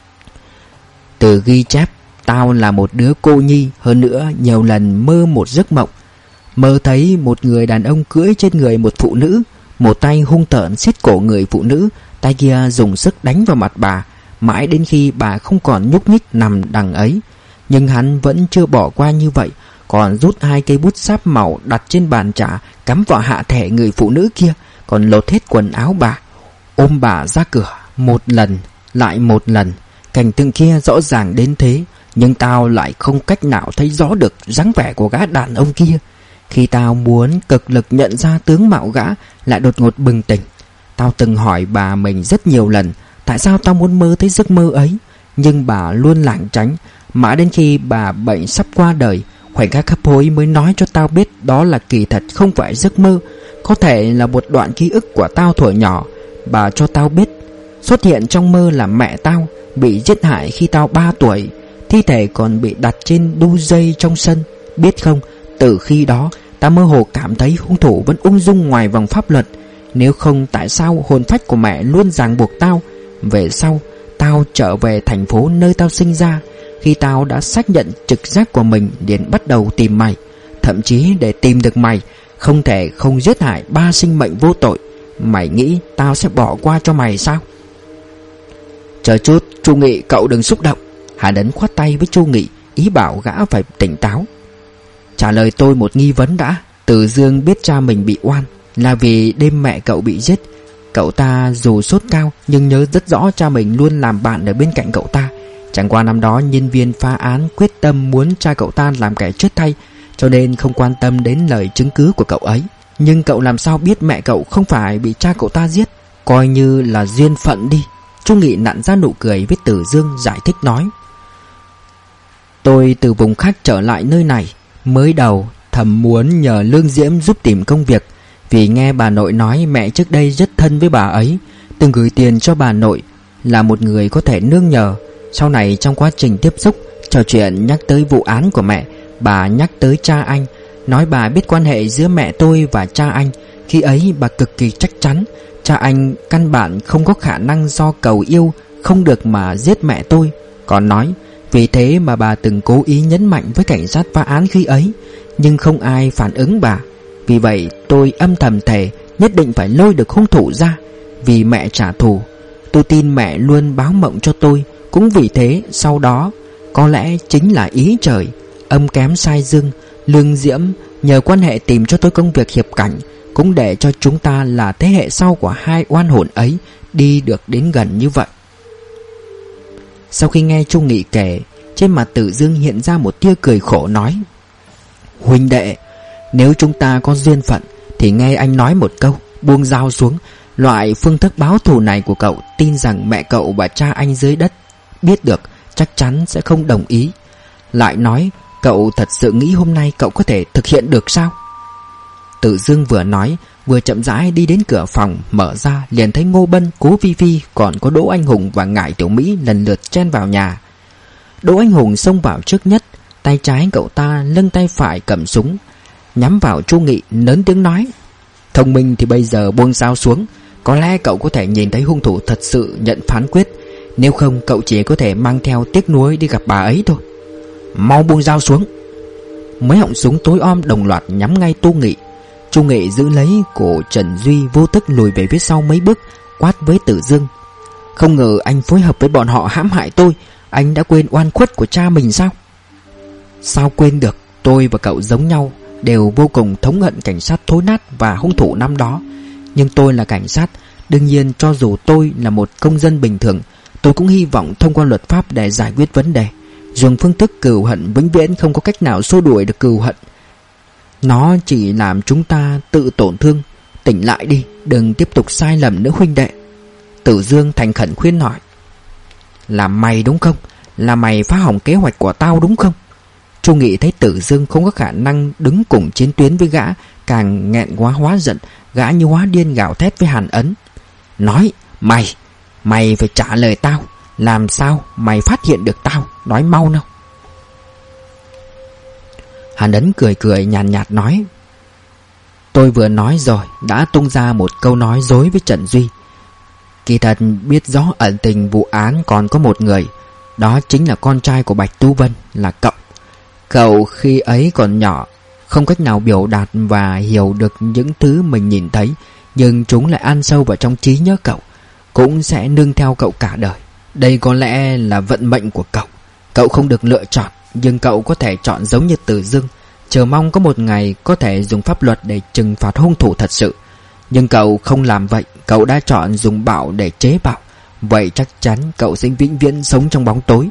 từ ghi chép, tao là một đứa cô nhi, hơn nữa nhiều lần mơ một giấc mộng. Mơ thấy một người đàn ông cưỡi trên người một phụ nữ, một tay hung tợn siết cổ người phụ nữ, tay kia dùng sức đánh vào mặt bà, mãi đến khi bà không còn nhúc nhích nằm đằng ấy. Nhưng hắn vẫn chưa bỏ qua như vậy, còn rút 2 cây bút sáp màu đặt trên bàn trà, cắm vào hạ thể người phụ nữ kia, còn lột hết quần áo bà, ôm bà ra cửa. Một lần, lại một lần, cảnh tượng kia rõ ràng đến thế, nhưng tao lại không cách nào thấy rõ được dáng vẻ của gã đàn ông kia. Khi tao muốn cực lực nhận ra tướng mạo gã, lại đột ngột bừng tỉnh. Tao từng hỏi bà mình rất nhiều lần tại sao tao muốn mơ thấy giấc mơ ấy, nhưng bà luôn lảng tránh. Mãi đến khi bà bệnh sắp qua đời, khoảnh khắc hấp hối mới nói cho tao biết đó là kỳ thật không phải giấc mơ, có thể là một đoạn ký ức của tao thuở nhỏ. Bà cho tao biết xuất hiện trong mơ là mẹ tao bị giết hại khi tao 3 tuổi, thi thể còn bị đặt trên đu dây trong sân. Biết không, từ khi đó tao mơ hồ cảm thấy hung thủ vẫn ung dung ngoài vòng pháp luật. Nếu không tại sao hồn phách của mẹ luôn ràng buộc tao. Về sau tao trở về thành phố nơi tao sinh ra. Khi tao đã xác nhận trực giác của mình, liền bắt đầu tìm mày. Thậm chí để tìm được mày, không thể không giết hại 3 sinh mệnh vô tội. Mày nghĩ tao sẽ bỏ qua cho mày sao? Chờ chút, Chu Nghị, cậu đừng xúc động. Hà Đấn khoát tay với Chu Nghị, ý bảo gã phải tỉnh táo. Trả lời tôi một nghi vấn đã. Từ Dương biết cha mình bị oan là vì đêm mẹ cậu bị giết. Cậu ta dù sốt cao nhưng nhớ rất rõ cha mình luôn làm bạn ở bên cạnh cậu ta. Chẳng qua năm đó nhân viên phá án quyết tâm muốn cha cậu ta làm kẻ chết thay, cho nên không quan tâm đến lời chứng cứ của cậu ấy. Nhưng cậu làm sao biết mẹ cậu không phải bị cha cậu ta giết? Coi như là duyên phận đi. Chu Nghị nặn ra nụ cười với Từ Dương, giải thích nói, tôi từ vùng khác trở lại nơi này. Mới đầu thầm muốn nhờ Lương Diễm giúp tìm công việc, vì nghe bà nội nói mẹ trước đây rất thân với bà ấy, từng gửi tiền cho bà nội, là một người có thể nương nhờ. Sau này trong quá trình tiếp xúc, trò chuyện nhắc tới vụ án của mẹ, bà nhắc tới cha anh, nói bà biết quan hệ giữa mẹ tôi và cha anh. Khi ấy bà cực kỳ chắc chắn cha anh căn bản không có khả năng do cầu yêu không được mà giết mẹ tôi. Còn nói vì thế mà bà từng cố ý nhấn mạnh với cảnh sát phá án khi ấy, nhưng không ai phản ứng bà. Vì vậy tôi âm thầm thề nhất định phải lôi được hung thủ ra, vì mẹ trả thù. Tôi tin mẹ luôn báo mộng cho tôi. Cũng vì thế sau đó, có lẽ chính là ý trời, âm kém sai dương, Lương Diễm nhờ quan hệ tìm cho tôi công việc hiệp cảnh, cũng để cho chúng ta là thế hệ sau của 2 oan hồn ấy đi được đến gần như vậy. Sau khi nghe Chu Nghị kể, trên mặt Từ Dương hiện ra một tia cười khổ, nói, huynh đệ, nếu chúng ta có duyên phận thì nghe anh nói một câu, buông dao xuống. Loại phương thức báo thù này của cậu, tin rằng mẹ cậu và cha anh dưới đất biết được chắc chắn sẽ không đồng ý. Lại nói, cậu thật sự nghĩ hôm nay cậu có thể thực hiện được sao? Từ Dương vừa nói vừa chậm rãi đi đến cửa phòng, mở ra liền thấy Ngô Bân, Cố Phi Phi, còn có Đỗ Anh Hùng và Ngải Tiểu Mỹ lần lượt chen vào nhà. Đỗ Anh Hùng xông vào trước nhất, tay trái cậu ta lưng tay phải cầm súng, nhắm vào Chu Nghị, lớn tiếng nói, thông minh thì bây giờ buông dao xuống. Có lẽ cậu có thể nhìn thấy hung thủ thật sự nhận phán quyết, nếu không cậu chỉ có thể mang theo tiếc nuối đi gặp bà ấy thôi. Mau buông dao xuống. Mấy họng súng tối om đồng loạt nhắm ngay Chu Nghị. Chu Nghị giữ lấy cổ Trần Duy, vô thức lùi về phía sau mấy bước, quát với Tử Dương, không ngờ anh phối hợp với bọn họ hãm hại tôi. Anh đã quên oan khuất của cha mình sao? Sao quên được, tôi và cậu giống nhau, đều vô cùng thống hận cảnh sát thối nát và hung thủ năm đó. Nhưng tôi là cảnh sát, đương nhiên cho dù tôi là một công dân bình thường, tôi cũng hy vọng thông qua luật pháp để giải quyết vấn đề. Dùng phương thức cừu hận vĩnh viễn không có cách nào xua đuổi được cừu hận. Nó chỉ làm chúng ta tự tổn thương. Tỉnh lại đi, đừng tiếp tục sai lầm nữa huynh đệ. Tử Dương thành khẩn khuyên hỏi, là mày đúng không? Là mày phá hỏng kế hoạch của tao đúng không? Chu Nghị thấy Tử Dương không có khả năng đứng cùng chiến tuyến với gã, càng nghẹn quá hóa giận. Gã như hóa điên gào thét với Hàn Ấn, nói, Mày phải trả lời tao. Làm sao mày phát hiện được tao? Nói mau nào. Hàn Ấn cười cười nhàn nhạt nói: Tôi vừa nói rồi, đã tung ra một câu nói dối với Trần Duy. Kỳ thật biết rõ ẩn tình vụ án còn có một người, đó chính là con trai của Bạch Tú Vân, là cậu. Cậu khi ấy còn nhỏ, không cách nào biểu đạt và hiểu được những thứ mình nhìn thấy, nhưng chúng lại ăn sâu vào trong trí nhớ cậu, cũng sẽ nương theo cậu cả đời. Đây có lẽ là vận mệnh của cậu. Cậu không được lựa chọn, nhưng cậu có thể chọn giống như Từ Dương, chờ mong có một ngày có thể dùng pháp luật để trừng phạt hung thủ thật sự. Nhưng cậu không làm vậy. Cậu đã chọn dùng bạo để chế bạo. Vậy chắc chắn cậu sẽ vĩnh viễn sống trong bóng tối.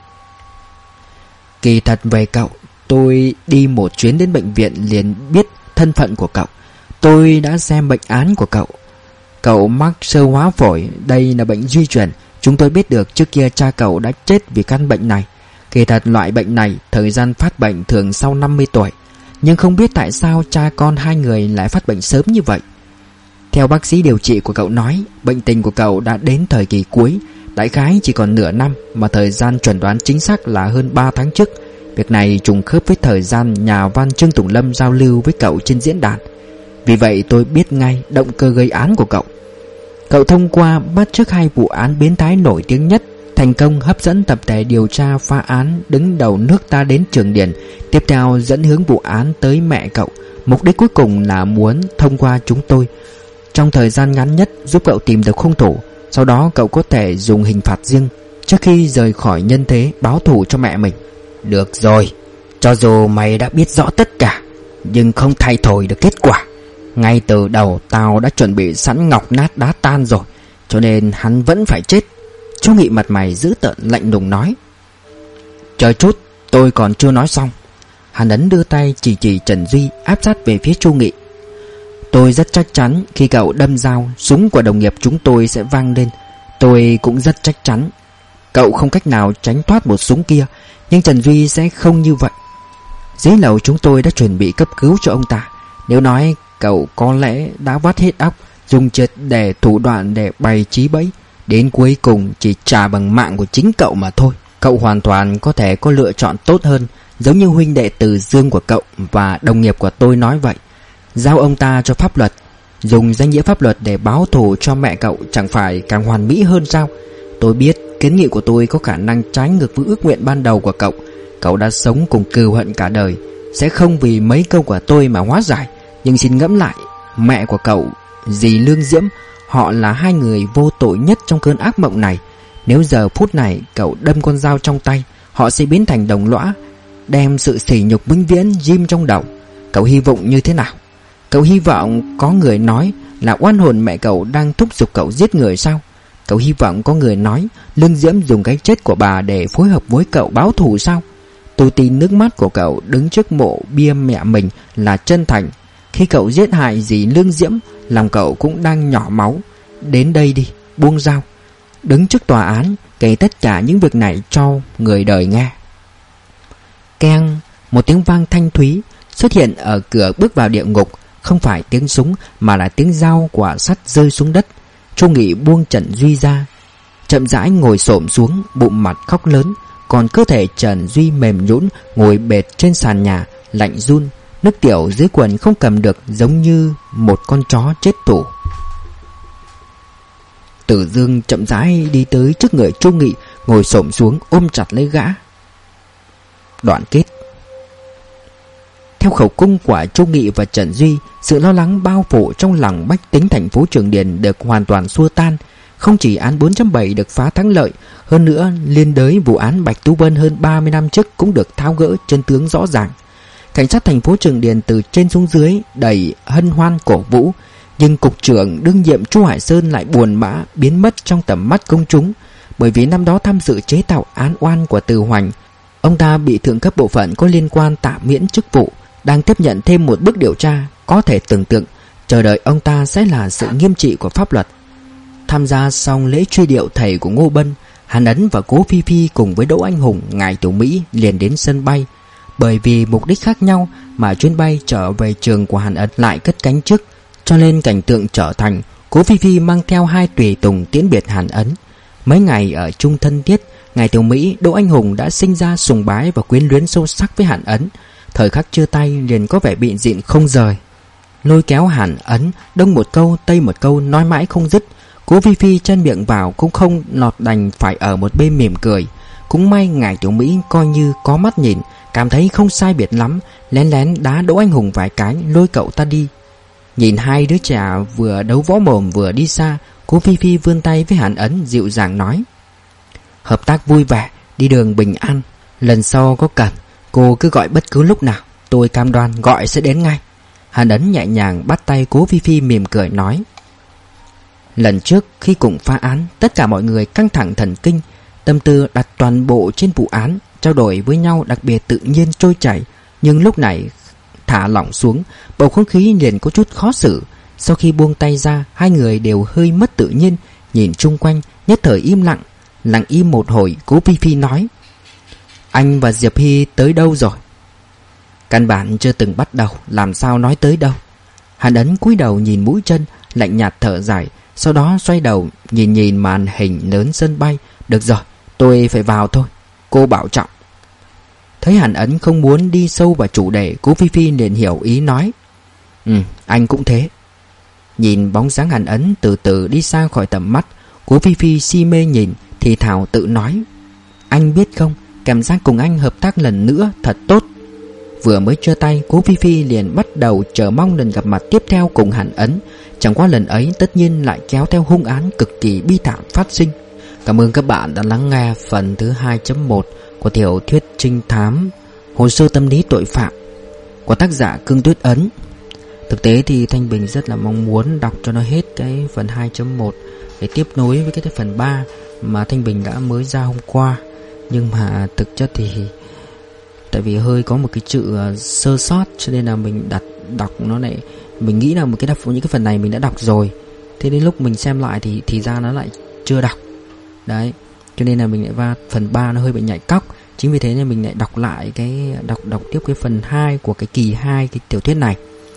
Kỳ thật về cậu, tôi đi một chuyến đến bệnh viện liền biết thân phận của cậu. Tôi đã xem bệnh án của cậu. Cậu mắc xơ hóa phổi, đây là bệnh di truyền. Chúng tôi biết được trước kia cha cậu đã chết vì căn bệnh này. Kỳ thật loại bệnh này thời gian phát bệnh thường sau 50 tuổi. Nhưng không biết tại sao cha con hai người lại phát bệnh sớm như vậy. Theo bác sĩ điều trị của cậu nói, bệnh tình của cậu đã đến thời kỳ cuối, đại khái chỉ còn nửa năm, mà thời gian chuẩn đoán chính xác là hơn 3 tháng trước. Việc này trùng khớp với thời gian nhà văn Trương Tùng Lâm giao lưu với cậu trên diễn đàn. Vì vậy tôi biết ngay động cơ gây án của cậu. Cậu thông qua bắt chước 2 vụ án biến thái nổi tiếng nhất, thành công hấp dẫn tập thể điều tra phá án đứng đầu nước ta đến Trường Điền. Tiếp theo dẫn hướng vụ án tới mẹ cậu. Mục đích cuối cùng là muốn thông qua chúng tôi, trong thời gian ngắn nhất giúp cậu tìm được hung thủ. Sau đó cậu có thể dùng hình phạt riêng trước khi rời khỏi nhân thế, báo thù cho mẹ mình. Được rồi, cho dù mày đã biết rõ tất cả, nhưng không thay đổi được kết quả. Ngay từ đầu tao đã chuẩn bị sẵn ngọc nát đá tan rồi, cho nên hắn vẫn phải chết. Chu Nghị mặt mày dữ tợn lạnh lùng nói. Chờ chút, tôi còn chưa nói xong. Hàn Ấn đưa tay chỉ Trần Duy, áp sát về phía Chu Nghị. Tôi rất chắc chắn khi cậu đâm dao, súng của đồng nghiệp chúng tôi sẽ vang lên. Tôi cũng rất chắc chắn cậu không cách nào tránh thoát một súng kia. Nhưng Trần Duy sẽ không như vậy. Dưới lầu chúng tôi đã chuẩn bị cấp cứu cho ông ta. Nếu nói cậu có lẽ đã vắt hết óc, dùng triệt để thủ đoạn để bày trí bẫy, đến cuối cùng chỉ trả bằng mạng của chính cậu mà thôi. Cậu hoàn toàn có thể có lựa chọn tốt hơn, giống như huynh đệ Từ Dương của cậu và đồng nghiệp của tôi nói vậy. Giao ông ta cho pháp luật, dùng danh nghĩa pháp luật để báo thù cho mẹ cậu chẳng phải càng hoàn mỹ hơn sao? Tôi biết kiến nghị của tôi có khả năng trái ngược với ước nguyện ban đầu của cậu. Cậu đã sống cùng cừu hận cả đời, sẽ không vì mấy câu của tôi mà hóa giải. Nhưng xin ngẫm lại, mẹ của cậu, dì Lương Diễm, họ là 2 người vô tội nhất trong cơn ác mộng này. Nếu giờ phút này cậu đâm con dao trong tay, họ sẽ biến thành đồng lõa, đem sự sỉ nhục vĩnh viễn ghim trong đầu. Cậu hy vọng như thế nào? Cậu hy vọng có người nói là oan hồn mẹ cậu đang thúc giục cậu giết người sao? Cậu hy vọng có người nói Lương Diễm dùng cái chết của bà để phối hợp với cậu báo thù sao? Tôi tin nước mắt của cậu đứng trước mộ bia mẹ mình là chân thành. Khi cậu giết hại dì Lương Diễm, lòng cậu cũng đang nhỏ máu. Đến đây đi, buông dao, đứng trước tòa án, kể tất cả những việc này cho người đời nghe. Keng, một tiếng vang thanh thúy xuất hiện ở cửa bước vào địa ngục. Không phải tiếng súng mà là tiếng dao quả sắt rơi xuống đất. Chu Nghị buông Trần Duy ra, chậm rãi ngồi xổm xuống, bụng mặt khóc lớn. Còn cơ thể Trần Duy mềm nhũn ngồi bệt trên sàn nhà, lạnh run. Nước tiểu dưới quần không cầm được, giống như một con chó chết tủ. Tử Dương chậm rãi đi tới trước người Chu Nghị, ngồi xổm xuống ôm chặt lấy gã. Đoạn kết. Theo khẩu cung của Chu Nghị và Trần Duy, sự lo lắng bao phủ trong lòng bách tính thành phố Trường Điền được hoàn toàn xua tan. Không chỉ án 407 được phá thắng lợi, hơn nữa liên đới vụ án Bạch Tú Vân hơn 30 năm trước cũng được tháo gỡ chân tướng rõ ràng. Cảnh sát thành phố Trường Điền từ trên xuống dưới đầy hân hoan cổ vũ, nhưng cục trưởng đương nhiệm Chu Hải Sơn lại buồn bã biến mất trong tầm mắt công chúng. Bởi vì năm đó tham dự chế tạo án oan của Từ Hoành, ông ta bị thượng cấp bộ phận có liên quan tạm miễn chức vụ, đang tiếp nhận thêm một bước điều tra. Có thể tưởng tượng chờ đợi ông ta sẽ là sự nghiêm trị của pháp luật. Tham gia xong lễ truy điệu thầy của Ngô Bân, Hàn Ấn và Cố Phi Phi cùng với Đỗ Anh Hùng, Ngài Tiểu Mỹ liền đến sân bay. Bởi vì mục đích khác nhau mà chuyến bay trở về trường của Hàn Ấn lại cất cánh trước, cho nên cảnh tượng trở thành Cố Phi Phi mang theo 2 tùy tùng tiễn biệt Hàn Ấn. Mấy ngày ở chung thân thiết, Ngài Tiểu Mỹ, Đỗ Anh Hùng đã sinh ra sùng bái và quyến luyến sâu sắc với Hàn Ấn. Thời khắc chia tay liền có vẻ bị dịn không rời, lôi kéo Hàn Ấn đông một câu tây một câu nói mãi không dứt. Cố Phi Phi chen miệng vào cũng không nọt, đành phải ở một bên mỉm cười. Cũng may Ngài Tiểu Mỹ coi như có mắt nhìn, cảm thấy không sai biệt lắm, lén lén đá Đỗ Anh Hùng vài cái lôi cậu ta đi. Nhìn 2 đứa trẻ vừa đấu võ mồm vừa đi xa, Cố Phi Phi vươn tay với Hàn Ấn dịu dàng nói: hợp tác vui vẻ, đi đường bình an. Lần sau có cần, cô cứ gọi bất cứ lúc nào, tôi cam đoan gọi sẽ đến ngay. Hàn Ấn nhẹ nhàng bắt tay Cố Phi Phi mỉm cười nói: lần trước khi cùng phá án, tất cả mọi người căng thẳng thần kinh, tâm tư đặt toàn bộ trên vụ án, trao đổi với nhau đặc biệt tự nhiên trôi chảy. Nhưng lúc này thả lỏng xuống, bầu không khí liền có chút khó xử. Sau khi buông tay ra, 2 người đều hơi mất tự nhiên, nhìn chung quanh, nhất thời im lặng. Lặng im một hồi, Cố Phi Phi nói: anh và Diệp Hy tới đâu rồi? Căn bản chưa từng bắt đầu, làm sao nói tới đâu. Hàn Ấn cúi đầu nhìn mũi chân, lạnh nhạt thở dài. Sau đó xoay đầu nhìn màn hình lớn sân bay. Được rồi, tôi phải vào thôi, cô bảo trọng. Thấy Hàn Ấn không muốn đi sâu vào chủ đề, Cố Phi Phi liền hiểu ý nói: anh cũng thế. Nhìn bóng dáng Hàn Ấn từ từ đi xa khỏi tầm mắt, Cố Phi Phi si mê nhìn, thì thào tự nói: anh biết không, cảm giác cùng anh hợp tác lần nữa thật tốt. Vừa mới chia tay, Cố Phi Phi liền bắt đầu chờ mong lần gặp mặt tiếp theo cùng Hàn Ấn. Chẳng qua lần ấy tất nhiên lại kéo theo hung án cực kỳ bi thảm phát sinh. Cảm ơn các bạn đã lắng nghe phần thứ 2.1 của tiểu thuyết trinh thám Hồ sơ tâm lý tội phạm của tác giả Cương Tuyết Ấn. Thực tế thì Thanh Bình rất là mong muốn đọc cho nó hết cái phần 2.1 để tiếp nối với cái phần 3 mà Thanh Bình đã mới ra hôm qua. Nhưng mà thực chất thì tại vì hơi có một cái chữ sơ sót, cho nên là mình đọc nó lại, mình nghĩ là những cái phần này mình đã đọc rồi. Thế đến lúc mình xem lại thì ra nó lại chưa đọc. Đấy, cho nên là mình lại va phần 3 nó hơi bị nhạy cóc. Chính vì thế nên mình lại đọc lại đọc tiếp cái phần 2 của cái kỳ 2 cái tiểu thuyết này.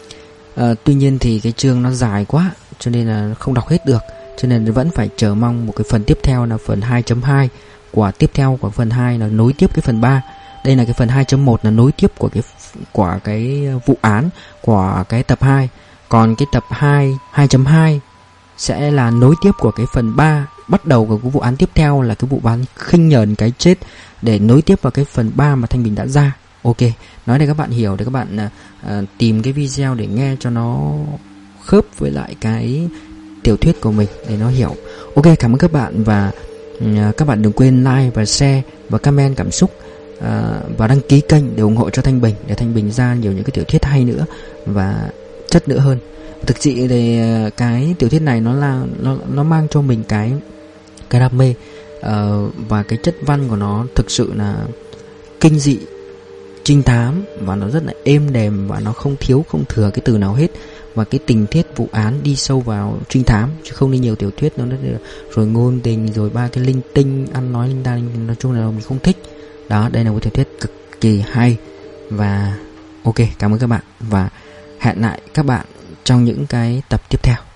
Tuy nhiên thì cái chương nó dài quá, cho nên là không đọc hết được, cho nên vẫn phải chờ mong một cái phần tiếp theo là phần 2.2 của tiếp theo của phần 2 là nối tiếp cái phần 3. Đây là cái phần 2.1 là nối tiếp của cái vụ án của cái tập 2. Còn cái tập 2.2 sẽ là nối tiếp của cái phần 3, bắt đầu của cái vụ án tiếp theo là cái vụ án khinh nhờn cái chết, để nối tiếp vào cái phần 3 mà Thanh Bình đã ra. Ok, nói để các bạn hiểu, để các bạn tìm cái video để nghe cho nó khớp với lại cái tiểu thuyết của mình để nó hiểu. Ok, cảm ơn các bạn, và các bạn đừng quên like và share và comment cảm xúc, và đăng ký kênh để ủng hộ cho Thanh Bình, để Thanh Bình ra nhiều những cái tiểu thuyết hay nữa và chất nữa hơn. Thực sự thì cái tiểu thuyết này nó mang cho mình cái đam mê, và cái chất văn của nó thực sự là kinh dị, trinh thám, và nó rất là êm đềm, và nó không thiếu không thừa cái từ nào hết. Và cái tình tiết vụ án đi sâu vào trinh thám, chứ không như nhiều tiểu thuyết nó rồi ngôn tình, rồi ba cái linh tinh ăn nói linh tinh, nói chung là mình không thích. Đó, đây là một tiểu thuyết cực kỳ hay. Và ok, cảm ơn các bạn, và hẹn lại các bạn trong những cái tập tiếp theo.